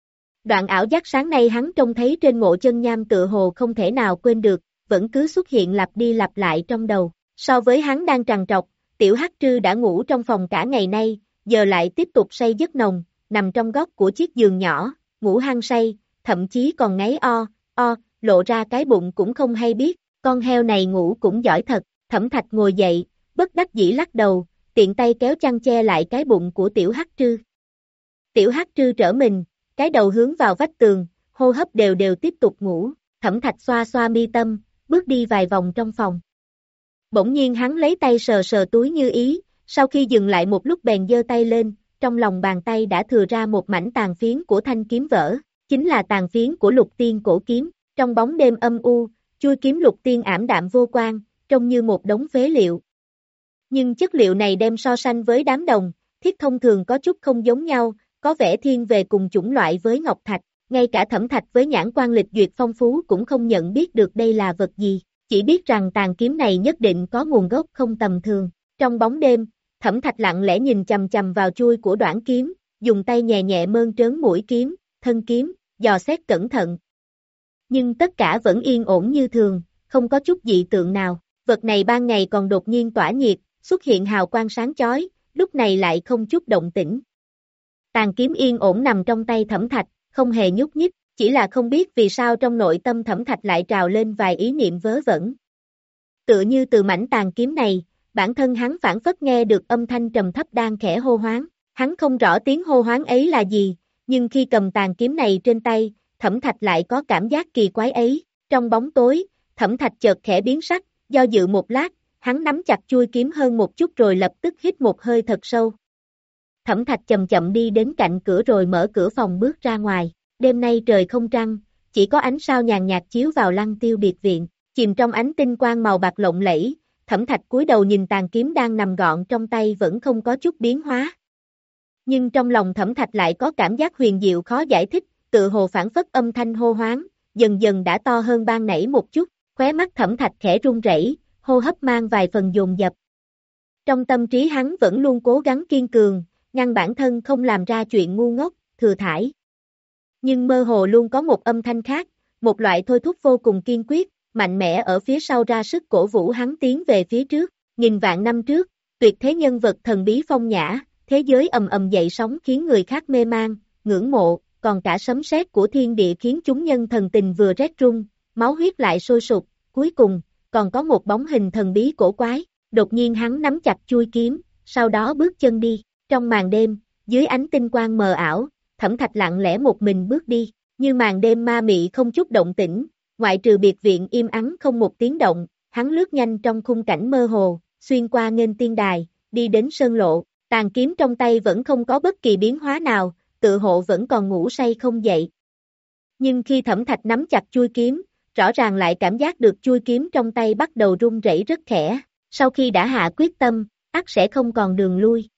Đoạn ảo giác sáng nay hắn trông thấy trên mộ chân nham tựa hồ không thể nào quên được, vẫn cứ xuất hiện lặp đi lặp lại trong đầu. So với hắn đang trằn trọc, Tiểu Hắc Trư đã ngủ trong phòng cả ngày nay, giờ lại tiếp tục say giấc nồng, nằm trong góc của chiếc giường nhỏ, ngủ hăng say, thậm chí còn ngáy o, o, lộ ra cái bụng cũng không hay biết, con heo này ngủ cũng giỏi thật. Thẩm Thạch ngồi dậy, bất đắc dĩ lắc đầu, tiện tay kéo chăn che lại cái bụng của Tiểu Hắc Trư. Tiểu Hắc Trư trở mình, cái đầu hướng vào vách tường, hô hấp đều đều tiếp tục ngủ. Thẩm Thạch xoa xoa mi tâm, bước đi vài vòng trong phòng. Bỗng nhiên hắn lấy tay sờ sờ túi như ý, sau khi dừng lại một lúc bèn giơ tay lên, trong lòng bàn tay đã thừa ra một mảnh tàn phiến của thanh kiếm vỡ, chính là tàn phiến của Lục Tiên cổ kiếm. Trong bóng đêm âm u, chuôi kiếm Lục Tiên ảm đạm vô quang, trông như một đống phế liệu. Nhưng chất liệu này đem so sánh với đám đồng, thiết thông thường có chút không giống nhau, có vẻ thiên về cùng chủng loại với ngọc thạch, ngay cả Thẩm Thạch với nhãn quan lịch duyệt phong phú cũng không nhận biết được đây là vật gì, chỉ biết rằng tàn kiếm này nhất định có nguồn gốc không tầm thường. Trong bóng đêm, Thẩm Thạch lặng lẽ nhìn chằm chằm vào chuôi của đoạn kiếm, dùng tay nhẹ nhẹ mơn trớn mũi kiếm, thân kiếm, dò xét cẩn thận. Nhưng tất cả vẫn yên ổn như thường, không có chút dị tượng nào. Vật này ban ngày còn đột nhiên tỏa nhiệt, xuất hiện hào quang sáng chói, lúc này lại không chút động tĩnh. Tàn kiếm yên ổn nằm trong tay Thẩm Thạch, không hề nhúc nhích, chỉ là không biết vì sao trong nội tâm Thẩm Thạch lại trào lên vài ý niệm vớ vẩn. Tựa như từ mảnh tàn kiếm này, bản thân hắn phảng phất nghe được âm thanh trầm thấp đang khẽ hô hoán, hắn không rõ tiếng hô hoán ấy là gì, nhưng khi cầm tàn kiếm này trên tay, Thẩm Thạch lại có cảm giác kỳ quái ấy. Trong bóng tối, Thẩm Thạch chợt khẽ biến sắc, do dự một lát, hắn nắm chặt chuôi kiếm hơn một chút rồi lập tức hít một hơi thật sâu. Thẩm Thạch chậm chậm đi đến cạnh cửa rồi mở cửa phòng bước ra ngoài. Đêm nay trời không trăng, chỉ có ánh sao nhàn nhạt chiếu vào Lăng Tiêu biệt viện, chìm trong ánh tinh quang màu bạc lộng lẫy. Thẩm Thạch cúi đầu nhìn tàn kiếm đang nằm gọn trong tay vẫn không có chút biến hóa. Nhưng trong lòng Thẩm Thạch lại có cảm giác huyền diệu khó giải thích, tự hồ phảng phất âm thanh hô hoán, dần dần đã to hơn ban nãy một chút, khóe mắt Thẩm Thạch khẽ run rẩy, hô hấp mang vài phần dồn dập. Trong tâm trí hắn vẫn luôn cố gắng kiên cường, ngăn bản thân không làm ra chuyện ngu ngốc, thừa thãi. Nhưng mơ hồ luôn có một âm thanh khác, một loại thôi thúc vô cùng kiên quyết, mạnh mẽ ở phía sau ra sức cổ vũ hắn tiến về phía trước. Nghìn vạn năm trước, tuyệt thế nhân vật thần bí phong nhã, thế giới ầm ầm dậy sóng khiến người khác mê man, ngưỡng mộ, còn cả sấm sét của thiên địa khiến chúng nhân thần tình vừa rét run, máu huyết lại sôi sục. Cuối cùng, còn có một bóng hình thần bí cổ quái. Đột nhiên hắn nắm chặt chuôi kiếm, sau đó bước chân đi. Trong màn đêm, dưới ánh tinh quang mờ ảo, Thẩm Thạch lặng lẽ một mình bước đi, như màn đêm ma mị không chút động tĩnh, ngoại trừ biệt viện im ắng không một tiếng động, hắn lướt nhanh trong khung cảnh mơ hồ, xuyên qua nghênh tiên đài, đi đến sơn lộ, tàn kiếm trong tay vẫn không có bất kỳ biến hóa nào, tự hộ vẫn còn ngủ say không dậy. Nhưng khi Thẩm Thạch nắm chặt chuôi kiếm, rõ ràng lại cảm giác được chuôi kiếm trong tay bắt đầu rung rẩy rất khẽ, sau khi đã hạ quyết tâm, ắt sẽ không còn đường lui.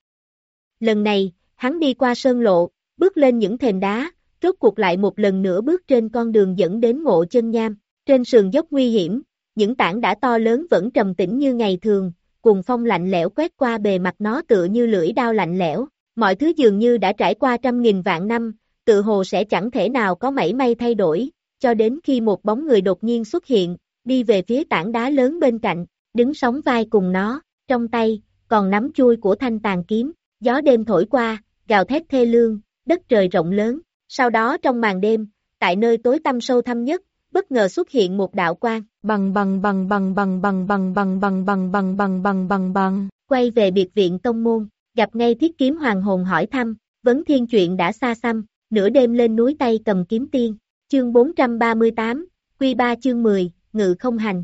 Lần này, hắn đi qua sơn lộ, bước lên những thềm đá, rốt cuộc lại một lần nữa bước trên con đường dẫn đến Ngộ Chân Nham, trên sườn dốc nguy hiểm, những tảng đá to lớn vẫn trầm tĩnh như ngày thường, cuồng phong lạnh lẽo quét qua bề mặt nó tựa như lưỡi dao lạnh lẽo, mọi thứ dường như đã trải qua trăm nghìn vạn năm, tự hồ sẽ chẳng thể nào có mảy may thay đổi, cho đến khi một bóng người đột nhiên xuất hiện, đi về phía tảng đá lớn bên cạnh, đứng sóng vai cùng nó, trong tay, còn nắm chuôi của thanh tàn kiếm, gió đêm thổi qua, gào thét thê lương, đất trời rộng lớn, sau đó trong màn đêm, tại nơi tối tăm sâu thẳm nhất, bất ngờ xuất hiện một đạo quang, bằng bằng bằng bằng bằng bằng bằng bằng bằng bằng bằng bằng bằng bằng bằng, quay về biệt viện tông môn, gặp ngay Thiết Kiếm Hoàng hồn hỏi thăm, vấn thiên chuyện đã xa xăm, nửa đêm lên núi Tây cầm kiếm tiên, chương bốn trăm ba mươi tám, quy ba chương mười, ngự không hành.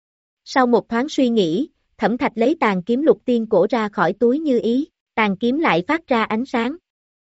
Sau một thoáng suy nghĩ, Thẩm Thạch lấy tàn kiếm lục tiên cổ ra khỏi túi như ý, tàn kiếm lại phát ra ánh sáng.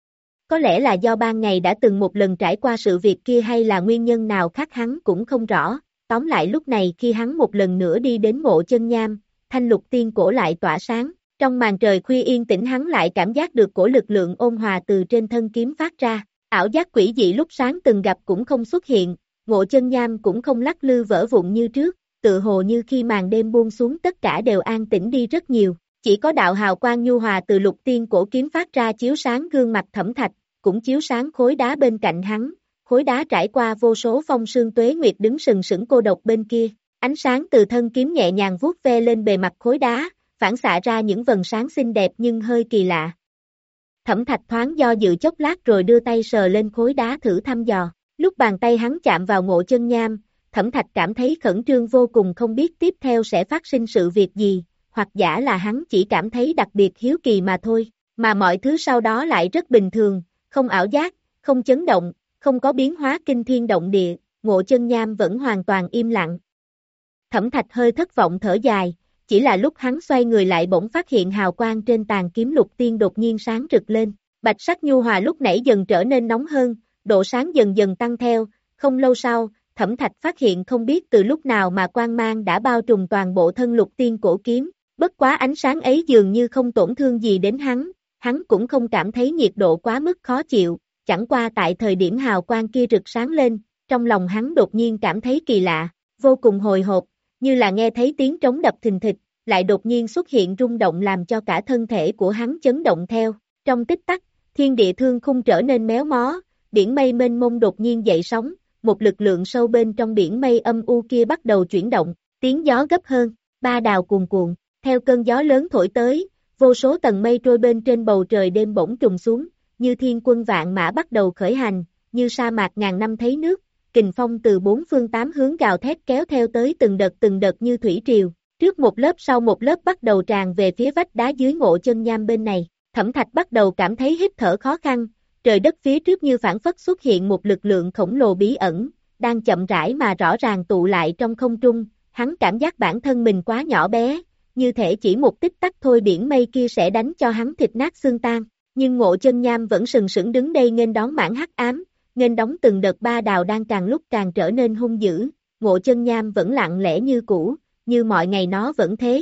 Có lẽ là do ban ngày đã từng một lần trải qua sự việc kia hay là nguyên nhân nào khác hắn cũng không rõ, tóm lại lúc này khi hắn một lần nữa đi đến Ngộ Chân Nham, thanh lục tiên cổ lại tỏa sáng, trong màn trời khuya yên tĩnh hắn lại cảm giác được cổ lực lượng ôn hòa từ trên thân kiếm phát ra, ảo giác quỷ dị lúc sáng từng gặp cũng không xuất hiện, Ngộ Chân Nham cũng không lắc lư vỡ vụn như trước, tự hồ như khi màn đêm buông xuống tất cả đều an tĩnh đi rất nhiều, chỉ có đạo hào quang nhu hòa từ lục tiên cổ kiếm phát ra chiếu sáng gương mặt Thẩm Thạch, cũng chiếu sáng khối đá bên cạnh hắn, khối đá trải qua vô số phong sương tuế nguyệt đứng sừng sững cô độc bên kia, ánh sáng từ thân kiếm nhẹ nhàng vuốt ve lên bề mặt khối đá, phản xạ ra những vầng sáng xinh đẹp nhưng hơi kỳ lạ. Thẩm Thạch thoáng do dự chốc lát rồi đưa tay sờ lên khối đá thử thăm dò, lúc bàn tay hắn chạm vào Ngộ Chân Nham, Thẩm Thạch cảm thấy khẩn trương vô cùng không biết tiếp theo sẽ phát sinh sự việc gì, hoặc giả là hắn chỉ cảm thấy đặc biệt hiếu kỳ mà thôi, mà mọi thứ sau đó lại rất bình thường, không ảo giác, không chấn động, không có biến hóa kinh thiên động địa, Ngộ Chân Nham vẫn hoàn toàn im lặng. Thẩm Thạch hơi thất vọng thở dài, chỉ là lúc hắn xoay người lại bỗng phát hiện hào quang trên tàn kiếm lục tiên đột nhiên sáng rực lên, bạch sắc nhu hòa lúc nãy dần trở nên nóng hơn, độ sáng dần dần tăng theo, không lâu sau, Thẩm Thạch phát hiện không biết từ lúc nào mà quang mang đã bao trùm toàn bộ thân lục tiên cổ kiếm, bất quá ánh sáng ấy dường như không tổn thương gì đến hắn, hắn cũng không cảm thấy nhiệt độ quá mức khó chịu, chẳng qua tại thời điểm hào quang kia rực sáng lên, trong lòng hắn đột nhiên cảm thấy kỳ lạ, vô cùng hồi hộp, như là nghe thấy tiếng trống đập thình thịch, lại đột nhiên xuất hiện rung động làm cho cả thân thể của hắn chấn động theo, trong tích tắc, thiên địa thương khung trở nên méo mó, biển mây mênh mông đột nhiên dậy sóng, một lực lượng sâu bên trong biển mây âm u kia bắt đầu chuyển động, tiếng gió gấp hơn, ba đào cuồn cuộn, theo cơn gió lớn thổi tới, vô số tầng mây trôi bên trên bầu trời đêm bỗng trùng xuống, như thiên quân vạn mã bắt đầu khởi hành, như sa mạc ngàn năm thấy nước, kình phong từ bốn phương tám hướng gào thét kéo theo tới từng đợt từng đợt như thủy triều, trước một lớp sau một lớp bắt đầu tràn về phía vách đá dưới Ngộ Chân Nham bên này, Thẩm Thạch bắt đầu cảm thấy hít thở khó khăn, trời đất phía trước như phản phất xuất hiện một lực lượng khổng lồ bí ẩn, đang chậm rãi mà rõ ràng tụ lại trong không trung, hắn cảm giác bản thân mình quá nhỏ bé, như thể chỉ một tích tắc thôi biển mây kia sẽ đánh cho hắn thịt nát xương tan, nhưng Ngộ Chân Nham vẫn sừng sững đứng đây nghênh đón mảng hắc ám, nghênh đón từng đợt ba đào đang càng lúc càng trở nên hung dữ, Ngộ Chân Nham vẫn lặng lẽ như cũ, như mọi ngày nó vẫn thế.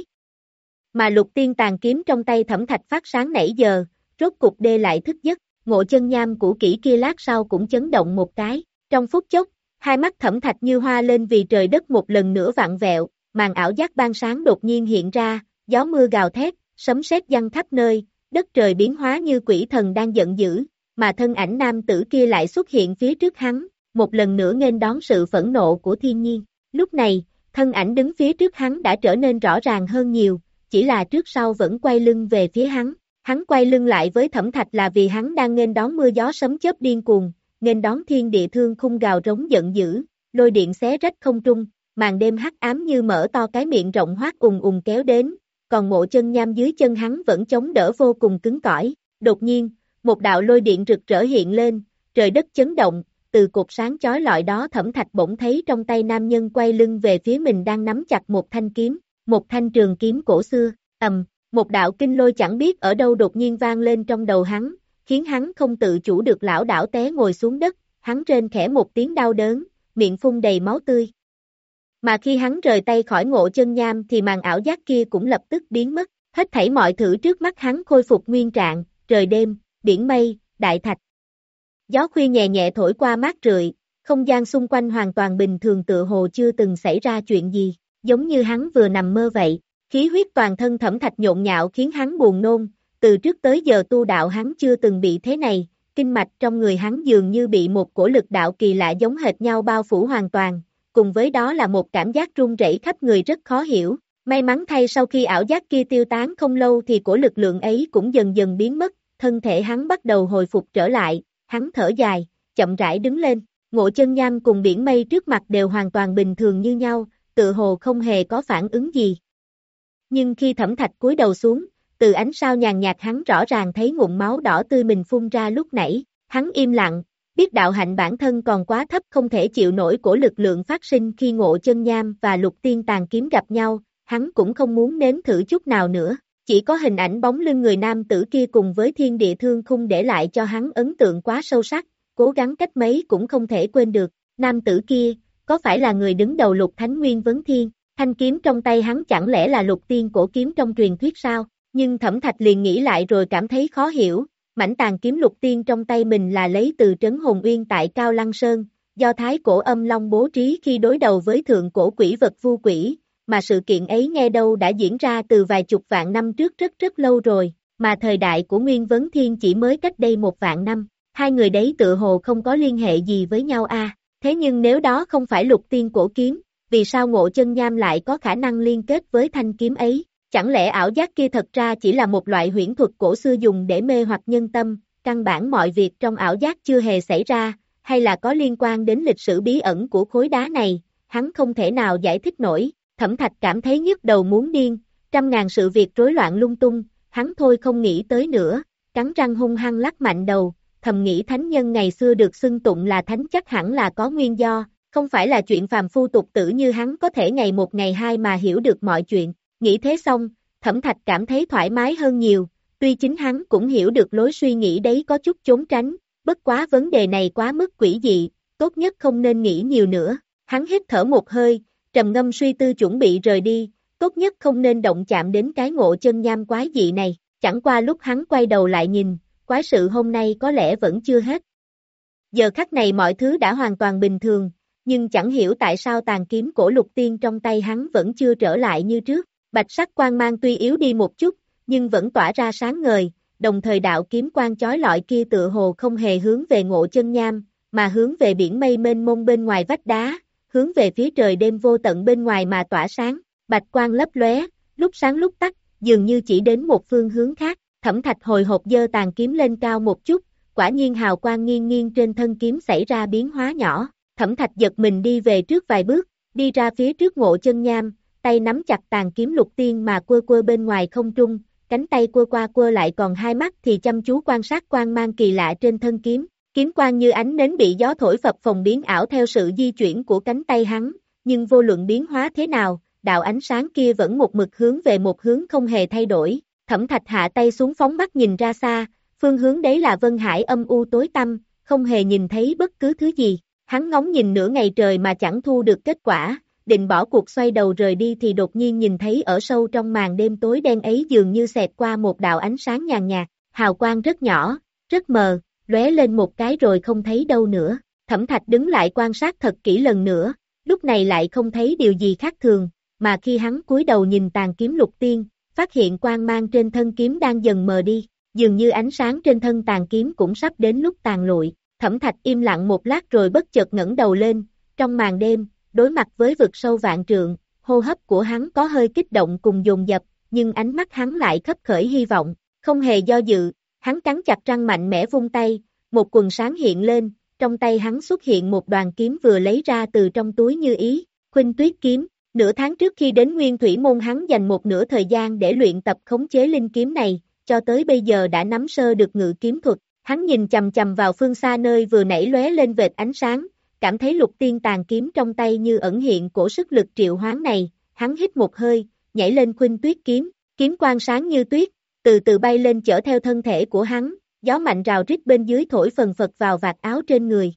Mà lục tiên tàn kiếm trong tay Thẩm Thạch phát sáng nãy giờ, rốt cục đê lại thức giấc, Ngộ Chân Nham cũ kỹ kia lát sau cũng chấn động một cái, trong phút chốc, hai mắt Thẩm Thạch như hoa lên vì trời đất một lần nữa vặn vẹo, màn ảo giác ban sáng đột nhiên hiện ra, gió mưa gào thét, sấm sét giăng khắp nơi, đất trời biến hóa như quỷ thần đang giận dữ, mà thân ảnh nam tử kia lại xuất hiện phía trước hắn, một lần nữa nghênh đón sự phẫn nộ của thiên nhiên. Lúc này, thân ảnh đứng phía trước hắn đã trở nên rõ ràng hơn nhiều, chỉ là trước sau vẫn quay lưng về phía hắn. Hắn quay lưng lại với Thẩm Thạch là vì hắn đang nghênh đón mưa gió sấm chớp điên cuồng, nghênh đón thiên địa thương khung gào rống giận dữ, lôi điện xé rách không trung, màn đêm hắc ám như mở to cái miệng rộng hoác ùng ùng kéo đến, còn Ngộ Chân Nham dưới chân hắn vẫn chống đỡ vô cùng cứng cỏi. Đột nhiên, một đạo lôi điện rực rỡ hiện lên, trời đất chấn động, từ cột sáng chói lọi đó Thẩm Thạch bỗng thấy trong tay nam nhân quay lưng về phía mình đang nắm chặt một thanh kiếm, một thanh trường kiếm cổ xưa, ầm, một đạo kinh lôi chẳng biết ở đâu đột nhiên vang lên trong đầu hắn, khiến hắn không tự chủ được lảo đảo té ngồi xuống đất, hắn rên khẽ một tiếng đau đớn, miệng phun đầy máu tươi. Mà khi hắn rời tay khỏi Ngộ Chân Nham thì màn ảo giác kia cũng lập tức biến mất, hết thảy mọi thứ trước mắt hắn khôi phục nguyên trạng, trời đêm, biển mây, đại thạch. Gió khuya nhẹ nhẹ thổi qua mát rượi, không gian xung quanh hoàn toàn bình thường tựa hồ chưa từng xảy ra chuyện gì, giống như hắn vừa nằm mơ vậy. Khí huyết toàn thân Thẩm Thạch nhộn nhạo khiến hắn buồn nôn, từ trước tới giờ tu đạo hắn chưa từng bị thế này, kinh mạch trong người hắn dường như bị một cổ lực đạo kỳ lạ giống hệt nhau bao phủ hoàn toàn, cùng với đó là một cảm giác run rẩy khắp người rất khó hiểu. May mắn thay sau khi ảo giác kia tiêu tán không lâu thì cổ lực lượng ấy cũng dần dần biến mất, thân thể hắn bắt đầu hồi phục trở lại, hắn thở dài, chậm rãi đứng lên, Ngộ Chân Nham cùng biển mây trước mặt đều hoàn toàn bình thường như nhau, tự hồ không hề có phản ứng gì. Nhưng khi Thẩm Thạch cúi đầu xuống, từ ánh sao nhàn nhạt hắn rõ ràng thấy ngụm máu đỏ tươi mình phun ra lúc nãy, hắn im lặng, biết đạo hạnh bản thân còn quá thấp không thể chịu nổi cổ lực lượng phát sinh khi Ngộ Chân Nham và Lục Tiên Tàn Kiếm gặp nhau, hắn cũng không muốn nếm thử chút nào nữa, chỉ có hình ảnh bóng lưng người nam tử kia cùng với thiên địa thương khung để lại cho hắn ấn tượng quá sâu sắc, cố gắng cách mấy cũng không thể quên được, nam tử kia, có phải là người đứng đầu Lục Thánh Nguyên Vấn Thiên? Thanh kiếm trong tay hắn chẳng lẽ là Lục Tiên cổ kiếm trong truyền thuyết sao? Nhưng Thẩm Thạch liền nghĩ lại rồi cảm thấy khó hiểu, mảnh tàn kiếm Lục Tiên trong tay mình là lấy từ trấn Hồn Uyên tại Cao Lăng Sơn, do Thái Cổ Âm Long bố trí khi đối đầu với thượng cổ quỷ vật Vu Quỷ, mà sự kiện ấy nghe đâu đã diễn ra từ vài chục vạn năm trước rất rất lâu rồi, mà thời đại của Nguyên Vấn Thiên chỉ mới cách đây một vạn năm, hai người đấy tự hồ không có liên hệ gì với nhau a. À. Thế nhưng nếu đó không phải Lục Tiên cổ kiếm, vì sao Ngộ Chân Nham lại có khả năng liên kết với thanh kiếm ấy? Chẳng lẽ ảo giác kia thật ra chỉ là một loại huyễn thuật cổ xưa dùng để mê hoặc nhân tâm, căn bản mọi việc trong ảo giác chưa hề xảy ra, hay là có liên quan đến lịch sử bí ẩn của khối đá này, hắn không thể nào giải thích nổi. Thẩm Thạch cảm thấy nhức đầu muốn điên, trăm ngàn sự việc rối loạn lung tung, hắn thôi không nghĩ tới nữa, cắn răng hung hăng lắc mạnh đầu, thầm nghĩ thánh nhân ngày xưa được xưng tụng là thánh chắc hẳn là có nguyên do, không phải là chuyện phàm phu tục tử như hắn có thể ngày một ngày hai mà hiểu được mọi chuyện. Nghĩ thế xong, Thẩm Thạch cảm thấy thoải mái hơn nhiều, tuy chính hắn cũng hiểu được lối suy nghĩ đấy có chút trốn tránh, bất quá vấn đề này quá mức quỷ dị, tốt nhất không nên nghĩ nhiều nữa. Hắn hít thở một hơi, trầm ngâm suy tư chuẩn bị rời đi, tốt nhất không nên động chạm đến cái Ngộ Chân Nham quái dị này, chẳng qua lúc hắn quay đầu lại nhìn, quái sự hôm nay có lẽ vẫn chưa hết. Giờ khắc này mọi thứ đã hoàn toàn bình thường, nhưng chẳng hiểu tại sao tàn kiếm cổ Lục Tiên trong tay hắn vẫn chưa trở lại như trước, bạch sắc quang mang tuy yếu đi một chút, nhưng vẫn tỏa ra sáng ngời, đồng thời đạo kiếm quang chói lọi kia tựa hồ không hề hướng về Ngộ Chân Nham, mà hướng về biển mây mênh mông bên ngoài vách đá, hướng về phía trời đêm vô tận bên ngoài mà tỏa sáng, bạch quang lấp lóe, lúc sáng lúc tắt, dường như chỉ đến một phương hướng khác. Thẩm Thạch hồi hộp giơ tàn kiếm lên cao một chút, quả nhiên hào quang nghiêng nghiêng trên thân kiếm xảy ra biến hóa nhỏ. Thẩm Thạch giật mình đi về trước vài bước, đi ra phía trước Ngộ Chân Nham, tay nắm chặt tàn kiếm Lục Tiên mà quơ quơ bên ngoài không trung, cánh tay quơ qua quơ lại còn hai mắt thì chăm chú quan sát quang mang kỳ lạ trên thân kiếm. Kiếm quang như ánh nến bị gió thổi phập phồng biến ảo theo sự di chuyển của cánh tay hắn, nhưng vô luận biến hóa thế nào, đạo ánh sáng kia vẫn một mực hướng về một hướng không hề thay đổi. Thẩm Thạch hạ tay xuống phóng mắt nhìn ra xa, phương hướng đấy là Vân Hải âm u tối tăm, không hề nhìn thấy bất cứ thứ gì. Hắn ngóng nhìn nửa ngày trời mà chẳng thu được kết quả, định bỏ cuộc xoay đầu rời đi thì đột nhiên nhìn thấy ở sâu trong màn đêm tối đen ấy dường như xẹt qua một đạo ánh sáng nhàn nhạt, hào quang rất nhỏ, rất mờ, lóe lên một cái rồi không thấy đâu nữa. Thẩm Thạch đứng lại quan sát thật kỹ lần nữa, lúc này lại không thấy điều gì khác thường, mà khi hắn cúi đầu nhìn tàn kiếm Lục Tiên, phát hiện quang mang trên thân kiếm đang dần mờ đi, dường như ánh sáng trên thân tàn kiếm cũng sắp đến lúc tàn lụi. Thẩm Thạch im lặng một lát rồi bất chợt ngẩng đầu lên, trong màn đêm, đối mặt với vực sâu vạn trượng, hô hấp của hắn có hơi kích động cùng dồn dập, nhưng ánh mắt hắn lại khấp khởi hy vọng, không hề do dự, hắn cắn chặt răng mạnh mẽ vung tay, một quần sáng hiện lên, trong tay hắn xuất hiện một đoàn kiếm vừa lấy ra từ trong túi như ý, Khuynh Tuyết kiếm. Nửa tháng trước khi đến Nguyên Thủy Môn hắn dành một nửa thời gian để luyện tập khống chế linh kiếm này, cho tới bây giờ đã nắm sơ được ngự kiếm thuật, Hắn nhìn chầm chầm vào phương xa nơi vừa nãy lóe lên vệt ánh sáng, cảm thấy lục tiên tàn kiếm trong tay như ẩn hiện cổ sức lực triệu hoán này, hắn hít một hơi, nhảy lên khuynh tuyết kiếm, kiếm quang sáng như tuyết, từ từ bay lên chở theo thân thể của hắn, gió mạnh rào rít bên dưới thổi phần phật vào vạt áo trên người.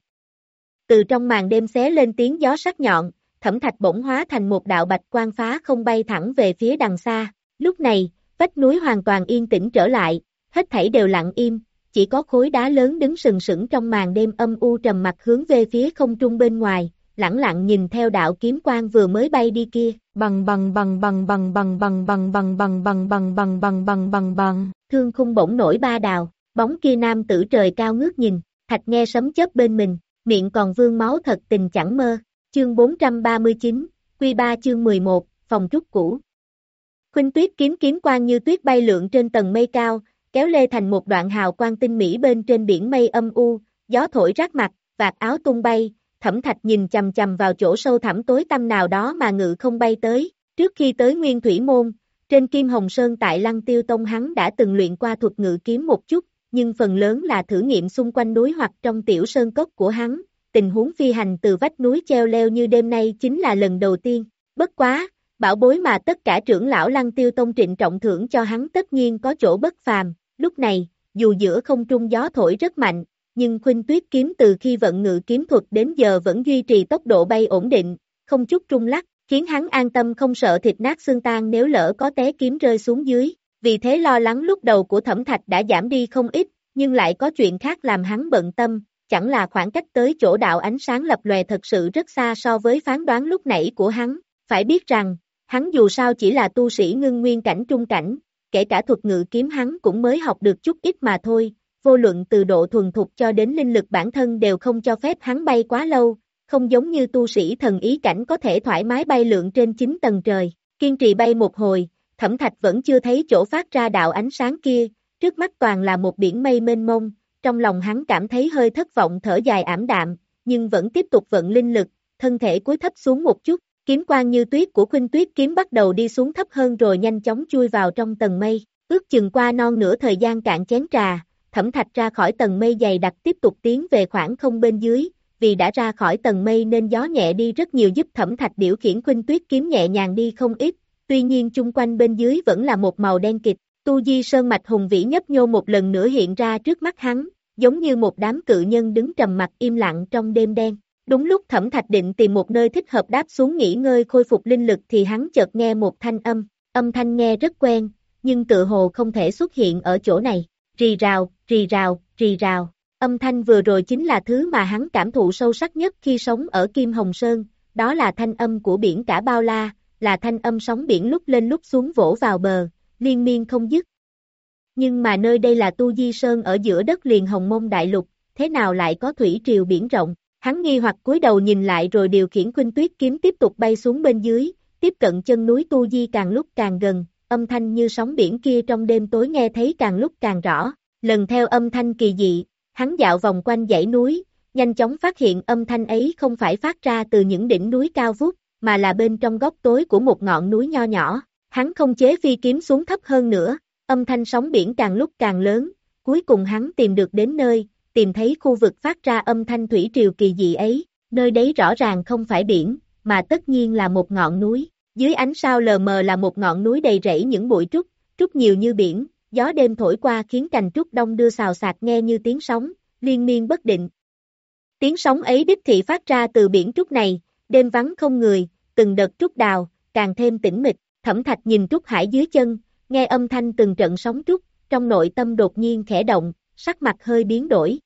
Từ trong màn đêm xé lên tiếng gió sắc nhọn, Thẩm Thạch bỗng hóa thành một đạo bạch quang phá không bay thẳng về phía đằng xa, lúc này, vách núi hoàn toàn yên tĩnh trở lại, hết thảy đều lặng im, chỉ có khối đá lớn đứng sừng sững trong màn đêm âm u trầm mặc hướng về phía không trung bên ngoài, lẳng lặng nhìn theo đạo kiếm quang vừa mới bay đi kia, bằng bằng bằng bằng bằng bằng bằng bằng bằng bằng bằng bằng bằng bằng bằng bằng bằng, thương khung bỗng nổi ba đào, bóng kia nam tử trời cao ngước nhìn, Thạch nghe sấm chớp bên mình, miệng còn vương máu thật tình chẳng mơ, chương bốn trăm ba mươi chín, Quy ba chương mười một, phòng trúc cũ. Khuynh tuyết kiếm kiếm quang như tuyết bay lượn trên tầng mây cao, kéo lê thành một đoạn hào quang tinh mỹ bên trên biển mây âm u, gió thổi rát mặt, vạt áo tung bay, Thẩm Thạch nhìn chầm chầm vào chỗ sâu thẳm tối tăm nào đó mà ngự không bay tới, trước khi tới Nguyên Thủy Môn, trên Kim Hồng Sơn tại Lăng Tiêu Tông hắn đã từng luyện qua thuật ngự kiếm một chút, nhưng phần lớn là thử nghiệm xung quanh núi hoặc trong tiểu sơn cốc của hắn, tình huống phi hành từ vách núi treo leo như đêm nay chính là lần đầu tiên, bất quá, bảo bối mà tất cả trưởng lão Lăng Tiêu Tông trịnh trọng thưởng cho hắn tất nhiên có chỗ bất phàm, lúc này, dù giữa không trung gió thổi rất mạnh, nhưng khuynh tuyết kiếm từ khi vận ngự kiếm thuật đến giờ vẫn duy trì tốc độ bay ổn định, không chút rung lắc, khiến hắn an tâm không sợ thịt nát xương tan nếu lỡ có té kiếm rơi xuống dưới, vì thế lo lắng lúc đầu của Thẩm Thạch đã giảm đi không ít, nhưng lại có chuyện khác làm hắn bận tâm, chẳng là khoảng cách tới chỗ đạo ánh sáng lập lòe thật sự rất xa so với phán đoán lúc nãy của hắn, phải biết rằng, hắn dù sao chỉ là tu sĩ ngưng nguyên cảnh trung cảnh, kể cả thuật ngự kiếm hắn cũng mới học được chút ít mà thôi, vô luận từ độ thuần thục cho đến linh lực bản thân đều không cho phép hắn bay quá lâu, không giống như tu sĩ thần ý cảnh có thể thoải mái bay lượn trên chín tầng trời, kiên trì bay một hồi, Thẩm Thạch vẫn chưa thấy chỗ phát ra đạo ánh sáng kia, trước mắt toàn là một biển mây mênh mông, trong lòng hắn cảm thấy hơi thất vọng thở dài ảm đạm, nhưng vẫn tiếp tục vận linh lực, thân thể cúi thấp xuống một chút, kiếm quang như tuyết của khuynh tuyết kiếm bắt đầu đi xuống thấp hơn rồi nhanh chóng chui vào trong tầng mây, ước chừng qua non nửa thời gian cạn chén trà, Thẩm Thạch ra khỏi tầng mây dày đặc tiếp tục tiến về khoảng không bên dưới, vì đã ra khỏi tầng mây nên gió nhẹ đi rất nhiều giúp Thẩm Thạch điều khiển khuynh tuyết kiếm nhẹ nhàng đi không ít, tuy nhiên chung quanh bên dưới vẫn là một màu đen kịt, tu di sơn mạch hùng vĩ nhấp nhô một lần nữa hiện ra trước mắt hắn, giống như một đám cự nhân đứng trầm mặc im lặng trong đêm đen. Đúng lúc Thẩm Thạch định tìm một nơi thích hợp đáp xuống nghỉ ngơi khôi phục linh lực thì hắn chợt nghe một thanh âm, âm thanh nghe rất quen, nhưng tự hồ không thể xuất hiện ở chỗ này, rì rào, rì rào, rì rào, âm thanh vừa rồi chính là thứ mà hắn cảm thụ sâu sắc nhất khi sống ở Kim Hồng Sơn, đó là thanh âm của biển cả bao la, là thanh âm sóng biển lúc lên lúc xuống vỗ vào bờ, liên miên không dứt. Nhưng mà nơi đây là Tu Di Sơn ở giữa đất liền Hồng Mông Đại Lục, thế nào lại có thủy triều biển rộng? Hắn nghi hoặc cúi đầu nhìn lại rồi điều khiển khuynh tuyết kiếm tiếp tục bay xuống bên dưới, tiếp cận chân núi Tu Di càng lúc càng gần, âm thanh như sóng biển kia trong đêm tối nghe thấy càng lúc càng rõ, lần theo âm thanh kỳ dị, hắn dạo vòng quanh dãy núi, nhanh chóng phát hiện âm thanh ấy không phải phát ra từ những đỉnh núi cao vút, mà là bên trong góc tối của một ngọn núi nho nhỏ, hắn không chế phi kiếm xuống thấp hơn nữa, âm thanh sóng biển càng lúc càng lớn, cuối cùng hắn tìm được đến nơi, tìm thấy khu vực phát ra âm thanh thủy triều kỳ dị ấy, nơi đấy rõ ràng không phải biển, mà tất nhiên là một ngọn núi, dưới ánh sao lờ mờ là một ngọn núi đầy rẫy những bụi trúc, trúc nhiều như biển, gió đêm thổi qua khiến cành trúc đông đưa xào xạc nghe như tiếng sóng, liên miên bất định. Tiếng sóng ấy đích thị phát ra từ biển trúc này, đêm vắng không người, từng đợt trúc đào, càng thêm tĩnh mịch, Thẩm Thạch nhìn trúc hải dưới chân, nghe âm thanh từng trận sóng trúc, trong nội tâm đột nhiên khẽ động, sắc mặt hơi biến đổi.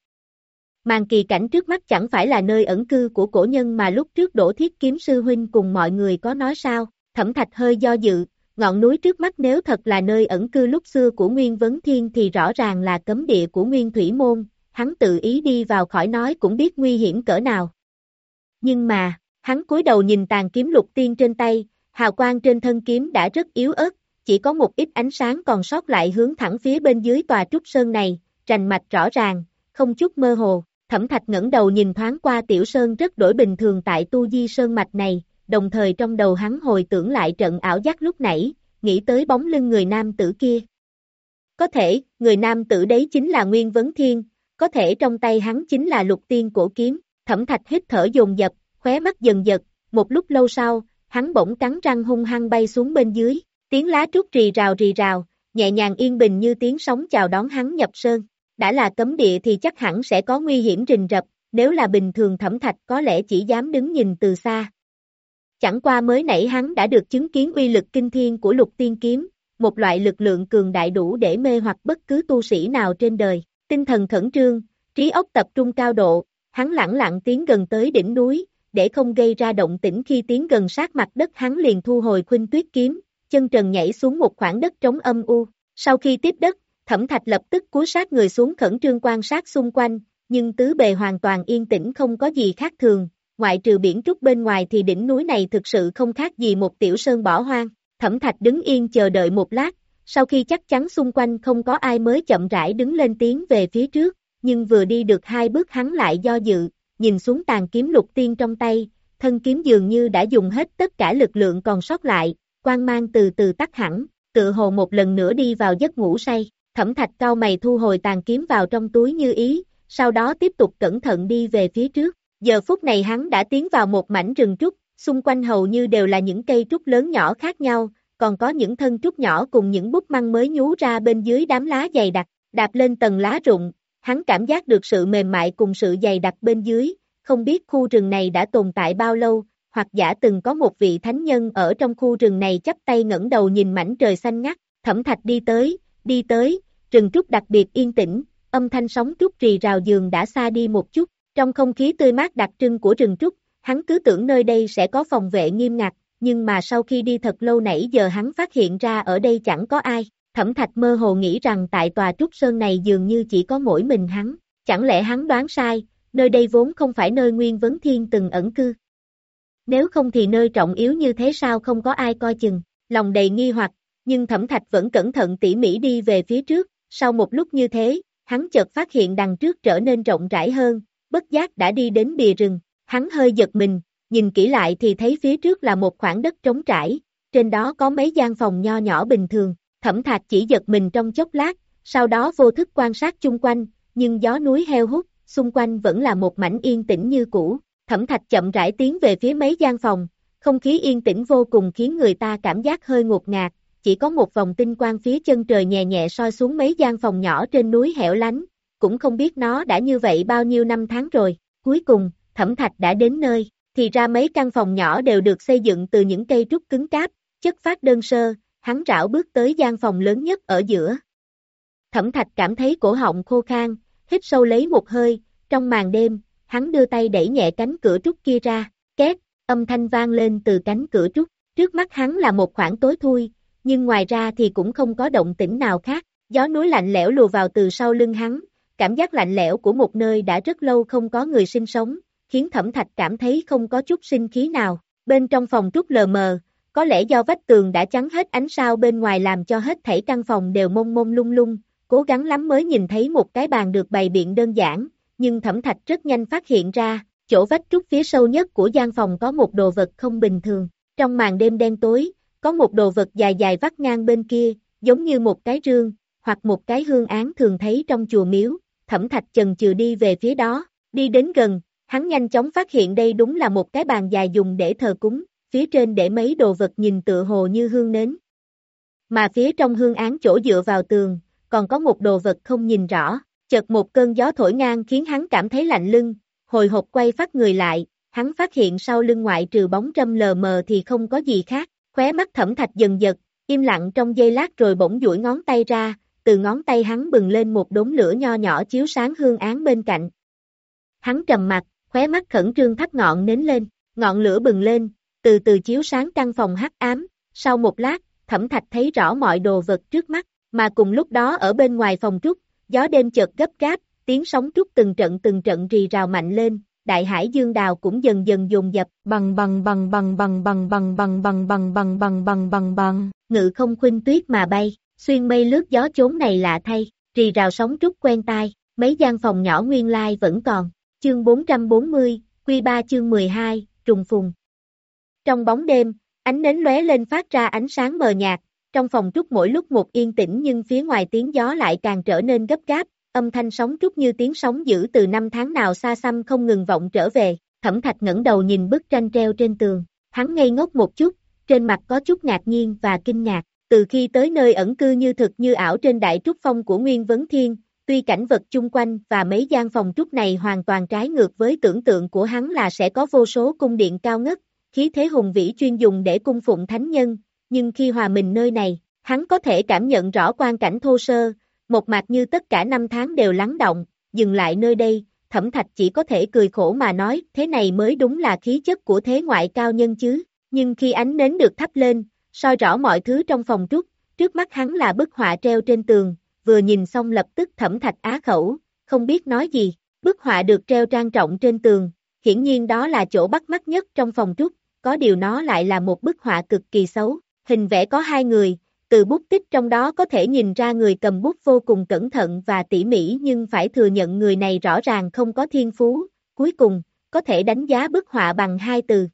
Màn kỳ cảnh trước mắt chẳng phải là nơi ẩn cư của cổ nhân mà lúc trước Đỗ Thiết Kiếm sư huynh cùng mọi người có nói sao, Thẩm Thạch hơi do dự, ngọn núi trước mắt nếu thật là nơi ẩn cư lúc xưa của Nguyên Vấn Thiên thì rõ ràng là cấm địa của Nguyên Thủy Môn, hắn tự ý đi vào khỏi nói cũng biết nguy hiểm cỡ nào. Nhưng mà, hắn cúi đầu nhìn tàn kiếm lục tiên trên tay, hào quang trên thân kiếm đã rất yếu ớt, chỉ có một ít ánh sáng còn sót lại hướng thẳng phía bên dưới tòa trúc sơn này, rành mạch rõ ràng, không chút mơ hồ. Thẩm Thạch ngẩng đầu nhìn thoáng qua tiểu sơn rất đổi bình thường tại Tu Di Sơn mạch này, đồng thời trong đầu hắn hồi tưởng lại trận ảo giác lúc nãy, nghĩ tới bóng lưng người nam tử kia. Có thể, người nam tử đấy chính là Nguyên Vấn Thiên, có thể trong tay hắn chính là lục tiên cổ kiếm. Thẩm Thạch hít thở dồn dập, khóe mắt dần giật, một lúc lâu sau, hắn bỗng cắn răng hung hăng bay xuống bên dưới, tiếng lá trúc rì rào rì rào, nhẹ nhàng yên bình như tiếng sóng chào đón hắn nhập sơn. Đã là cấm địa thì chắc hẳn sẽ có nguy hiểm rình rập, nếu là bình thường Thẩm Thạch có lẽ chỉ dám đứng nhìn từ xa. Chẳng qua mới nãy hắn đã được chứng kiến uy lực kinh thiên của lục tiên kiếm, một loại lực lượng cường đại đủ để mê hoặc bất cứ tu sĩ nào trên đời. Tinh thần khẩn trương, trí óc tập trung cao độ, hắn lẳng lặng tiến gần tới đỉnh núi, để không gây ra động tĩnh khi tiến gần sát mặt đất hắn liền thu hồi khuynh tuyết kiếm, chân trần nhảy xuống một khoảng đất trống âm u. Sau khi tiếp đất, Thẩm Thạch lập tức cúi sát người xuống khẩn trương quan sát xung quanh, nhưng tứ bề hoàn toàn yên tĩnh không có gì khác thường, ngoại trừ biển trúc bên ngoài thì đỉnh núi này thực sự không khác gì một tiểu sơn bỏ hoang. Thẩm Thạch đứng yên chờ đợi một lát, sau khi chắc chắn xung quanh không có ai mới chậm rãi đứng lên tiến về phía trước, nhưng vừa đi được hai bước hắn lại do dự, nhìn xuống tàn kiếm lục tiên trong tay, thân kiếm dường như đã dùng hết tất cả lực lượng còn sót lại, quang mang từ từ tắt hẳn, tựa hồ một lần nữa đi vào giấc ngủ say. Thẩm Thạch cau mày thu hồi tàn kiếm vào trong túi như ý, sau đó tiếp tục cẩn thận đi về phía trước. Giờ phút này hắn đã tiến vào một mảnh rừng trúc, xung quanh hầu như đều là những cây trúc lớn nhỏ khác nhau, còn có những thân trúc nhỏ cùng những búp măng mới nhú ra bên dưới đám lá dày đặc, đạp lên tầng lá rụng, hắn cảm giác được sự mềm mại cùng sự dày đặc bên dưới, không biết khu rừng này đã tồn tại bao lâu, hoặc giả từng có một vị thánh nhân ở trong khu rừng này chắp tay ngẩng đầu nhìn mảnh trời xanh ngắt. Thẩm Thạch đi tới, đi tới, rừng trúc đặc biệt yên tĩnh, âm thanh sóng trúc rì rào dường đã xa đi một chút, trong không khí tươi mát đặc trưng của rừng trúc, hắn cứ tưởng nơi đây sẽ có phòng vệ nghiêm ngặt, nhưng mà sau khi đi thật lâu nãy giờ hắn phát hiện ra ở đây chẳng có ai. Thẩm Thạch mơ hồ nghĩ rằng tại tòa trúc sơn này dường như chỉ có mỗi mình hắn, chẳng lẽ hắn đoán sai, nơi đây vốn không phải nơi Nguyên Vấn Thiên từng ẩn cư. Nếu không thì nơi trọng yếu như thế sao không có ai coi chừng, lòng đầy nghi hoặc, nhưng Thẩm Thạch vẫn cẩn thận tỉ mỉ đi về phía trước, sau một lúc như thế, hắn chợt phát hiện đằng trước trở nên rộng rãi hơn, bất giác đã đi đến bìa rừng, hắn hơi giật mình, nhìn kỹ lại thì thấy phía trước là một khoảng đất trống trải, trên đó có mấy gian phòng nho nhỏ bình thường. Thẩm Thạch chỉ giật mình trong chốc lát, sau đó vô thức quan sát chung quanh, nhưng gió núi heo hút, xung quanh vẫn là một mảnh yên tĩnh như cũ. Thẩm Thạch chậm rãi tiến về phía mấy gian phòng, không khí yên tĩnh vô cùng khiến người ta cảm giác hơi ngột ngạt, chỉ có một vòng tinh quang phía chân trời nhẹ nhẹ soi xuống mấy gian phòng nhỏ trên núi hẻo lánh, cũng không biết nó đã như vậy bao nhiêu năm tháng rồi. Cuối cùng, Thẩm Thạch đã đến nơi, thì ra mấy căn phòng nhỏ đều được xây dựng từ những cây trúc cứng cáp, chất phát đơn sơ. Hắn rảo bước tới gian phòng lớn nhất ở giữa. Thẩm Thạch cảm thấy cổ họng khô khan, hít sâu lấy một hơi, trong màn đêm, hắn đưa tay đẩy nhẹ cánh cửa trúc kia ra, két, âm thanh vang lên từ cánh cửa trúc, trước mắt hắn là một khoảng tối thui, nhưng ngoài ra thì cũng không có động tĩnh nào khác, gió núi lạnh lẽo lùa vào từ sau lưng hắn, cảm giác lạnh lẽo của một nơi đã rất lâu không có người sinh sống, khiến Thẩm Thạch cảm thấy không có chút sinh khí nào, bên trong phòng trúc lờ mờ, có lẽ do vách tường đã chắn hết ánh sao bên ngoài làm cho hết thảy căn phòng đều mông mông lung lung, cố gắng lắm mới nhìn thấy một cái bàn được bày biện đơn giản, nhưng Thẩm Thạch rất nhanh phát hiện ra, chỗ vách trúc phía sâu nhất của gian phòng có một đồ vật không bình thường, trong màn đêm đen tối, có một đồ vật dài dài vắt ngang bên kia, giống như một cái rương, hoặc một cái hương án thường thấy trong chùa miếu. Thẩm Thạch chần chừ đi về phía đó, đi đến gần, hắn nhanh chóng phát hiện đây đúng là một cái bàn dài dùng để thờ cúng. Phía trên để mấy đồ vật nhìn tựa hồ như hương nến. Mà phía trong hương án chỗ dựa vào tường, còn có một đồ vật không nhìn rõ, chợt một cơn gió thổi ngang khiến hắn cảm thấy lạnh lưng, hồi hộp quay phát người lại, hắn phát hiện sau lưng ngoại trừ bóng râm lờ mờ thì không có gì khác, khóe mắt Thẩm Thạch dần giật, im lặng trong giây lát rồi bỗng duỗi ngón tay ra, từ ngón tay hắn bừng lên một đốm lửa nho nhỏ chiếu sáng hương án bên cạnh. Hắn trầm mặt, khóe mắt khẩn trương thắp ngọn nến lên, ngọn lửa bừng lên, từ từ chiếu sáng căn phòng hắc ám, sau một lát, Thẩm Thạch thấy rõ mọi đồ vật trước mắt, mà cùng lúc đó ở bên ngoài phòng trúc, gió đêm chợt gấp gáp, tiếng sóng trúc từng trận từng trận rì rào mạnh lên, đại hải dương đào cũng dần dần dồn dập, bằng bằng bằng bằng bằng bằng bằng bằng bằng bằng bằng bằng bằng bằng bằng, ngự không khuynh tuyết mà bay, xuyên mây lướt gió chốn này lạ thay, rì rào sóng trúc quen tai, mấy gian phòng nhỏ nguyên lai vẫn còn, chương bốn trăm bốn mươi, Quy ba chương mười hai, trùng phùng. Trong bóng đêm, ánh nến lóe lên phát ra ánh sáng mờ nhạt, trong phòng trúc mỗi lúc một yên tĩnh nhưng phía ngoài tiếng gió lại càng trở nên gấp gáp, âm thanh sóng trúc như tiếng sóng dữ từ năm tháng nào xa xăm không ngừng vọng trở về. Thẩm Thạch ngẩng đầu nhìn bức tranh treo trên tường, hắn ngây ngốc một chút, trên mặt có chút ngạc nhiên và kinh ngạc. Từ khi tới nơi ẩn cư như thực như ảo trên Đại Trúc Phong của Nguyên Vấn Thiên, tuy cảnh vật chung quanh và mấy gian phòng trúc này hoàn toàn trái ngược với tưởng tượng của hắn là sẽ có vô số cung điện cao ngất, khí thế hùng vĩ chuyên dùng để cung phụng thánh nhân, nhưng khi hòa mình nơi này, hắn có thể cảm nhận rõ quang cảnh thô sơ, một mạc như tất cả năm tháng đều lắng động, dừng lại nơi đây, Thẩm Thạch chỉ có thể cười khổ mà nói, thế này mới đúng là khí chất của thế ngoại cao nhân chứ, nhưng khi ánh nến được thắp lên, soi rõ mọi thứ trong phòng trúc, trước mắt hắn là bức họa treo trên tường, vừa nhìn xong lập tức Thẩm Thạch á khẩu, không biết nói gì, bức họa được treo trang trọng trên tường, hiển nhiên đó là chỗ bắt mắt nhất trong phòng trúc, có điều nó lại là một bức họa cực kỳ xấu, hình vẽ có hai người, từ bút tích trong đó có thể nhìn ra người cầm bút vô cùng cẩn thận và tỉ mỉ nhưng phải thừa nhận người này rõ ràng không có thiên phú, cuối cùng, có thể đánh giá bức họa bằng hai từ.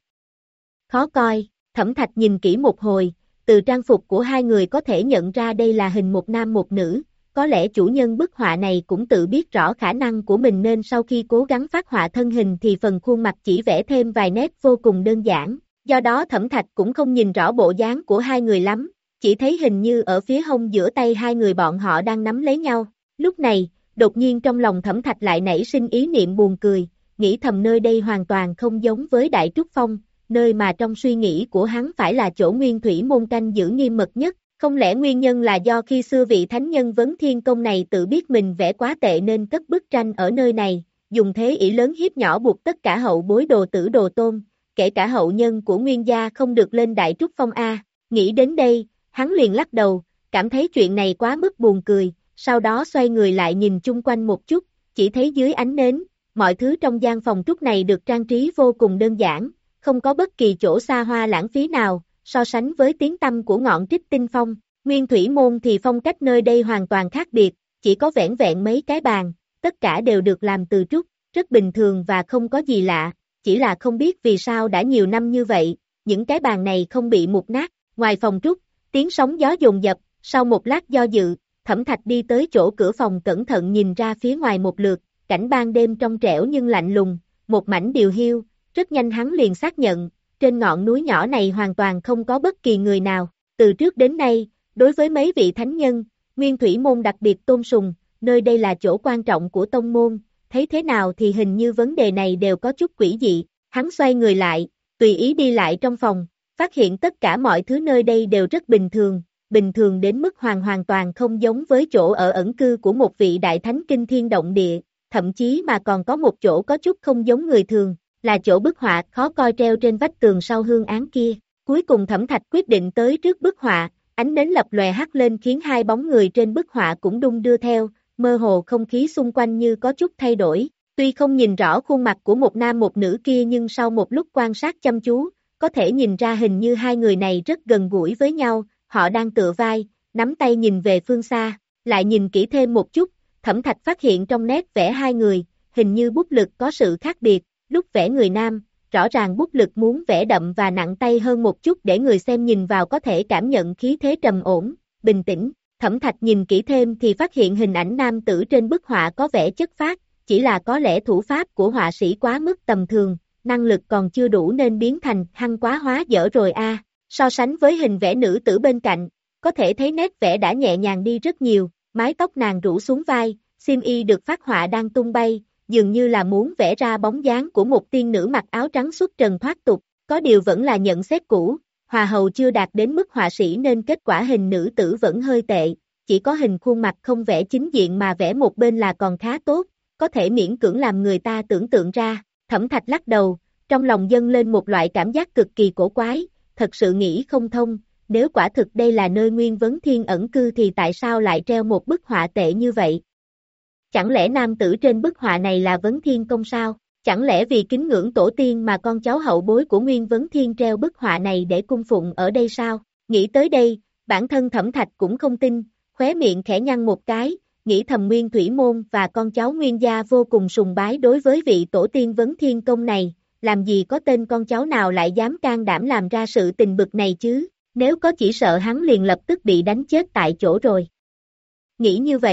Khó coi, Thẩm Thạch nhìn kỹ một hồi, từ trang phục của hai người có thể nhận ra đây là hình một nam một nữ, có lẽ chủ nhân bức họa này cũng tự biết rõ khả năng của mình nên sau khi cố gắng phát họa thân hình thì phần khuôn mặt chỉ vẽ thêm vài nét vô cùng đơn giản, do đó Thẩm Thạch cũng không nhìn rõ bộ dáng của hai người lắm, chỉ thấy hình như ở phía hông giữa tay hai người bọn họ đang nắm lấy nhau. Lúc này, đột nhiên trong lòng Thẩm Thạch lại nảy sinh ý niệm buồn cười, nghĩ thầm nơi đây hoàn toàn không giống với Đại Trúc Phong, nơi mà trong suy nghĩ của hắn phải là chỗ Nguyên Thủy môn canh giữ nghiêm mật nhất, không lẽ nguyên nhân là do khi xưa vị thánh nhân Vấn Thiên Công này tự biết mình vẽ quá tệ nên cất bức tranh ở nơi này, dùng thế ỷ lớn hiếp nhỏ buộc tất cả hậu bối đồ tử đồ tôn, kể cả hậu nhân của Nguyên gia không được lên Đại Trúc Phong A. Nghĩ đến đây, hắn liền lắc đầu, cảm thấy chuyện này quá mức buồn cười, sau đó xoay người lại nhìn chung quanh một chút, chỉ thấy dưới ánh nến, mọi thứ trong gian phòng trúc này được trang trí vô cùng đơn giản, không có bất kỳ chỗ xa hoa lãng phí nào, so sánh với tiếng tăm của ngọn Trích Tinh Phong, Nguyên Thủy Môn thì phong cách nơi đây hoàn toàn khác biệt, chỉ có vẻn vẹn mấy cái bàn, tất cả đều được làm từ trúc, rất bình thường và không có gì lạ, chỉ là không biết vì sao đã nhiều năm như vậy, những cái bàn này không bị mục nát, ngoài phòng trúc, tiếng sóng gió dồn dập, sau một lát do dự, Thẩm Thạch đi tới chỗ cửa phòng cẩn thận nhìn ra phía ngoài một lượt, cảnh ban đêm trong trẻo nhưng lạnh lùng, một mảnh điều hiu, rất nhanh hắn liền xác nhận, trên ngọn núi nhỏ này hoàn toàn không có bất kỳ người nào, từ trước đến nay, đối với mấy vị thánh nhân, Nguyên Thủy Môn đặc biệt tôn sùng, nơi đây là chỗ quan trọng của tông môn, thấy thế nào thì hình như vấn đề này đều có chút quỷ dị, hắn xoay người lại, tùy ý đi lại trong phòng, phát hiện tất cả mọi thứ nơi đây đều rất bình thường, bình thường đến mức hoàn hoàn toàn không giống với chỗ ở ẩn cư của một vị đại thánh kinh thiên động địa, thậm chí mà còn có một chỗ có chút không giống người thường, là chỗ bức họa khó coi treo trên vách tường sau hương án kia. Cuối cùng Thẩm Thạch quyết định tới trước bức họa, ánh nến lập lòe hắt lên khiến hai bóng người trên bức họa cũng đung đưa theo, mơ hồ không khí xung quanh như có chút thay đổi, tuy không nhìn rõ khuôn mặt của một nam một nữ kia nhưng sau một lúc quan sát chăm chú, có thể nhìn ra hình như hai người này rất gần gũi với nhau, họ đang tựa vai, nắm tay nhìn về phương xa, lại nhìn kỹ thêm một chút, Thẩm Thạch phát hiện trong nét vẽ hai người, hình như bút lực có sự khác biệt, lúc vẽ người nam, rõ ràng bút lực muốn vẽ đậm và nặng tay hơn một chút để người xem nhìn vào có thể cảm nhận khí thế trầm ổn, bình tĩnh. Thẩm Thạch nhìn kỹ thêm thì phát hiện hình ảnh nam tử trên bức họa có vẻ chất phác, chỉ là có lẽ thủ pháp của họa sĩ quá mức tầm thường, năng lực còn chưa đủ nên biến thành hăng quá hóa dở rồi a. So sánh với hình vẽ nữ tử bên cạnh, có thể thấy nét vẽ đã nhẹ nhàng đi rất nhiều, mái tóc nàng rủ xuống vai, xiêm y được phác họa đang tung bay, dường như là muốn vẽ ra bóng dáng của một tiên nữ mặc áo trắng xuất trần thoát tục, có điều vẫn là nhận xét cũ, hòa hầu chưa đạt đến mức họa sĩ nên kết quả hình nữ tử vẫn hơi tệ, chỉ có hình khuôn mặt không vẽ chính diện mà vẽ một bên là còn khá tốt, có thể miễn cưỡng làm người ta tưởng tượng ra. Thẩm Thạch lắc đầu, trong lòng dâng lên một loại cảm giác cực kỳ cổ quái, thật sự nghĩ không thông, nếu quả thực đây là nơi Nguyên Vấn Thiên ẩn cư thì tại sao lại treo một bức họa tệ như vậy? Chẳng lẽ nam tử trên bức họa này là Vấn Thiên Công sao? Chẳng lẽ vì kính ngưỡng tổ tiên mà con cháu hậu bối của Nguyên Vấn Thiên treo bức họa này để cung phụng ở đây sao? Nghĩ tới đây, bản thân Thẩm Thạch cũng không tin, khóe miệng khẽ nhăn một cái, nghĩ thầm Nguyên Thủy Môn và con cháu Nguyên gia vô cùng sùng bái đối với vị tổ tiên Vấn Thiên Công này, làm gì có tên con cháu nào lại dám can đảm làm ra sự tình bực này chứ, nếu có chỉ sợ hắn liền lập tức bị đánh chết tại chỗ rồi. Nghĩ như vậy,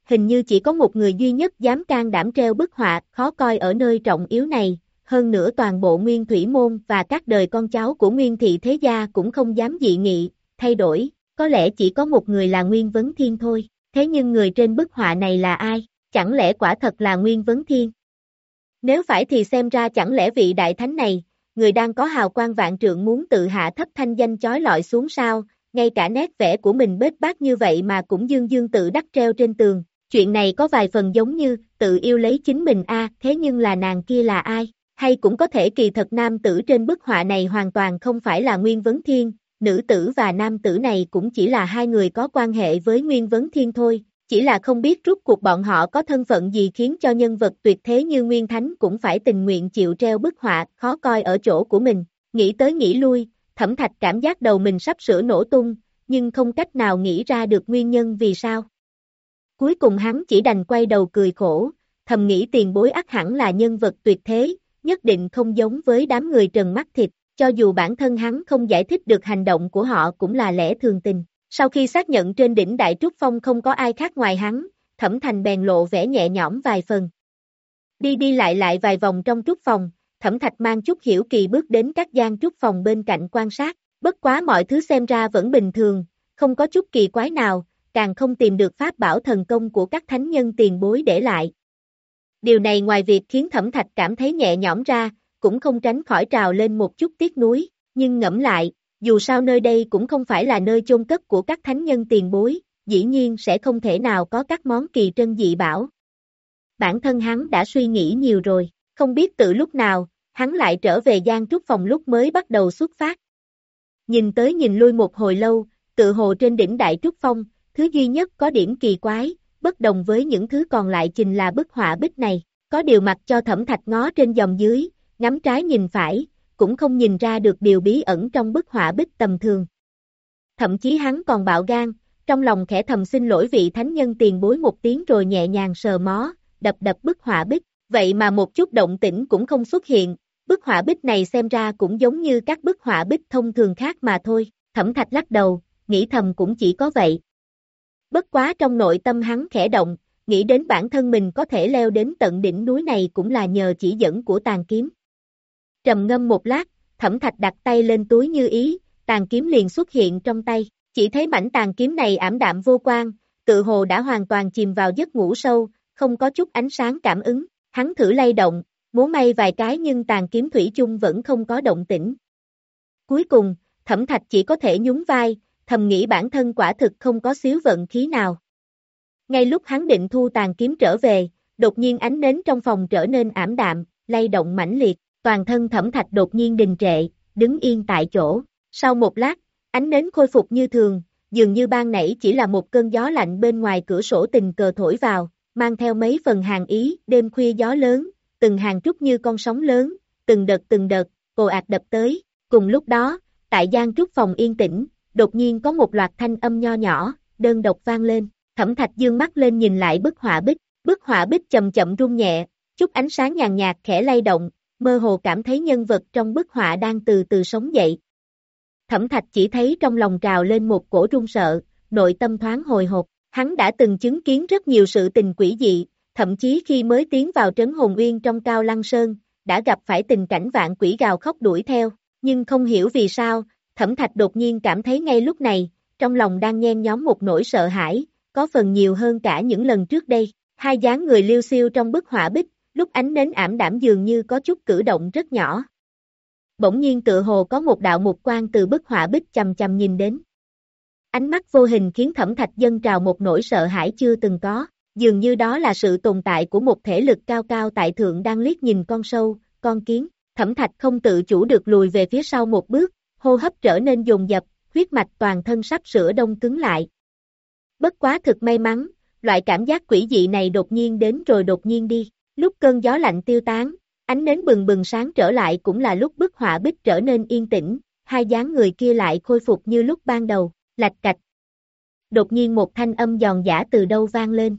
hình như chỉ có một người duy nhất dám can đảm treo bức họa khó coi ở nơi trọng yếu này, hơn nữa toàn bộ Nguyên Thủy Môn và các đời con cháu của Nguyên Thị Thế Gia cũng không dám dị nghị, thay đổi, có lẽ chỉ có một người là Nguyên Vấn Thiên thôi, thế nhưng người trên bức họa này là ai, chẳng lẽ quả thật là Nguyên Vấn Thiên? Nếu phải thì xem ra chẳng lẽ vị đại thánh này, người đang có hào quang vạn trượng muốn tự hạ thấp thanh danh chói lọi xuống sao, ngay cả nét vẽ của mình bết bát như vậy mà cũng dương dương tự đắc treo trên tường, chuyện này có vài phần giống như tự yêu lấy chính mình a, thế nhưng là nàng kia là ai, hay cũng có thể kỳ thật nam tử trên bức họa này hoàn toàn không phải là Nguyên Vấn Thiên, nữ tử và nam tử này cũng chỉ là hai người có quan hệ với Nguyên Vấn Thiên thôi. Chỉ là không biết rốt cuộc bọn họ có thân phận gì khiến cho nhân vật tuyệt thế như Nguyên Thánh cũng phải tình nguyện chịu treo bức họa khó coi ở chỗ của mình. Nghĩ tới nghĩ lui, Thẩm Thạch cảm giác đầu mình sắp sửa nổ tung, nhưng không cách nào nghĩ ra được nguyên nhân vì sao. Cuối cùng hắn chỉ đành quay đầu cười khổ, thầm nghĩ tiền bối ắt hẳn là nhân vật tuyệt thế, nhất định không giống với đám người trần mắt thịt, cho dù bản thân hắn không giải thích được hành động của họ cũng là lẽ thường tình. Sau khi xác nhận trên đỉnh Đại Trúc Phong không có ai khác ngoài hắn, Thẩm Thành bèn lộ vẻ nhẹ nhõm vài phần. Đi đi lại lại vài vòng trong trúc phòng, Thẩm Thạch mang chút hiểu kỳ bước đến các gian trúc phòng bên cạnh quan sát, bất quá mọi thứ xem ra vẫn bình thường, không có chút kỳ quái nào, càng không tìm được pháp bảo thần công của các thánh nhân tiền bối để lại. Điều này ngoài việc khiến Thẩm Thạch cảm thấy nhẹ nhõm ra, cũng không tránh khỏi trào lên một chút tiếc nuối, nhưng ngẫm lại, dù sao nơi đây cũng không phải là nơi chôn cất của các thánh nhân tiền bối, dĩ nhiên sẽ không thể nào có các món kỳ trân dị bảo. Bản thân hắn đã suy nghĩ nhiều rồi, không biết từ lúc nào, hắn lại trở về gian trúc phòng lúc mới bắt đầu xuất phát. Nhìn tới nhìn lui một hồi lâu, tự hồ trên đỉnh Đại Trúc Phong, thứ duy nhất có điểm kỳ quái, bất đồng với những thứ còn lại chính là bức họa bích này, có điều mặc cho Thẩm Thạch ngó trên dòng dưới, ngắm trái nhìn phải, cũng không nhìn ra được điều bí ẩn trong bức họa bích tầm thường. Thậm chí hắn còn bạo gan, trong lòng khẽ thầm xin lỗi vị thánh nhân tiền bối một tiếng rồi nhẹ nhàng sờ mó, đập đập bức họa bích, vậy mà một chút động tĩnh cũng không xuất hiện, bức họa bích này xem ra cũng giống như các bức họa bích thông thường khác mà thôi, Thẩm Thạch lắc đầu, nghĩ thầm cũng chỉ có vậy. Bất quá trong nội tâm hắn khẽ động, nghĩ đến bản thân mình có thể leo đến tận đỉnh núi này cũng là nhờ chỉ dẫn của tàn kiếm. Trầm ngâm một lát, Thẩm Thạch đặt tay lên túi như ý, tàn kiếm liền xuất hiện trong tay, chỉ thấy mảnh tàn kiếm này ảm đạm vô quang, tự hồ đã hoàn toàn chìm vào giấc ngủ sâu, không có chút ánh sáng cảm ứng, hắn thử lay động, múa may vài cái nhưng tàn kiếm thủy chung vẫn không có động tĩnh. Cuối cùng, Thẩm Thạch chỉ có thể nhún vai, thầm nghĩ bản thân quả thực không có xíu vận khí nào. Ngay lúc hắn định thu tàn kiếm trở về, đột nhiên ánh nến trong phòng trở nên ảm đạm, lay động mãnh liệt, toàn thân Thẩm Thạch đột nhiên đình trệ, đứng yên tại chỗ. Sau một lát, ánh nến khôi phục như thường, dường như ban nãy chỉ là một cơn gió lạnh bên ngoài cửa sổ tình cờ thổi vào, mang theo mấy phần hàn ý, đêm khuya gió lớn, từng hàng trúc như con sóng lớn, từng đợt từng đợt, ồ ạt đập tới. Cùng lúc đó, tại gian trúc phòng yên tĩnh, đột nhiên có một loạt thanh âm nho nhỏ, đơn độc vang lên. Thẩm Thạch dương mắt lên nhìn lại bức họa bích, bức họa bích chậm chậm rung nhẹ, chút ánh sáng nhàn nhạt khẽ lay động, mơ hồ cảm thấy nhân vật trong bức họa đang từ từ sống dậy. Thẩm Thạch chỉ thấy trong lòng trào lên một cổ run sợ, nội tâm thoáng hồi hộp, hắn đã từng chứng kiến rất nhiều sự tình quỷ dị, thậm chí khi mới tiến vào trấn Hồn Uyên trong Cao Lăng Sơn, đã gặp phải tình cảnh vạn quỷ gào khóc đuổi theo, nhưng không hiểu vì sao, Thẩm Thạch đột nhiên cảm thấy ngay lúc này, trong lòng đang nhen nhóm một nỗi sợ hãi, có phần nhiều hơn cả những lần trước đây. Hai dáng người liêu xiêu trong bức họa bích, lúc ánh nến ảm đạm dường như có chút cử động rất nhỏ. Bỗng nhiên tựa hồ có một đạo mục quang từ bức họa bích chằm chằm nhìn đến. Ánh mắt vô hình khiến Thẩm Thạch dâng trào một nỗi sợ hãi chưa từng có, dường như đó là sự tồn tại của một thể lực cao cao tại thượng đang liếc nhìn con sâu, con kiến. Thẩm Thạch không tự chủ được lùi về phía sau một bước, hô hấp trở nên dồn dập, huyết mạch toàn thân sắp sửa đông cứng lại. Bất quá thực may mắn, loại cảm giác quỷ dị này đột nhiên đến rồi đột nhiên đi, lúc cơn gió lạnh tiêu tán, ánh nến bừng bừng sáng trở lại cũng là lúc bức họa bích trở nên yên tĩnh, hai dáng người kia lại khôi phục như lúc ban đầu, lạch cạch. Đột nhiên một thanh âm giòn giã từ đâu vang lên.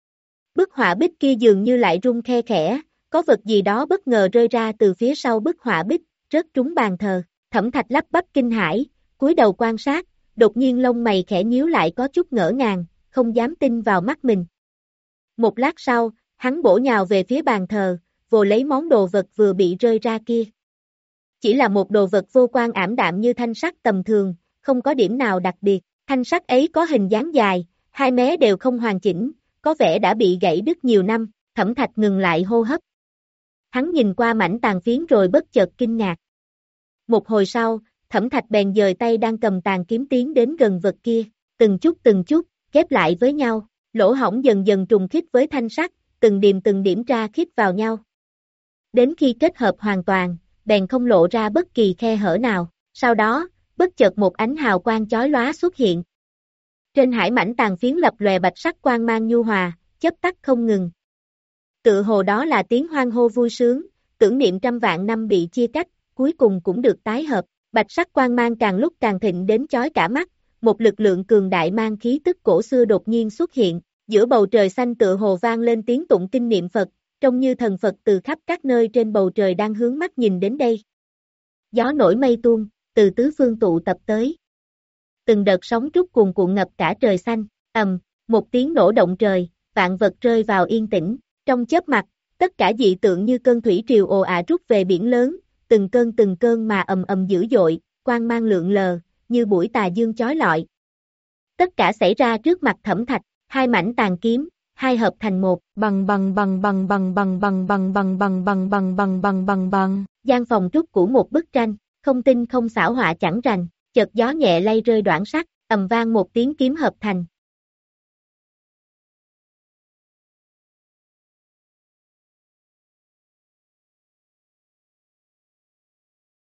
Bức họa bích kia dường như lại rung khe khẽ, có vật gì đó bất ngờ rơi ra từ phía sau bức họa bích, rớt trúng bàn thờ. Thẩm Thạch lắp bắp kinh hãi, cúi đầu quan sát, đột nhiên lông mày khẽ nhíu lại có chút ngỡ ngàng, không dám tin vào mắt mình. Một lát sau, hắn bổ nhào về phía bàn thờ, vồ lấy món đồ vật vừa bị rơi ra kia. Chỉ là một đồ vật vô quan ảm đạm như thanh sắt tầm thường, không có điểm nào đặc biệt. Thanh sắt ấy có hình dáng dài, hai mé đều không hoàn chỉnh, có vẻ đã bị gãy đứt nhiều năm. Thẩm Thạch ngừng lại hô hấp. Hắn nhìn qua mảnh tàn phiến rồi bất chợt kinh ngạc. Một hồi sau, Thẩm Thạch bèn dời tay đang cầm tàn kiếm tiến đến gần vật kia, từng chút từng chút, ghép lại với nhau, lỗ hổng dần dần trùng khít với thanh sắt, từng điểm từng điểm ra khít vào nhau. Đến khi kết hợp hoàn toàn, bèn không lộ ra bất kỳ khe hở nào, sau đó, bất chợt một ánh hào quang chói lóa xuất hiện. Trên hải mảnh tàn phiến lập lòe bạch sắc quang mang nhu hòa, chớp tắt không ngừng. Tự hồ đó là tiếng hoan hô vui sướng, tưởng niệm trăm vạn năm bị chia cách, cuối cùng cũng được tái hợp. Bạch sắc quang mang càng lúc càng thịnh đến chói cả mắt, một lực lượng cường đại mang khí tức cổ xưa đột nhiên xuất hiện, giữa bầu trời xanh tự hồ vang lên tiếng tụng kinh niệm Phật, trông như thần Phật từ khắp các nơi trên bầu trời đang hướng mắt nhìn đến đây. Gió nổi mây tuôn, từ tứ phương tụ tập tới. Từng đợt sóng trúc cuồn cuộn ngập cả trời xanh, ầm, một tiếng nổ động trời, vạn vật rơi vào yên tĩnh, trong chớp mắt, tất cả dị tượng như cơn thủy triều ồ ạt rút về biển lớn, từng cơn từng cơn mà ầm ầm dữ dội, quang mang lượn lờ, như buổi tà dương chói lọi. Tất cả xảy ra trước mặt Thẩm Thạch, hai mảnh tàn kiếm, hai hợp thành một, bằng bằng bằng bằng bằng bằng bằng bằng bằng bằng bằng bằng bằng bằng bằng bằng, gian phòng trúc của một bức tranh, không tinh không xảo họa chẳng rành, chợt gió nhẹ lay rơi đoạn sắt, ầm vang một tiếng kiếm hợp thành.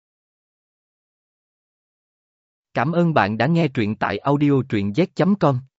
Cảm ơn bạn đã nghe truyện tại audio truyện z chấm com.